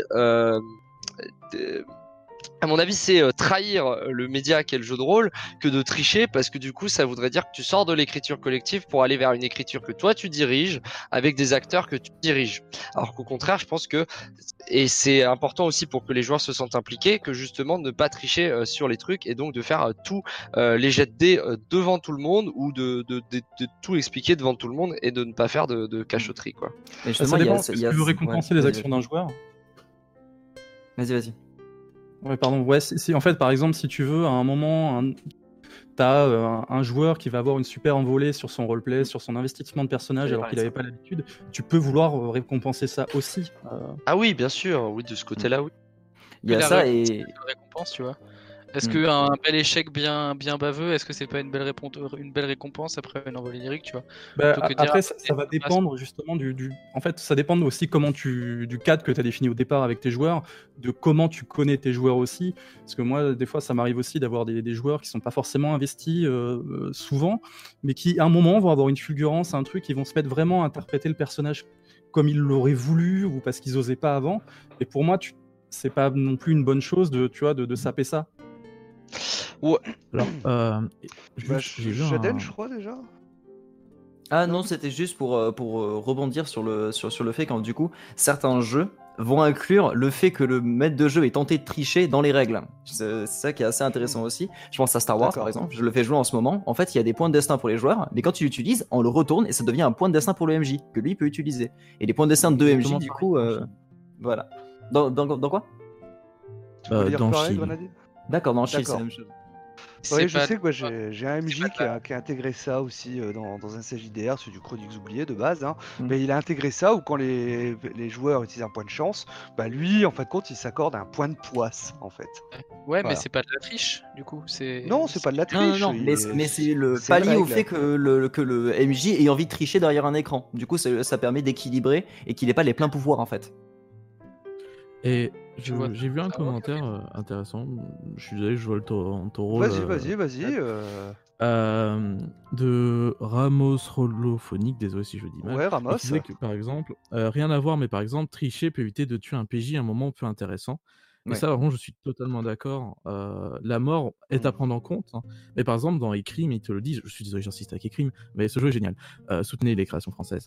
c'est trahir le média qu'est le jeu de rôle que de tricher parce que du coup ça voudrait dire que tu sors de l'écriture collective pour aller vers une écriture que toi tu diriges avec des acteurs que tu diriges. Alors qu'au contraire, je pense que et c'est important aussi pour que les joueurs se sentent impliqués que justement de ne pas tricher sur les trucs et donc de faire tous les jets de dés devant tout le monde ou de tout expliquer devant tout le monde et de ne pas faire de cachotterie quoi. Et Ça justement, dépend. Est-ce que tu veux récompenser les actions d'un joueur? Vas-y. Ouais, pardon. Ouais, en fait, par exemple, si tu veux, à un moment, t'as un joueur qui va avoir une super envolée sur son roleplay, sur son investissement de personnage alors qu'il n'avait pas l'habitude, tu peux vouloir récompenser ça aussi. Ah oui, bien sûr, oui, de ce côté-là, oui. Il y a ça et. La récompense, tu vois. Est-ce qu'un bel échec bien baveux, est-ce que c'est pas une belle récompense après une envolée lyrique, tu vois? Bah, après, ça va dépendre justement En fait, ça dépend aussi du cadre que tu as défini au départ avec tes joueurs, de comment tu connais tes joueurs aussi. Parce que moi, des fois, ça m'arrive aussi d'avoir des joueurs qui sont pas forcément investis souvent, mais qui, à un moment, vont avoir une fulgurance, un truc, ils vont se mettre vraiment à interpréter le personnage comme ils l'auraient voulu ou parce qu'ils osaient pas avant. Et pour moi, c'est pas non plus une bonne chose de saper ça. Ouais. Alors, Jaden, je crois déjà. Ah non, c'était juste pour rebondir sur le fait quand du coup certains jeux vont inclure le fait que le maître de jeu est tenté de tricher dans les règles. C'est ça qui est assez intéressant aussi. Je pense à Star Wars par exemple, je le fais jouer en ce moment. En fait, il y a des points de destin pour les joueurs, mais quand tu l'utilises, on le retourne et ça devient un point de destin pour le MJ que lui peut utiliser. Et les points de destin de MJ, du coup, voilà. Dans quoi? Dans Shield. D'accord, dans Shield, c'est la même chose. Oui, je sais que moi j'ai un MJ qui a intégré ça aussi dans un CJDR, celui du Chronix oublié de base, hein. Mais il a intégré ça où quand les joueurs utilisent un point de chance, bah lui en fin de compte il s'accorde un point de poisse en fait. Ouais, Voilà. mais c'est pas de la triche du coup. Non, c'est pas de la triche. Non, mais c'est le palier au fait que le MJ ait envie de tricher derrière un écran. Du coup, ça permet d'équilibrer et qu'il ait pas les pleins pouvoirs en fait. Et j'ai vu un commentaire intéressant. Je suis désolé, je vois ton rôle. Vas-y. De Ramos Rolophonique, désolé si je dis mal. Ouais, Ramos. Il disait que, par exemple, rien à voir, mais par exemple, tricher peut éviter de tuer un PJ à un moment peu intéressant. Et ça, vraiment, je suis totalement d'accord. La mort est à prendre en compte. Hein. Mais par exemple, dans Ecrime, ils te le disent. Je suis désolé, j'insiste avec Ecrime, mais ce jeu est génial. Soutenez les créations françaises.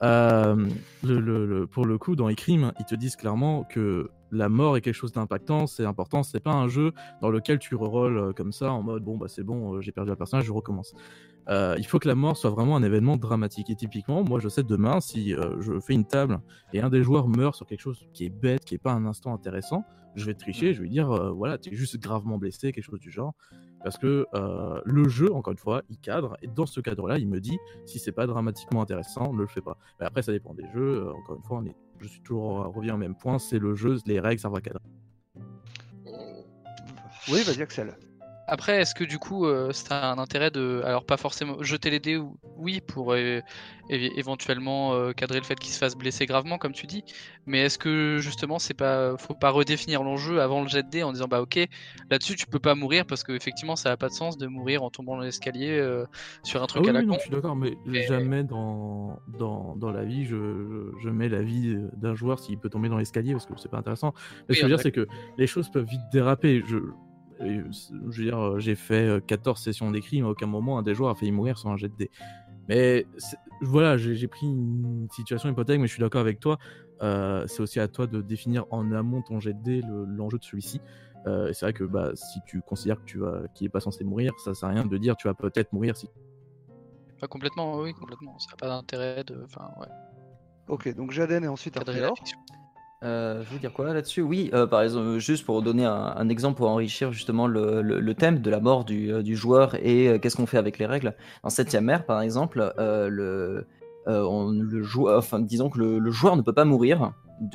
Pour le coup, dans Ecrime, ils te disent clairement que la mort est quelque chose d'impactant, c'est important. C'est pas un jeu dans lequel tu rerolles comme ça en mode bon, bah c'est bon, j'ai perdu un personnage, je recommence. Il faut que la mort soit vraiment un événement dramatique. Et typiquement, moi je sais demain, si je fais une table et un des joueurs meurt sur quelque chose qui est bête, qui est pas un instant intéressant, je vais tricher, je vais dire voilà, t'es juste gravement blessé, quelque chose du genre. Parce que le jeu, encore une fois, il cadre, et dans ce cadre-là, il me dit si c'est pas dramatiquement intéressant, ne le fais pas. Mais après, ça dépend des jeux. Encore une fois, je suis toujours revient au même point, c'est le jeu, les règles, ça va cadrer. Oui, vas-y Axel. Après, est-ce que du coup, ça a un intérêt de, alors pas forcément jeter les dés, oui, pour éventuellement cadrer le fait qu'il se fasse blesser gravement, comme tu dis. Mais est-ce que justement, faut pas redéfinir l'enjeu avant le jet de dés en disant bah ok, là-dessus tu peux pas mourir parce que effectivement, ça a pas de sens de mourir en tombant dans l'escalier sur un Ah truc oui, à la oui, non, con. je suis d'accord, mais jamais dans la vie je mets la vie d'un joueur s'il peut tomber dans l'escalier parce que c'est pas intéressant. Mais Oui, ce que je veux on dire, c'est que les choses peuvent vite déraper. Je veux dire, j'ai fait 14 sessions d'écrit, mais à aucun moment un des joueurs a failli mourir sur un jet de dés. Mais voilà, j'ai pris une situation hypothèque, mais je suis d'accord avec toi. C'est aussi à toi de définir en amont ton jet de dés, l'enjeu de celui-ci. Et c'est vrai que si tu considères qu'il est pas censé mourir, ça sert à rien de dire tu vas peut-être mourir si. Pas complètement, oui, complètement. Ça n'a pas d'intérêt de. Enfin, ouais. Ok, donc Jaden et ensuite Cadrer la Arphéor. fiction. Je veux dire quoi là-dessus? Oui, par exemple, juste pour donner un exemple pour enrichir justement le thème de la mort du joueur et qu'est-ce qu'on fait avec les règles. En 7ème ère, par exemple, disons que le joueur ne peut pas mourir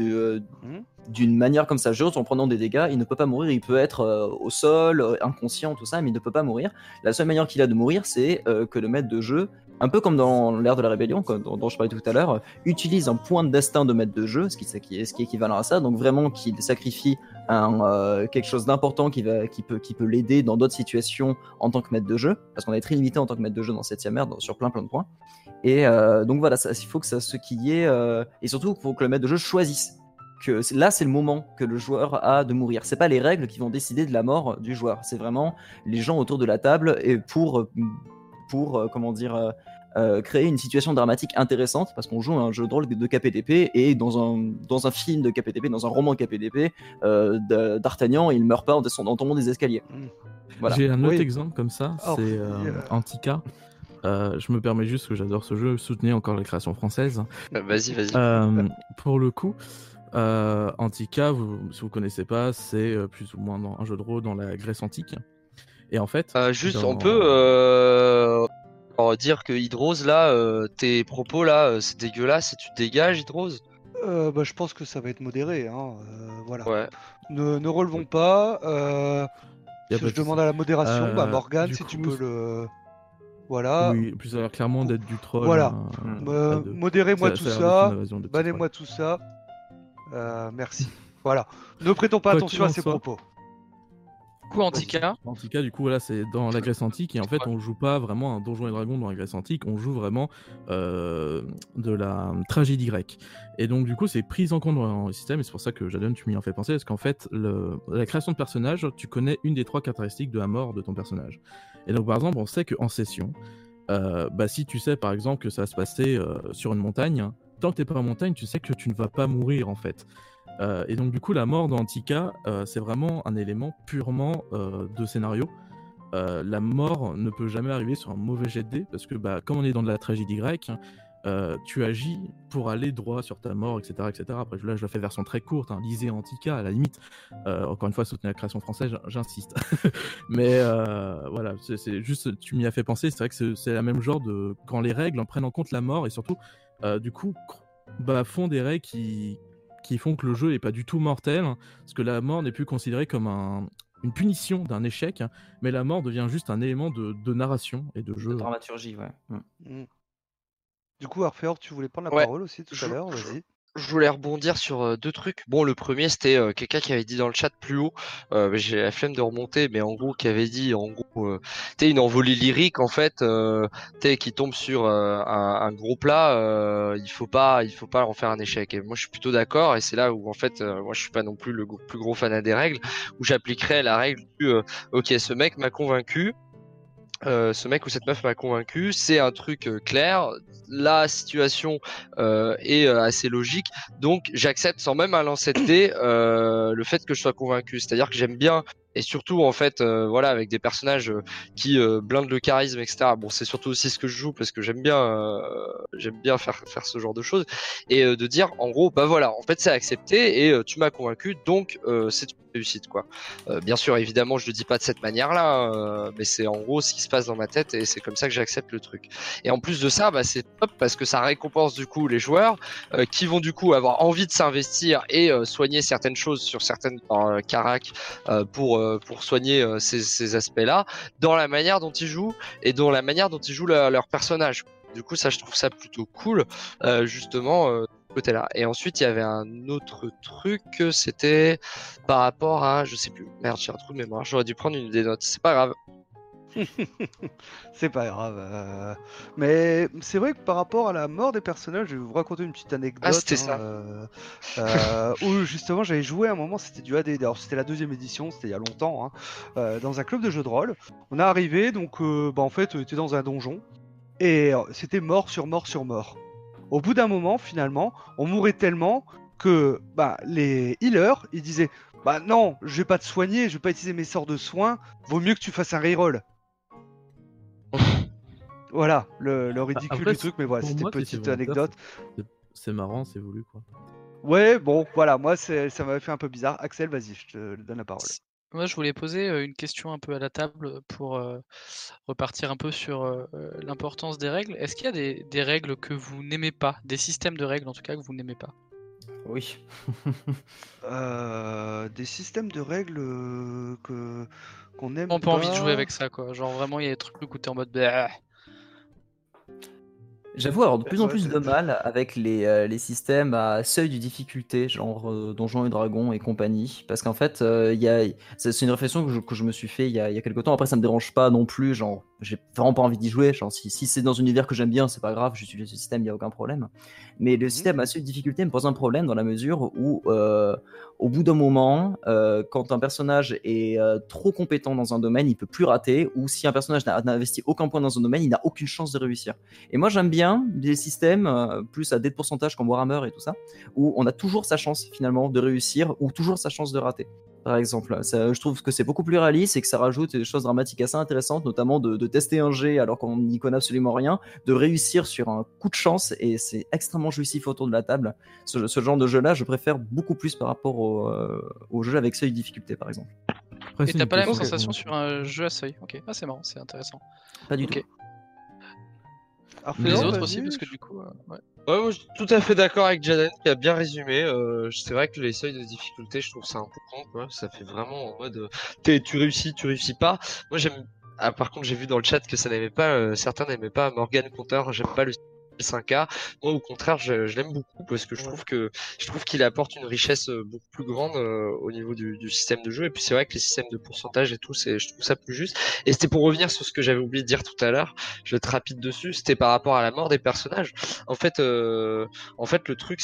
d'une manière comme ça, juste en prenant des dégâts. Il ne peut pas mourir, il peut être au sol, inconscient, tout ça, mais il ne peut pas mourir. La seule manière qu'il a de mourir, c'est que le maître de jeu, un peu comme dans l'ère de la rébellion, dont je parlais tout à l'heure, utilise un point de destin de maître de jeu, ce qui est équivalent à ça, donc vraiment qu'il sacrifie quelque chose d'important qui peut l'aider dans d'autres situations en tant que maître de jeu, parce qu'on est très limité en tant que maître de jeu dans 7ème ère sur plein de points. Et donc voilà, il faut que ça ce qu'il y ait, et surtout il faut que le maître de jeu choisisse. Là, c'est le moment que le joueur a de mourir. C'est pas les règles qui vont décider de la mort du joueur. C'est vraiment les gens autour de la table et pour comment dire, créer une situation dramatique intéressante, parce qu'on joue un jeu de rôle de KPDP et dans un film de KPDP, dans un roman KPDP, d'Artagnan, il meurt pas en tombant des escaliers. Voilà. J'ai un autre exemple comme ça, c'est oui, Antica. Je me permets juste que j'adore ce jeu, soutenez encore la création française. Vas-y. Pour le coup, Antica, si vous connaissez pas, c'est plus ou moins un jeu de rôle dans la Grèce antique. Et en fait, on peut dire que Hydrose là, tes propos là, c'est dégueulasse et tu te dégages, Hydrose. Je pense que ça va être modéré, hein. Voilà. Ouais. Ne relevons pas. Je demande à la modération, Morgane, si coup, tu peux le. Voilà. Oui, plus ça a l'air clairement d'être du troll. Voilà. Modérez-moi tout ça. Bannez-moi tout ça. Merci. Voilà. Ne prêtons pas attention à ces propos. Du coup, Antica, du coup, voilà, c'est dans la Grèce antique, et en fait, on joue pas vraiment un Donjons et Dragons dans la Grèce antique, on joue vraiment de la tragédie grecque. Et donc, du coup, c'est pris en compte dans le système, et c'est pour ça que Jadon, tu m'y en fais penser, parce qu'en fait, la création de personnage, tu connais une des 3 caractéristiques de la mort de ton personnage. Et donc, par exemple, on sait qu'en session, si tu sais, par exemple, que ça va se passer sur une montagne, tant que t'es pas en montagne, tu sais que tu ne vas pas mourir, en fait. Et donc du coup la mort d'Antica, c'est vraiment un élément purement de scénario. La mort ne peut jamais arriver sur un mauvais jet de dés, parce que comme on est dans de la tragédie grecque, tu agis pour aller droit sur ta mort, etc. Après là je la fais version très courte, hein. Lisez Antica à la limite, encore une fois soutenez la création française, j'insiste. Mais voilà, c'est juste, tu m'y as fait penser, c'est vrai que c'est la même genre de quand les règles en prennent en compte la mort, et surtout du coup font des règles qui font que le jeu n'est pas du tout mortel, parce que la mort n'est plus considérée comme une punition d'un échec, mais la mort devient juste un élément de narration et de jeu. De dramaturgie, ouais. Du coup, Arphéor, tu voulais prendre la parole aussi tout à l'heure, vas-y. Je voulais rebondir sur 2 trucs. Bon, le premier, c'était quelqu'un qui avait dit dans le chat plus haut, j'ai la flemme de remonter, mais en gros, qui avait dit, une envolée lyrique, en fait, qui tombe sur un gros plat, il faut pas en faire un échec. Et moi, je suis plutôt d'accord, et c'est là où, en fait, moi, je suis pas non plus le plus gros fanat des règles, où j'appliquerais la règle du, ok, ce mec m'a convaincu, ce mec ou cette meuf m'a convaincu, c'est un truc clair, la situation est assez logique, donc j'accepte sans même un lancer de dés le fait que je sois convaincu. C'est-à-dire que j'aime bien, et surtout en fait avec des personnages qui blindent le charisme, etc. Bon, c'est surtout aussi ce que je joue parce que j'aime bien faire ce genre de choses, et de dire en gros voilà, en fait c'est accepté et tu m'as convaincu, donc c'est une réussite, quoi. Bien sûr, évidemment, je le dis pas de cette manière-là, mais c'est en gros ce qui se passe dans ma tête, et c'est comme ça que j'accepte le truc. Et en plus de ça, c'est top parce que ça récompense du coup les joueurs qui vont du coup avoir envie de s'investir et soigner certaines choses sur certaines caracs pour pour soigner ces aspects-là dans la manière dont ils jouent et dans la manière dont ils jouent leur personnage. Du coup, ça, je trouve ça plutôt cool, justement, de ce côté-là. Et ensuite, il y avait un autre truc, c'était par rapport à, je sais plus, merde, j'ai un trou de mémoire, j'aurais dû prendre une des notes, c'est pas grave. C'est pas grave. Mais c'est vrai que par rapport à la mort des personnages, je vais vous raconter une petite anecdote. Ah, c'était ça. Où justement j'avais joué à un moment, c'était du AD&D. Alors c'était la 2e édition, c'était il y a longtemps, dans un club de jeux de rôle. On est arrivé, donc en fait, on était dans un donjon. Et c'était mort sur mort sur mort. Au bout d'un moment, finalement, on mourait tellement que les healers, ils disaient non, je vais pas te soigner, je vais pas utiliser mes sorts de soins, vaut mieux que tu fasses un reroll. Voilà, le ridicule Après, du truc, mais voilà, pour c'était moi, une si c'est petite volontaire, anecdote. c'est marrant, c'est voulu quoi. Ouais, bon, voilà, moi ça m'avait fait un peu bizarre. Axel, vas-y, je te donne la parole. Moi, je voulais poser une question un peu à la table pour repartir un peu sur l'importance des règles. Est-ce qu'il y a des règles que vous n'aimez pas, des systèmes de règles en tout cas que vous n'aimez pas? Oui. Des systèmes de règles qu'on aime On pas. pas envie de jouer avec ça, quoi. Genre vraiment, il y a des trucs où t'es en mode. Bah. J'avoue avoir de plus en Ouais, plus de mal avec les systèmes à seuil de difficulté, genre Donjons et Dragons et compagnie, parce qu'en fait, c'est une réflexion que je me suis fait il y a quelques temps. Après, ça me dérange pas non plus, genre, j'ai vraiment pas envie d'y jouer. Genre, si c'est dans un univers que j'aime bien, c'est pas grave, j'utilise le système, il y a aucun problème. Mais le système à seuil de difficulté me pose un problème dans la mesure où, au bout d'un moment, quand un personnage est trop compétent dans un domaine, il peut plus rater, ou si un personnage n'a investi aucun point dans un domaine, il n'a aucune chance de réussir. Et moi, j'aime bien des systèmes plus à des pourcentages comme Warhammer et tout ça, où on a toujours sa chance finalement de réussir ou toujours sa chance de rater. Par exemple, je trouve que c'est beaucoup plus réaliste et que ça rajoute des choses dramatiques assez intéressantes, notamment de tester un jet alors qu'on n'y connaît absolument rien, de réussir sur un coup de chance, et c'est extrêmement jouissif autour de la table. Ce genre de jeu-là, je préfère beaucoup plus par rapport au jeu avec seuil de difficulté, par exemple. Et t'as pas la même sensation sur un jeu à seuil? Ok, c'est marrant, c'est intéressant. Pas du tout. Les autres aussi, parce que du coup. Ouais, moi, je suis tout à fait d'accord avec Jaden qui a bien résumé. C'est vrai que les seuils de difficulté, je trouve ça important, quoi. Ça fait vraiment en mode tu réussis pas. Moi, j'aime. Ah, par contre, j'ai vu dans le chat que ça n'aimait pas, certains n'aimaient pas Morgan Counter. J'aime pas le 5K. Moi, au contraire, je l'aime beaucoup parce que je trouve qu'il apporte une richesse beaucoup plus grande au niveau du système de jeu. Et puis c'est vrai que les systèmes de pourcentage et tout, je trouve ça plus juste. Et c'était pour revenir sur ce que j'avais oublié de dire tout à l'heure. Je vais être rapide dessus. C'était par rapport à la mort des personnages. En fait, le truc,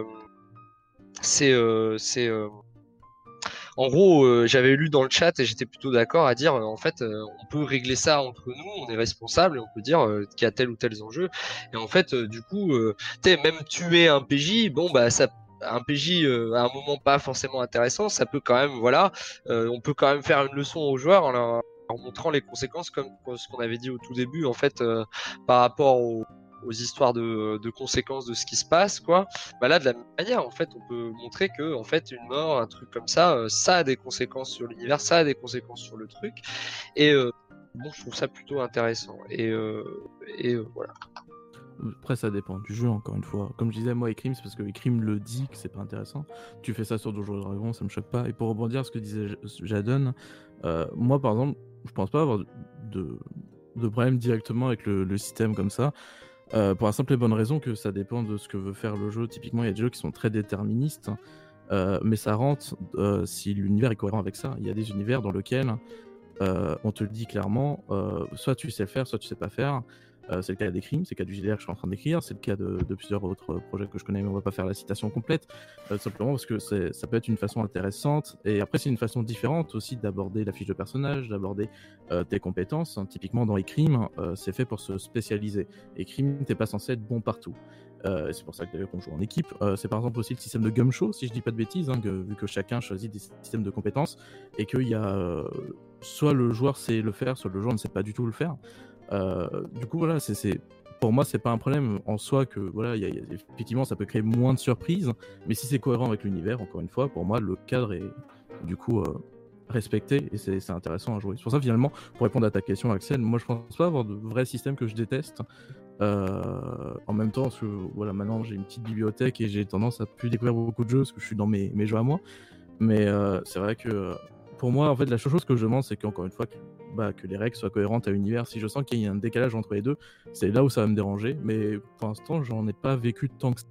en gros, j'avais lu dans le chat et j'étais plutôt d'accord à dire, en fait, on peut régler ça entre nous, on est responsable et on peut dire qu'il y a tel ou tel enjeu. Et en fait, du coup, même tuer un PJ, bon bah ça. Un PJ à un moment pas forcément intéressant, ça peut quand même, voilà, on peut quand même faire une leçon aux joueurs en leur montrant les conséquences, comme ce qu'on avait dit au tout début, en fait, par rapport aux histoires de conséquences de ce qui se passe, quoi. Bah là, de la même manière, en fait, on peut montrer que, en fait, une mort, un truc comme ça, ça a des conséquences sur l'univers, ça a des conséquences sur le truc. Et bon, je trouve ça plutôt intéressant. Et voilà. Après, ça dépend du jeu, encore une fois. Comme je disais, moi, Ecrim, c'est parce que Ecrim le dit que c'est pas intéressant. Tu fais ça sur Donjons et Dragons, ça me choque pas. Et pour rebondir à ce que disait Jadon, moi, par exemple, je pense pas avoir de problème directement avec le système comme ça. Pour la simple et bonne raison que ça dépend de ce que veut faire le jeu. Typiquement, il y a des jeux qui sont très déterministes, mais ça rentre si l'univers est cohérent avec ça. Il y a des univers dans lesquels on te le dit clairement, soit tu sais le faire, soit tu sais pas faire. C'est le cas des crimes, c'est le cas du JDR que je suis en train d'écrire, c'est le cas de plusieurs autres projets que je connais, mais on va pas faire la citation complète, simplement parce que ça peut être une façon intéressante, et après c'est une façon différente aussi d'aborder la fiche de personnage, d'aborder tes compétences. Typiquement dans Ecrim, c'est fait pour se spécialiser. Ecrim, t'es pas censé être bon partout. C'est pour ça que d'ailleurs qu'on joue en équipe. C'est par exemple aussi le système de Gumshoe, si je dis pas de bêtises, vu que chacun choisit des systèmes de compétences, et qu'il y a soit le joueur sait le faire, soit le joueur ne sait pas du tout le faire. Du coup, voilà, pour moi, c'est pas un problème en soi que, voilà, effectivement, ça peut créer moins de surprises, mais si c'est cohérent avec l'univers, encore une fois, pour moi, le cadre est du coup respecté et c'est intéressant à jouer. C'est pour ça, finalement, pour répondre à ta question, Axel, moi, je pense pas avoir de vrais systèmes que je déteste. En même temps, parce que voilà, maintenant, j'ai une petite bibliothèque et j'ai tendance à plus découvrir beaucoup de jeux parce que je suis dans mes jeux à moi. Mais c'est vrai que pour moi, en fait, la seule chose que je demande, c'est qu'encore une fois, que les règles soient cohérentes à l'univers. Si je sens qu'il y a un décalage entre les deux, c'est là où ça va me déranger. Mais pour l'instant, j'en ai pas vécu tant que ça.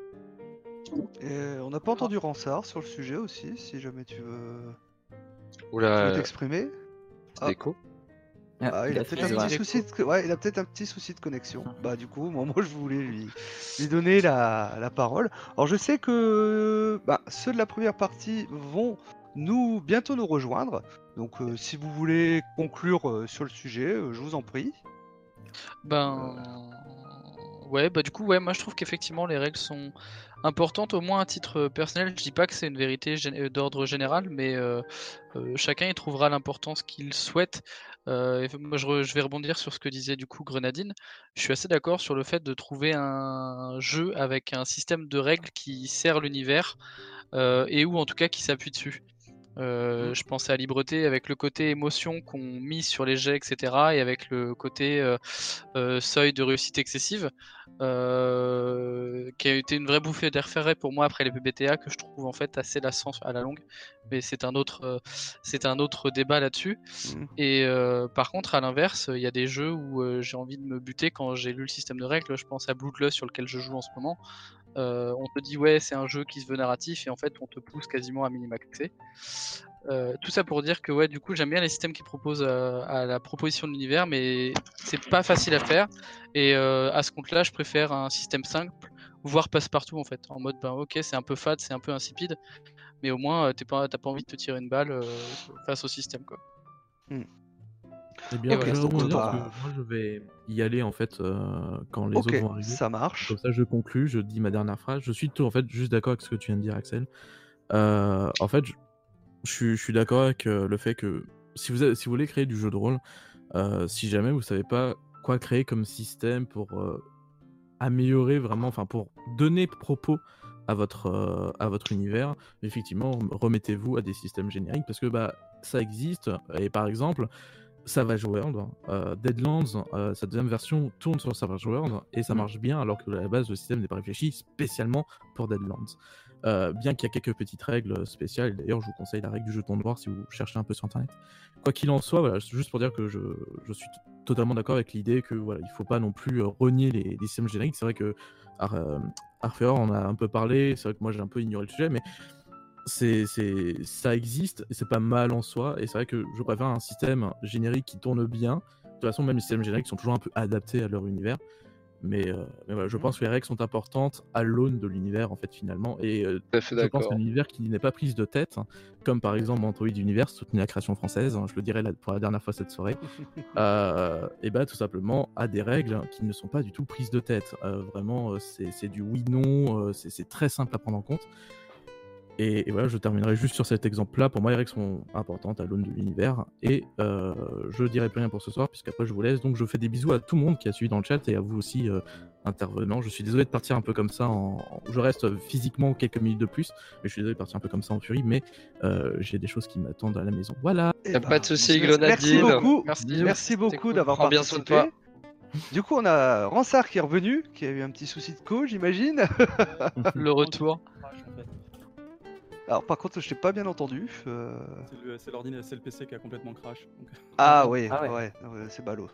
Et on n'a pas entendu Ransard sur le sujet aussi, si jamais tu veux Oula, t'exprimer. c'est d'écho. Ah, il a peut-être un ouais. petit souci de... ouais, il a peut-être un petit souci de connexion. Bah du coup, moi je voulais lui donner la parole. Alors je sais que ceux de la première partie vont bientôt nous rejoindre. Donc si vous voulez conclure sur le sujet, je vous en prie. Ouais, du coup, ouais, moi je trouve qu'effectivement les règles sont importantes, au moins à titre personnel. Je dis pas que c'est une vérité d'ordre général, mais chacun y trouvera l'importance qu'il souhaite. Et moi je vais rebondir sur ce que disait du coup Grenadine. Je suis assez d'accord sur le fait de trouver un jeu avec un système de règles qui sert l'univers et ou en tout cas qui s'appuie dessus. Je pensais à Libreté avec le côté émotion qu'on mise sur les jets, etc. et avec le côté seuil de réussite excessive, qui a été une vraie bouffée d'air frais pour moi après les PBTA, que je trouve en fait assez lassant à la longue. Mais c'est un autre débat là-dessus. Et par contre, à l'inverse, il y a des jeux où j'ai envie de me buter quand j'ai lu le système de règles. Je pense à Bloodlust sur lequel je joue en ce moment. On te dit ouais c'est un jeu qui se veut narratif et en fait on te pousse quasiment à minimaxer. Tout ça pour dire que ouais du coup j'aime bien les systèmes qui proposent à la proposition de l'univers, mais c'est pas facile à faire et à ce compte là je préfère un système simple, voire passe-partout en fait, en mode ok c'est un peu fade, c'est un peu insipide, mais au moins t'as pas envie de te tirer une balle face au système quoi. Eh bien, voilà, je vais donc, rebondir parce que moi je vais y aller en fait quand les autres vont arriver. Ça marche. Comme ça, je conclus, je dis ma dernière phrase. Je suis en fait juste d'accord avec ce que tu viens de dire, Axel. En fait, je suis d'accord avec le fait que si vous voulez créer du jeu de rôle, si jamais vous savez pas quoi créer comme système pour améliorer vraiment, enfin pour donner propos à votre univers, effectivement, remettez-vous à des systèmes génériques parce que ça existe. Et par exemple, Savage World, Deadlands, sa deuxième version tourne sur Savage World et ça marche bien alors que à la base le système n'est pas réfléchi spécialement pour Deadlands. Bien qu'il y a quelques petites règles spéciales, et d'ailleurs je vous conseille la règle du jeton noir si vous cherchez un peu sur internet. Quoi qu'il en soit, voilà, juste pour dire que je suis totalement d'accord avec l'idée que voilà, il faut pas non plus renier les systèmes génériques. C'est vrai que Arfeor en a un peu parlé, c'est vrai que moi j'ai un peu ignoré le sujet, mais ça existe et c'est pas mal en soi, et c'est vrai que je préfère un système générique qui tourne bien. De toute façon, même les systèmes génériques sont toujours un peu adaptés à leur univers, mais voilà, je pense que les règles sont importantes à l'aune de l'univers en fait finalement, et je pense qu'un univers qui n'est pas prise de tête, comme par exemple Android Universe soutenu la création française, je le dirai pour la dernière fois cette soirée, et tout simplement a des règles qui ne sont pas du tout prises de tête. Vraiment, c'est du oui/non, c'est très simple à prendre en compte. Et voilà, je terminerai juste sur cet exemple-là. Pour moi, les règles sont importantes à l'aune de l'univers. Et je dirai plus rien pour ce soir, puisqu'après je vous laisse. Donc je fais des bisous à tout le monde qui a suivi dans le chat et à vous aussi, intervenants. Je suis désolé de partir un peu comme ça. Je reste physiquement quelques minutes de plus, mais je suis désolé de partir un peu comme ça en furie. Mais j'ai des choses qui m'attendent à la maison. Voilà. Pas de soucis, Grenadine. Merci beaucoup cool. d'avoir Prends bien soin de participé. toi. Du coup, on a Ransard qui est revenu, qui a eu un petit souci de co, j'imagine. Le retour. Alors par contre, je t'ai pas bien entendu. C'est l'ordinateur, c'est le PC qui a complètement crash. Donc... Ah ouais, ouais, c'est ballot.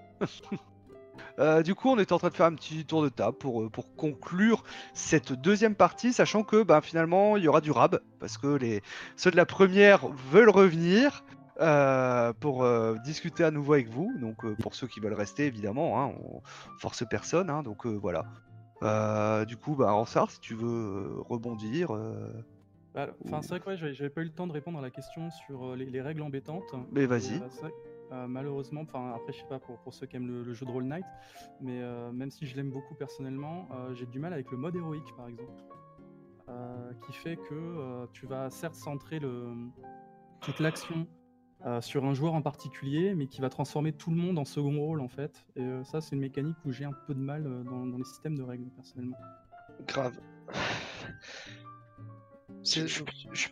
Du coup, on était en train de faire un petit tour de table pour conclure cette deuxième partie, sachant que finalement, il y aura du rab, parce que ceux de la première veulent revenir pour discuter à nouveau avec vous. Donc pour ceux qui veulent rester, évidemment, on force personne, donc voilà. Du coup, Ransard, si tu veux rebondir... c'est vrai que j'avais pas eu le temps de répondre à la question sur les règles embêtantes. Mais vas-y. Malheureusement, après je sais pas pour ceux qui aiment le jeu de rôle Night, mais même si je l'aime beaucoup personnellement, j'ai du mal avec le mode héroïque par exemple, qui fait que tu vas certes centrer toute l'action sur un joueur en particulier, mais qui va transformer tout le monde en second rôle en fait. Et ça c'est une mécanique où j'ai un peu de mal dans les systèmes de règles personnellement. Grave. Je suis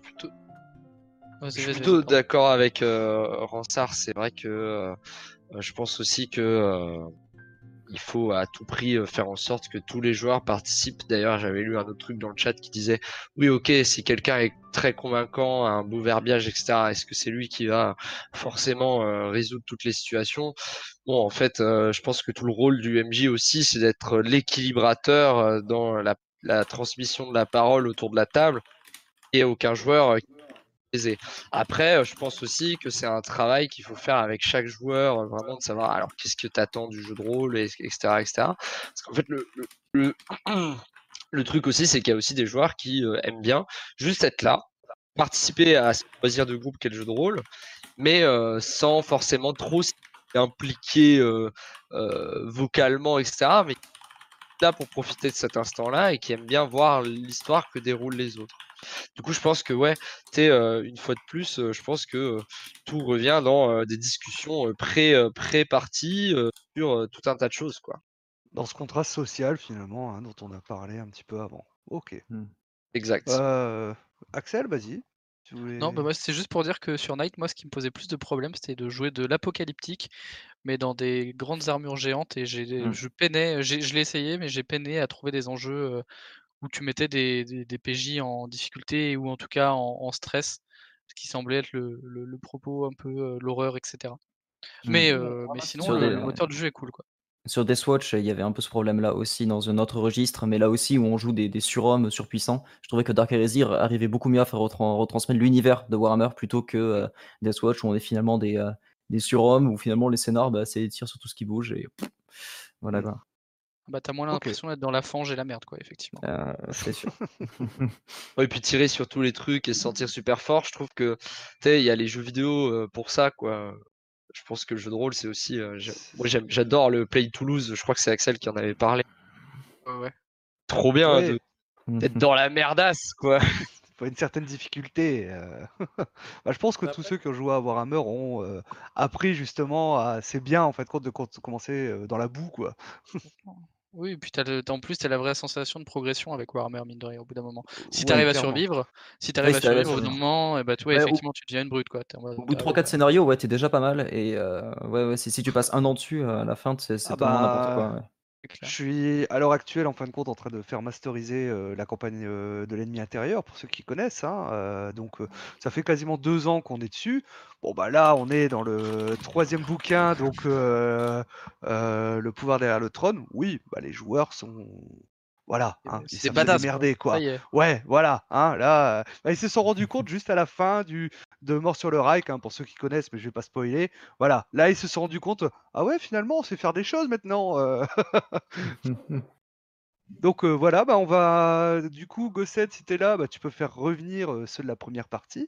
plutôt d'accord avec Ransard. C'est vrai que je pense aussi que il faut à tout prix faire en sorte que tous les joueurs participent. D'ailleurs, j'avais lu un autre truc dans le chat qui disait oui, ok, si quelqu'un est très convaincant, a un beau verbiage, etc., est-ce que c'est lui qui va forcément résoudre toutes les situations? Bon, en fait, je pense que tout le rôle du MJ aussi, c'est d'être l'équilibrateur dans la transmission de la parole autour de la table et aucun joueur aisé. Après, je pense aussi que c'est un travail qu'il faut faire avec chaque joueur, vraiment de savoir alors qu'est-ce que tu attends du jeu de rôle, etc., etc. Parce qu'en fait, le truc aussi, c'est qu'il y a aussi des joueurs qui aiment bien juste être là, participer à ce loisir de groupe qu'est le jeu de rôle, mais sans forcément trop s'impliquer vocalement, etc., mais là pour profiter de cet instant-là et qui aiment bien voir l'histoire que déroulent les autres. Du coup, je pense que une fois de plus, je pense que tout revient dans des discussions pré-parties sur tout un tas de choses, quoi. Dans ce contraste social, finalement, hein, dont on a parlé un petit peu avant. Ok. Exact. Axel, vas-y. Non, bah moi c'est juste pour dire que sur Night, moi ce qui me posait plus de problèmes, c'était de jouer de l'apocalyptique, mais dans des grandes armures géantes, et je peinais, je l'ai essayé, mais j'ai peiné à trouver des enjeux où tu mettais des PJ en difficulté, ou en tout cas en stress, ce qui semblait être le propos un peu l'horreur, etc. Mais sinon, Sur le moteur du jeu est cool, quoi. Sur Deathwatch, il y avait un peu ce problème-là aussi dans un autre registre, mais là aussi où on joue des surhommes surpuissants. Je trouvais que Dark Heresy arrivait beaucoup mieux à faire retransmettre l'univers de Warhammer plutôt que Deathwatch où on est finalement des surhommes, où finalement les scénars, c'est tir sur tout ce qui bouge et voilà quoi. Bah t'as moins l'impression d'être dans la fange et la merde, quoi, effectivement. C'est sûr. Ouais, et puis tirer sur tous les trucs et se sentir super fort, je trouve que il y a les jeux vidéo pour ça, quoi. Je pense que le jeu de rôle, c'est aussi. Moi, j'adore le Play Toulouse. Je crois que c'est Axel qui en avait parlé. Ouais. Trop bien Ouais. d'être dans la merdasse, quoi. Faut une certaine difficulté. Je pense que tous ceux qui ont joué à Warhammer ont appris justement c'est bien en fait compte de commencer dans la boue, quoi. Oui, et puis en plus, t'as la vraie sensation de progression avec Warhammer, mine de rien, au bout d'un moment. Si Ouais, t'arrives à clairement. survivre, si t'arrives à au bout d'un moment, et effectivement, tu deviens une brute, quoi. Au bout de 3-4 scénarios, ouais, t'es déjà pas mal. Et si tu passes un an dessus, à la fin, c'est totalement n'importe quoi. Ouais. Je suis à l'heure actuelle en fin de compte en train de faire masteriser la campagne de l'ennemi intérieur pour ceux qui connaissent. Donc ça fait quasiment 2 ans qu'on est dessus. Bon bah là on est dans le 3e bouquin, donc le pouvoir derrière le trône. Oui, les joueurs sont voilà, ils c'est savent se badass, démerder, quoi. quoi. Ça y est. Ouais, voilà, là, ils se sont rendus compte juste à la fin de Mort sur le Reich, pour ceux qui connaissent, mais je vais pas spoiler. Voilà, là ils se sont rendus compte, ah ouais, finalement on sait faire des choses maintenant. Donc voilà, on va du coup, Gosset, si t'es là, tu peux faire revenir ceux de la première partie.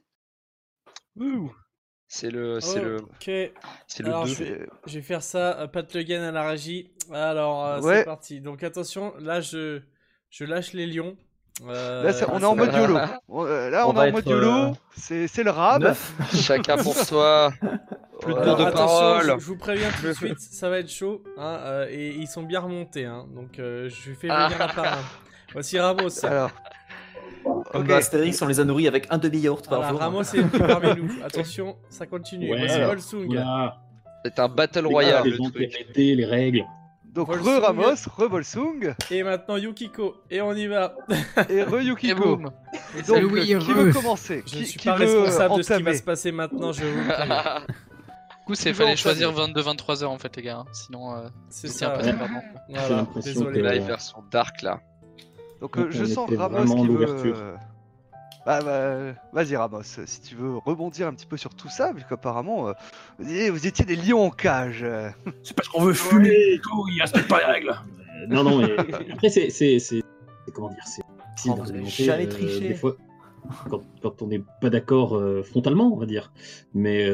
C'est le Ok. Alors, 2. je vais faire ça. Pat Le Guen à la régie. Alors, Ouais. c'est parti. Donc, attention, là, je lâche les lions. Là, on est en mode YOLO. Là, on est en mode YOLO. C'est le rab. Chacun pour soi. Plus de tour de attention, parole. je vous préviens tout de suite, ça va être chaud. Et ils sont bien remontés. Donc, je fais venir un par un. Voici Ramos. Alors. Comme dans Astérix, on les a nourris avec un demi-yaourt par jour. Ramos est le plus parmi nous. Attention, ça continue. Ouais, Voici alors, Volsung. voilà. C'est un battle royale, Les le gens qui truc. répétaient les règles. Donc Volsung. Ramos, Volsung. Et maintenant Yukiko. Et on y va. Et Et Yukiko. boum. Donc, oui, qui veut commencer? Je ne suis qui pas veut responsable de ce qui entamer va se passer maintenant, je vous le préviens. Du coup, Qui fallait veut choisir entamer 22-23 heures, en fait, les gars. C'est Sinon, c'est ça. un peu perdant. J'ai Voilà, l'impression désolé. que- Live version dark là. Donc Donc, je on sens était Ramos vraiment qui l'ouverture. veut. Vas-y Ramos, si tu veux rebondir un petit peu sur tout ça, vu qu'apparemment vous étiez des lions en cage. C'est parce qu'on veut fumer et tout, il respecte pas les règles. Non, mais après, c'est comment dire, c'est difficile Oh, vous avez d'argumenter, jamais triché. des fois, quand on n'est pas d'accord frontalement, on va dire. Mais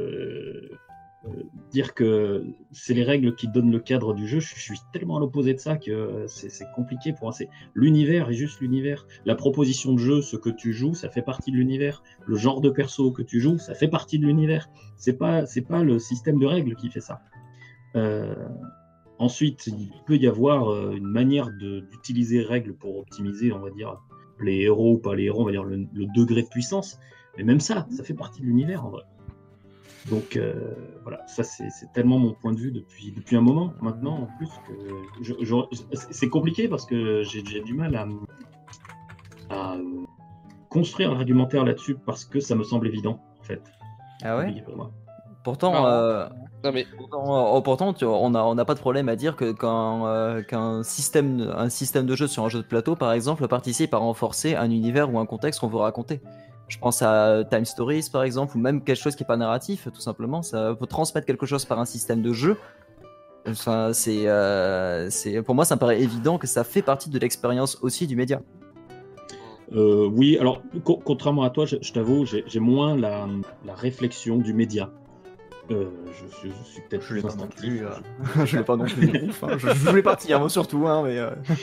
dire que c'est les règles qui donnent le cadre du jeu, je suis tellement à l'opposé de ça que c'est compliqué pour moi. L'univers est juste l'univers. La proposition de jeu, ce que tu joues, ça fait partie de l'univers. Le genre de perso que tu joues, ça fait partie de l'univers. C'est pas le système de règles qui fait ça. Ensuite, il peut y avoir une manière d'utiliser règles pour optimiser, on va dire, les héros ou pas les héros, on va dire le degré de puissance. Mais même ça fait partie de l'univers en vrai. Donc voilà, ça c'est tellement mon point de vue depuis un moment maintenant, en plus que c'est compliqué parce que j'ai du mal à construire l'argumentaire là-dessus parce que ça me semble évident en fait. Ah ouais. Compliqué pour moi. Pourtant, Non, mais pourtant on n'a pas de problème à dire que qu'un système de jeu sur un jeu de plateau, par exemple, participe à renforcer un univers ou un contexte qu'on veut raconter. Je pense à Time Stories, par exemple, ou même quelque chose qui n'est pas narratif, tout simplement. Ça peut transmettre quelque chose par un système de jeu. Enfin, pour moi, ça me paraît évident que ça fait partie de l'expérience aussi du média. Oui, alors contrairement à toi, je t'avoue, j'ai moins la réflexion du média. Je suis peut-être plus instinctif. Je l'ai pas non plus. Enfin, je voulais partir, moi surtout, hein, mais.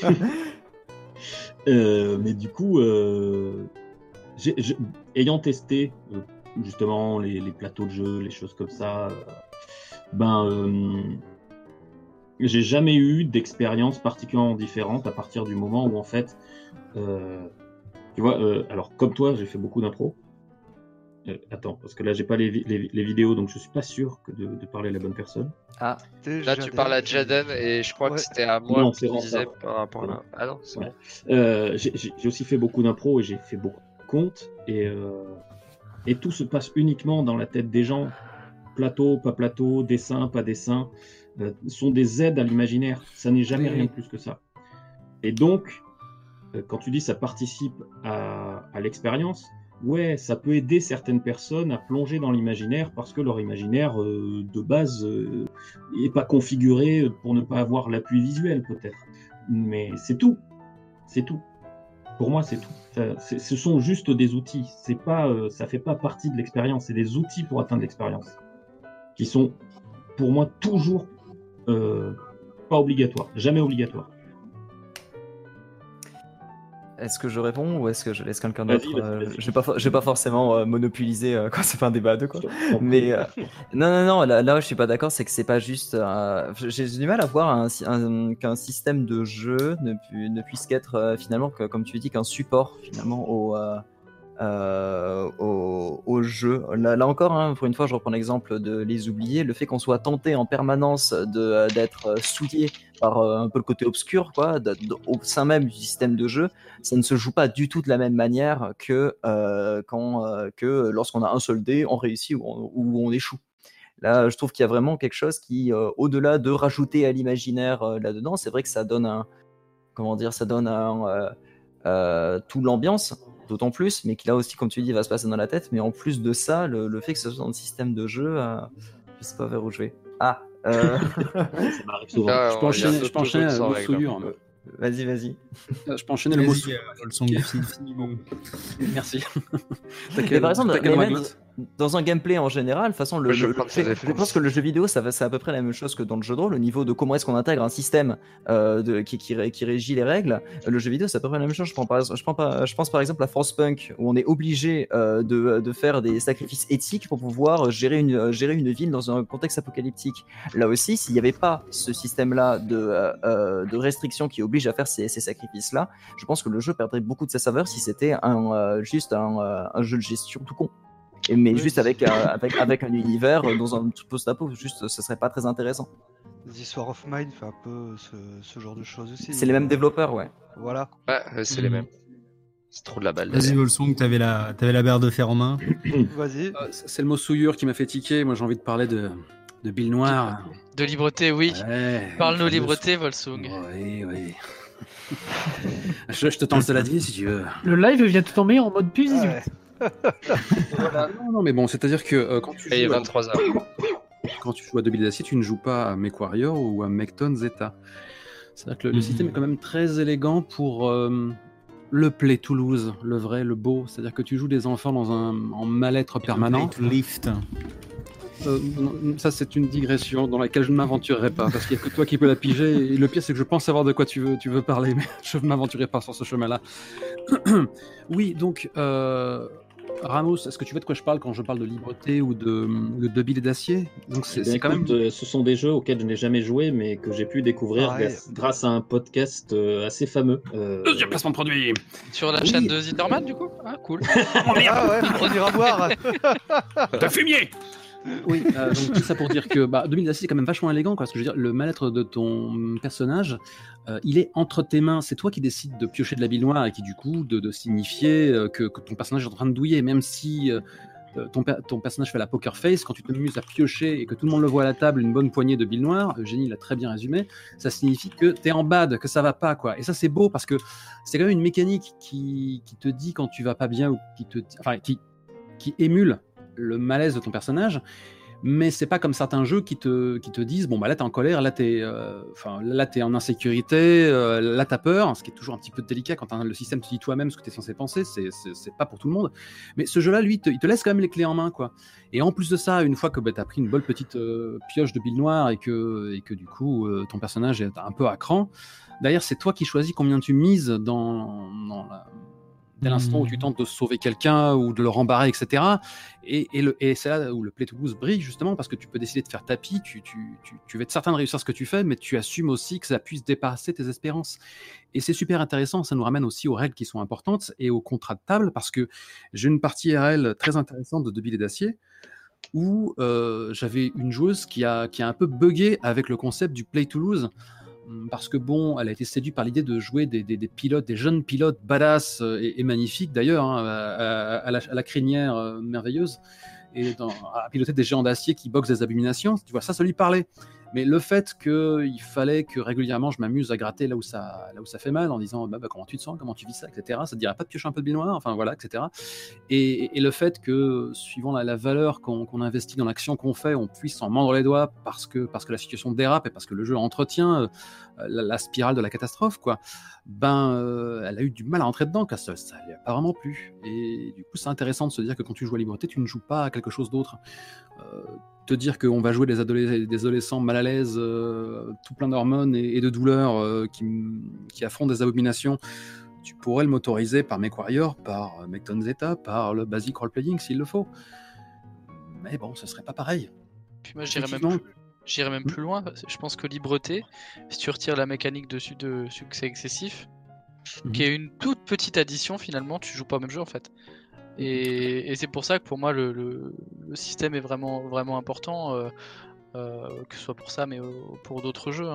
Mais du coup, ayant testé justement les plateaux de jeu, les choses comme ça, j'ai jamais eu d'expérience particulièrement différente à partir du moment où en fait, tu vois, alors comme toi, j'ai fait beaucoup d'impro. Attends, parce que là j'ai pas les vidéos, donc je suis pas sûr de parler à la bonne personne. Ah, là tu parles à Jaden et je crois que c'était à moi non, que tu disais par rapport à... Ah non, c'est bon. J'ai aussi fait beaucoup d'impro et j'ai fait beaucoup de contes et tout se passe uniquement dans la tête des gens. Plateau, pas plateau, dessin, pas dessin, sont des aides à l'imaginaire. Ça n'est jamais rien de plus que ça. Et donc, quand tu dis ça participe à l'expérience, ouais, ça peut aider certaines personnes à plonger dans l'imaginaire parce que leur imaginaire de base n'est pas configuré pour ne pas avoir l'appui visuel peut-être. Mais c'est tout. C'est tout. Pour moi, c'est tout. Ce sont juste des outils. C'est pas, ça fait pas partie de l'expérience. C'est des outils pour atteindre l'expérience qui sont, pour moi, toujours pas obligatoires. Jamais obligatoires. Est-ce que je réponds ou est-ce que je laisse quelqu'un d'autre? Je vais pas forcément monopoliser quand c'est pas un débat à deux, quoi. Mais non, là où je suis pas d'accord, c'est que c'est pas juste. J'ai du mal à voir qu'un système de jeu ne puisse qu'être finalement, comme tu dis, qu'un support finalement au jeu. Là encore, hein, pour une fois, je reprends l'exemple de Les Oubliés. Le fait qu'on soit tenté en permanence d'être souillé par un peu le côté obscur, quoi, au sein même du système de jeu, ça ne se joue pas du tout de la même manière que que lorsqu'on a un seul dé, on réussit ou on échoue. Là, je trouve qu'il y a vraiment quelque chose qui, au-delà de rajouter à l'imaginaire là-dedans, c'est vrai que ça donne toute l'ambiance, d'autant plus, mais qui là aussi, comme tu dis, va se passer dans la tête. Mais en plus de ça, le fait que ce soit dans le système de jeu, je sais pas vers où je vais. Ah. Ça m'arrive souvent. Je peux enchaîner le mot souillure. Vas-y. Je peux enchaîner le mot souillure. Merci. Mais par exemple, dans un gameplay en général, de toute façon, je pense que le jeu vidéo, c'est à peu près la même chose que dans le jeu de rôle. Au niveau de comment est-ce qu'on intègre un système qui régit les règles, le jeu vidéo, c'est à peu près la même chose. Je pense par exemple à Frostpunk, où on est obligé de faire des sacrifices éthiques pour pouvoir gérer une ville dans un contexte apocalyptique. Là aussi, s'il n'y avait pas ce système-là de restrictions qui oblige à faire ces sacrifices-là, je pense que le jeu perdrait beaucoup de sa saveur si c'était juste un jeu de gestion tout con. Mais oui, juste avec un univers dans un post-apo, juste ce serait pas très intéressant. The Sword of Mine fait un peu ce genre de choses aussi. C'est les mêmes développeurs, ouais. Voilà. Ouais, c'est les mêmes. C'est trop de la balle. Vas-y, Volsong, t'avais la barre de fer en main. Vas-y. C'est le mot souillure qui m'a fait tiquer. Moi, j'ai envie de parler de Bill Noir. De libreté, oui. Ouais, parle-nous libreté, Volsong. Oui. je te tends le saladier si tu veux. Le live vient de tomber en mode plus 18. Ouais. Voilà. Non, mais bon, c'est-à-dire que quand tu joues 23h. Quand tu joues à 2 billes d'acier, tu ne joues pas à MechWarrior ou à Mechton Zeta. C'est-à-dire que le système est quand même très élégant pour le Play Toulouse, le vrai, le beau. C'est-à-dire que tu joues des enfants en mal-être permanent. Lift. Ça, c'est une digression dans laquelle je ne m'aventurerai pas, parce qu'il n'y a que toi qui peux la piger, et le pire, c'est que je pense savoir de quoi tu veux parler, mais je ne m'aventurerai pas sur ce chemin-là. Oui, donc, Ramos, est-ce que tu vois de quoi je parle quand je parle de libreté ou de billes d'acier? Donc, c'est quand même... Ce sont des jeux auxquels je n'ai jamais joué, mais que j'ai pu découvrir grâce à un podcast assez fameux. Deuxième placement de produit. Sur la chaîne de Zitterman, du coup? Ah, cool. Ah ouais, on ira voir. T'as fumier. Oui, donc tout ça pour dire que 2000 d'acier c'est quand même vachement élégant, quoi, parce que je veux dire, le mal-être de ton personnage, il est entre tes mains, c'est toi qui décides de piocher de la bile noire et qui du coup de signifier que ton personnage est en train de douiller, même si ton personnage fait la poker face, quand tu te muses à piocher et que tout le monde le voit à la table, une bonne poignée de bile noire, Eugénie l'a très bien résumé, ça signifie que t'es en bad, que ça va pas, quoi. Et ça c'est beau parce que c'est quand même une mécanique qui te dit quand tu vas pas bien ou qui émule le malaise de ton personnage, mais c'est pas comme certains jeux qui te disent bon bah là t'es en colère, là t'es en insécurité, là t'as peur, ce qui est toujours un petit peu délicat quand le système te dit toi-même ce que t'es censé penser, c'est pas pour tout le monde, mais ce jeu-là lui il te laisse quand même les clés en main, quoi. Et en plus de ça, une fois que t'as pris une bonne petite pioche de bile noire et que du coup ton personnage est un peu à cran, d'ailleurs c'est toi qui choisis combien tu mises dès l'instant où tu tentes de sauver quelqu'un ou de le rembarrer, etc. Et c'est là où le Play to Lose brille, justement, parce que tu peux décider de faire tapis, tu vas être certain de réussir ce que tu fais, mais tu assumes aussi que ça puisse dépasser tes espérances. Et c'est super intéressant, ça nous ramène aussi aux règles qui sont importantes et aux contrats de table, parce que j'ai une partie RL très intéressante de Billes d'acier, où j'avais une joueuse qui a un peu bugué avec le concept du Play to Lose, parce que bon, elle a été séduite par l'idée de jouer des pilotes, des jeunes pilotes badass et magnifiques d'ailleurs, hein, à la crinière merveilleuse, et à piloter des géants d'acier qui boxent des abominations. Tu vois, ça lui parlait. Mais le fait qu'il fallait que régulièrement je m'amuse à gratter là où ça fait mal, en disant comment tu te sens, comment tu vis ça, etc. Ça te dirait pas de piocher un peu de bile noire, enfin voilà, etc. Et le fait que suivant la valeur qu'on investit dans l'action qu'on fait, on puisse s'en mordre les doigts parce que la situation dérape et parce que le jeu entretient la spirale de la catastrophe, quoi. Elle a eu du mal à rentrer dedans, car ça lui a pas vraiment plu. Et du coup, c'est intéressant de se dire que quand tu joues à Liberté, tu ne joues pas à quelque chose d'autre. Te dire qu'on va jouer des adolescents mal à l'aise, tout plein d'hormones et de douleurs, qui affrontent des abominations, tu pourrais le motoriser par MechWarrior, par Mechton Zeta, par le basic role-playing s'il le faut. Mais bon, ce serait pas pareil. Puis moi, j'irais même plus loin. Je pense que Libreté, si tu retires la mécanique de succès excessif, qui est une toute petite addition, finalement, tu joues pas au même jeu en fait. Et c'est pour ça que pour moi le système est vraiment, vraiment important, que ce soit pour ça, mais pour d'autres jeux.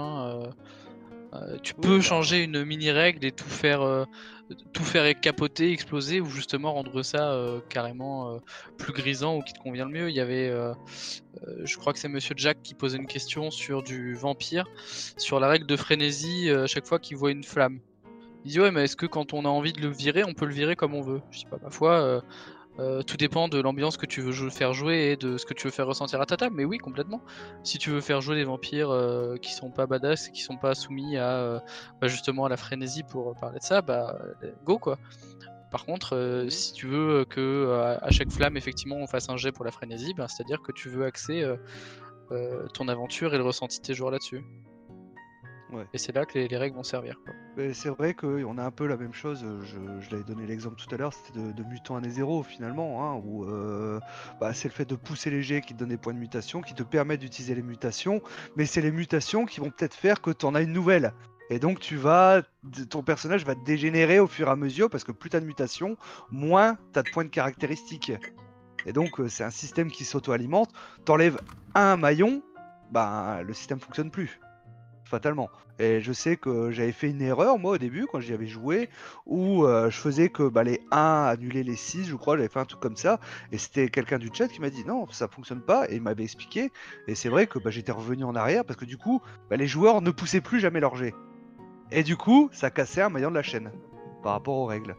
Tu peux changer une mini-règle et tout faire capoter, exploser, ou justement rendre ça carrément plus grisant ou qui te convient le mieux. Il y avait, je crois que c'est Monsieur Jack qui posait une question sur du vampire, sur la règle de frénésie chaque fois qu'il voit une flamme. Il dit ouais, mais est-ce que quand on a envie de le virer, on peut le virer comme on veut? Je dis pas, ma foi, tout dépend de l'ambiance que tu veux faire jouer et de ce que tu veux faire ressentir à ta table, mais oui, complètement. Si tu veux faire jouer des vampires qui sont pas badass et qui sont pas soumis à justement à la frénésie, pour parler de ça, go quoi. Par contre, si tu veux que à chaque flamme, effectivement, on fasse un jet pour la frénésie, c'est-à-dire que tu veux axer ton aventure et le ressenti de tes joueurs là-dessus. Ouais. Et c'est là que les règles vont servir, quoi. Mais c'est vrai qu'on a un peu la même chose, je l'avais donné l'exemple tout à l'heure, c'était de Mutant Année Zéro finalement, hein, où c'est le fait de pousser les jets qui te donne des points de mutation, qui te permet d'utiliser les mutations, mais c'est les mutations qui vont peut-être faire que tu en as une nouvelle. Et donc ton personnage va dégénérer au fur et à mesure, parce que plus tu as de mutations, moins tu as de points de caractéristiques. Et donc c'est un système qui s'auto-alimente, t'enlèves un maillon, le système fonctionne plus. Fatalement. Et je sais que j'avais fait une erreur moi au début quand j'y avais joué, où je faisais que les 1 annulaient les 6, je crois, j'avais fait un truc comme ça, et c'était quelqu'un du chat qui m'a dit non, ça fonctionne pas, et il m'avait expliqué, et c'est vrai que j'étais revenu en arrière, parce que du coup les joueurs ne poussaient plus jamais leur jet, et du coup ça cassait un maillon de la chaîne par rapport aux règles.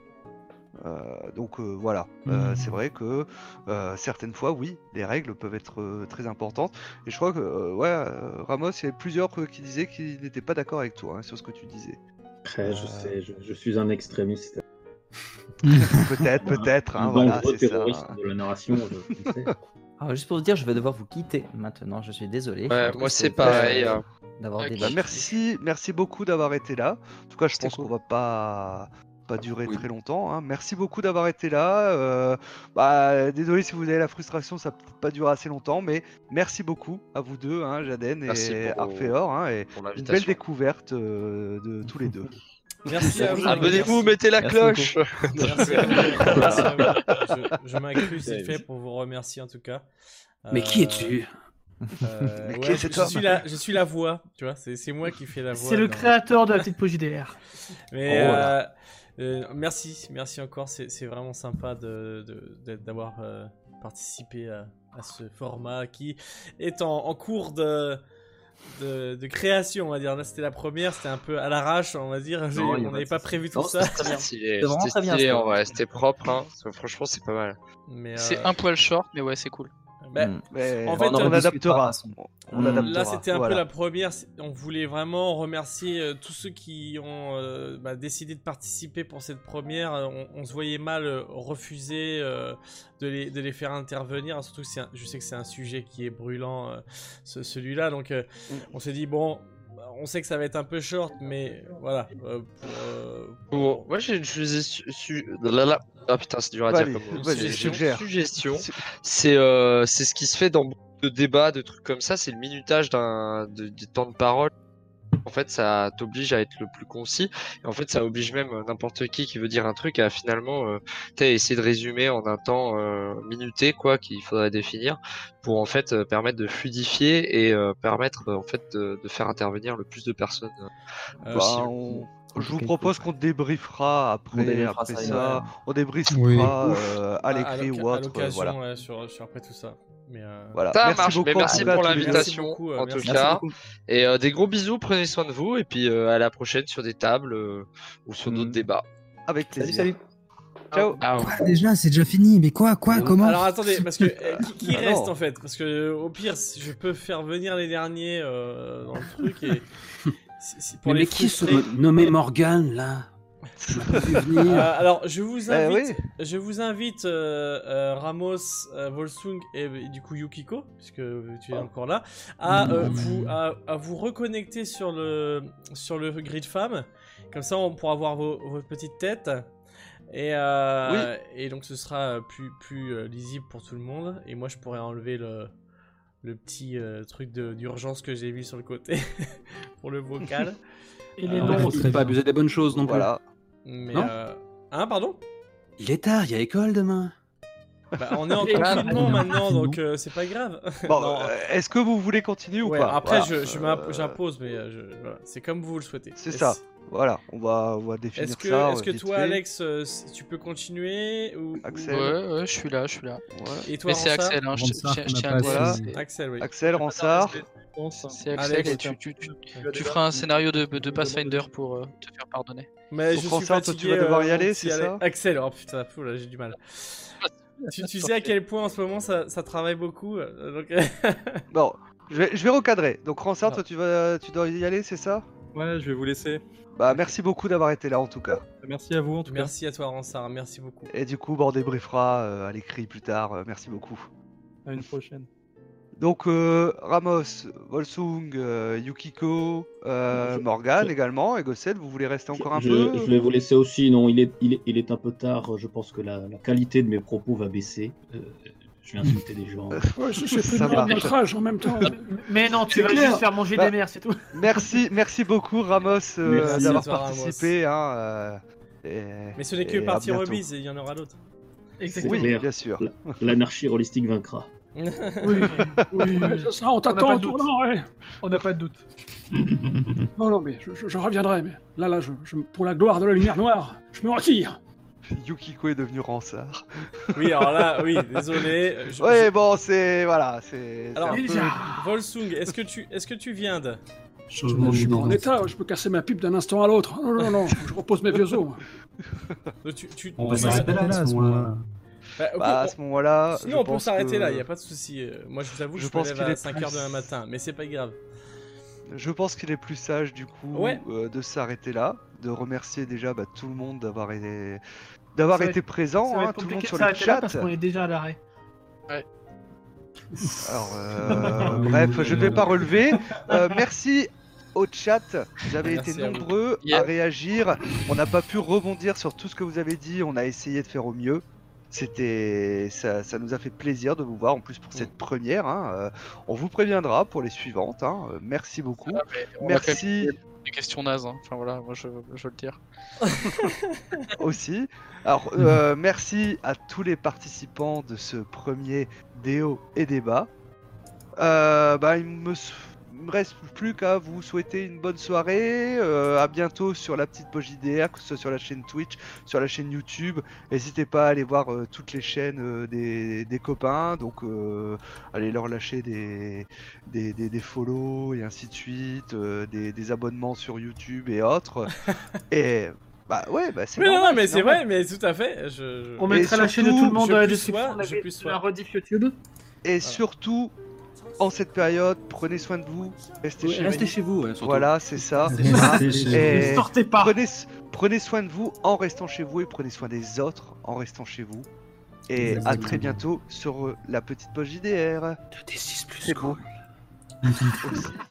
Voilà, c'est vrai que certaines fois, oui, les règles peuvent être très importantes. Et je crois que Ramos, il y avait plusieurs qui disaient qu'ils n'étaient pas d'accord avec toi sur ce que tu disais. Après, je sais, je suis un extrémiste. peut-être, hein, voilà, c'est terroriste ça. de la narration, je sais. Alors, juste pour vous dire, je vais devoir vous quitter maintenant, je suis désolé. Ouais, moi c'est pareil. D'avoir Ok. des Merci beaucoup d'avoir été là. En tout cas, je C'était pense cool. qu'on va pas durer Oui. très longtemps, hein. Merci beaucoup d'avoir été là. Désolé si vous avez la frustration, ça peut pas durer assez longtemps, mais merci beaucoup à vous deux, hein, Jaden Merci et pour- Arphéor, hein, et pour une l'invitation. belle découverte de tous les deux. Merci à vous. Abonnez-vous, mettez la Merci cloche. Merci à vous. Merci à vous. Je m'inclus s'il fait pour vous remercier en tout cas. Mais qui es-tu? Qui est cet homme je suis la voix, tu vois, c'est moi qui fais la voix. C'est le créateur de la petite pause JDR. Mais merci encore, c'est vraiment sympa d'avoir participé à ce format qui est en cours de création, on va dire. Là, c'était la première, c'était un peu à l'arrache, on va dire. On n'avait pas prévu tout ça. C'était vraiment très bien. En vrai, c'était propre, hein. Franchement, c'est pas mal. C'est un poil short, mais ouais, c'est cool. En fait, on adaptera. Là, c'était un peu la première. On voulait vraiment remercier tous ceux qui ont décidé de participer pour cette première. On se voyait mal refuser de les faire intervenir. Surtout que je sais que c'est un sujet qui est brûlant, celui-là. Donc, on s'est dit, bon, on sait que ça va être un peu short, mais voilà. Moi, j'ai une Ah putain, c'est dur à dire comme suggestion. C'est ce qui se fait dans beaucoup de débats, de trucs comme ça, c'est le minutage du temps de parole. En fait, ça t'oblige à être le plus concis. Et en fait, ça oblige même n'importe qui veut dire un truc à finalement essayer de résumer en un temps minuté, quoi, qu'il faudrait définir pour en fait permettre de fluidifier et permettre en fait de faire intervenir le plus de personnes possible. Je vous propose qu'on débriefera après ça. On débriefera à l'écrit ou autre. À l'occasion, sur après tout ça. Mais voilà. Ça marche, mais merci pour l'invitation en tout cas. Et des gros bisous, prenez soin de vous et puis à la prochaine sur des tables ou sur d'autres débats. Avec plaisir. Salut. Ciao. Quoi, déjà, c'est déjà fini. Mais quoi, comment? Alors attendez, parce que qui reste en fait? Parce que au pire, je peux faire venir les derniers dans le truc et. Mais qui se nommait Morgan là? Alors je vous invite Ramos, Volsung et du coup Yukiko, puisque tu es encore là, à vous reconnecter sur le grid femme. Comme ça on pourra voir vos petites têtes. Et donc ce sera plus lisible pour tout le monde. Et moi je pourrais enlever le petit truc d'urgence que j'ai mis sur le côté pour le vocal. Et les noms, il faut pas abuser des bonnes choses non plus. Voilà. Mais non pardon? Il est tard, il y a école demain. On est en confinement maintenant, donc c'est pas grave. Bon, est-ce que vous voulez continuer ou pas? Après, j'impose, mais voilà. C'est comme vous le souhaitez. C'est ça. Voilà, on va définir ça. Est-ce que toi, Alex, tu peux continuer ou Axel? Ouais, je suis là. Ouais. Et toi, mais c'est Axel, hein, je tiens à voilà. Axel, oui. Axel, Ronsard. C'est Axel, et tu feras un scénario de Pathfinder pour te faire pardonner. Mais je suis fatigué, tu vas devoir y aller, c'est ça? Axel, oh putain, là j'ai du mal. tu sais à quel point en ce moment ça travaille beaucoup. Donc... Bon, je vais recadrer. Donc Ronsard, toi tu dois y aller, c'est ça? Ouais, je vais vous laisser. Bah merci beaucoup d'avoir été là en tout cas. Merci à vous en tout cas. Merci à toi Ronsard, merci beaucoup. Et du coup, on débriefera à l'écrit plus tard. Merci beaucoup. À une prochaine. Donc Ramos, Volsung, Yukiko, Morgan également, et Gossel, vous voulez rester encore un peu? Je vais vous laisser aussi, non, il est un peu tard, je pense que la qualité de mes propos va baisser. Je vais insulter des gens. Ouais, je sais plus notre âge en même temps. Mais non, tu vas juste faire manger des mères, c'est tout. Merci beaucoup Ramos d'avoir participé. Mais ce n'est que partie remise, il y en aura d'autres. Exactement. Oui, bien sûr. L'anarchie holistique vaincra. Oui, ça, on t'attend. On n'a pas de doute. Non, mais je reviendrai. Mais là, pour la gloire de la lumière noire, je me retire. Yukiko est devenu Ronsard. Oui, alors là, oui, désolé. Bon, c'est voilà, c'est. Alors, Volsung, est-ce que tu viens de? Je suis pas en état, je peux casser ma pipe d'un instant à l'autre. Non, je repose mes vieux os. On va s'arrêter là, à ce moment-là. À ce moment-là. Sinon, on peut s'arrêter là, il n'y a pas de souci. Moi, je vous avoue, je me lève à 5h demain matin, mais c'est pas grave. Je pense qu'il est plus sage, du coup, de s'arrêter là, de remercier déjà tout le monde d'avoir été présent, tout le monde sur le chat. Parce qu'on est déjà à l'arrêt. Ouais. Alors, bref, je ne vais pas relever. Merci au chat, vous avez été nombreux à réagir. On n'a pas pu rebondir sur tout ce que vous avez dit, on a essayé de faire au mieux. Ça nous a fait plaisir de vous voir en plus pour cette première. On vous préviendra pour les suivantes. Merci beaucoup. Merci. Des questions nazes, hein. Enfin voilà, moi je veux le dire. Aussi. Alors, merci à tous les participants de ce premier déo et débat. Il me reste plus qu'à vous souhaiter une bonne soirée. À bientôt sur la petite pause JDR, que ce soit sur la chaîne Twitch, sur la chaîne YouTube. N'hésitez pas à aller voir toutes les chaînes des copains. Donc, allez leur lâcher des follow et ainsi de suite, des abonnements sur YouTube et autres. Et c'est Mais non, normal, mais c'est normal. vrai, mais tout à fait. On mettra la chaîne de tout le monde dans la description de la rediff YouTube. Et surtout, en cette période, prenez soin de vous, restez Ouais, chez restez vous. chez vous, ouais, surtout. Voilà, c'est ça. Restez chez Et vous. Sortez pas. Prenez soin de vous en restant chez vous et prenez soin des autres en restant chez vous. Et à très bientôt sur la petite pause JDR. De D6 plus C'est beau. Aussi.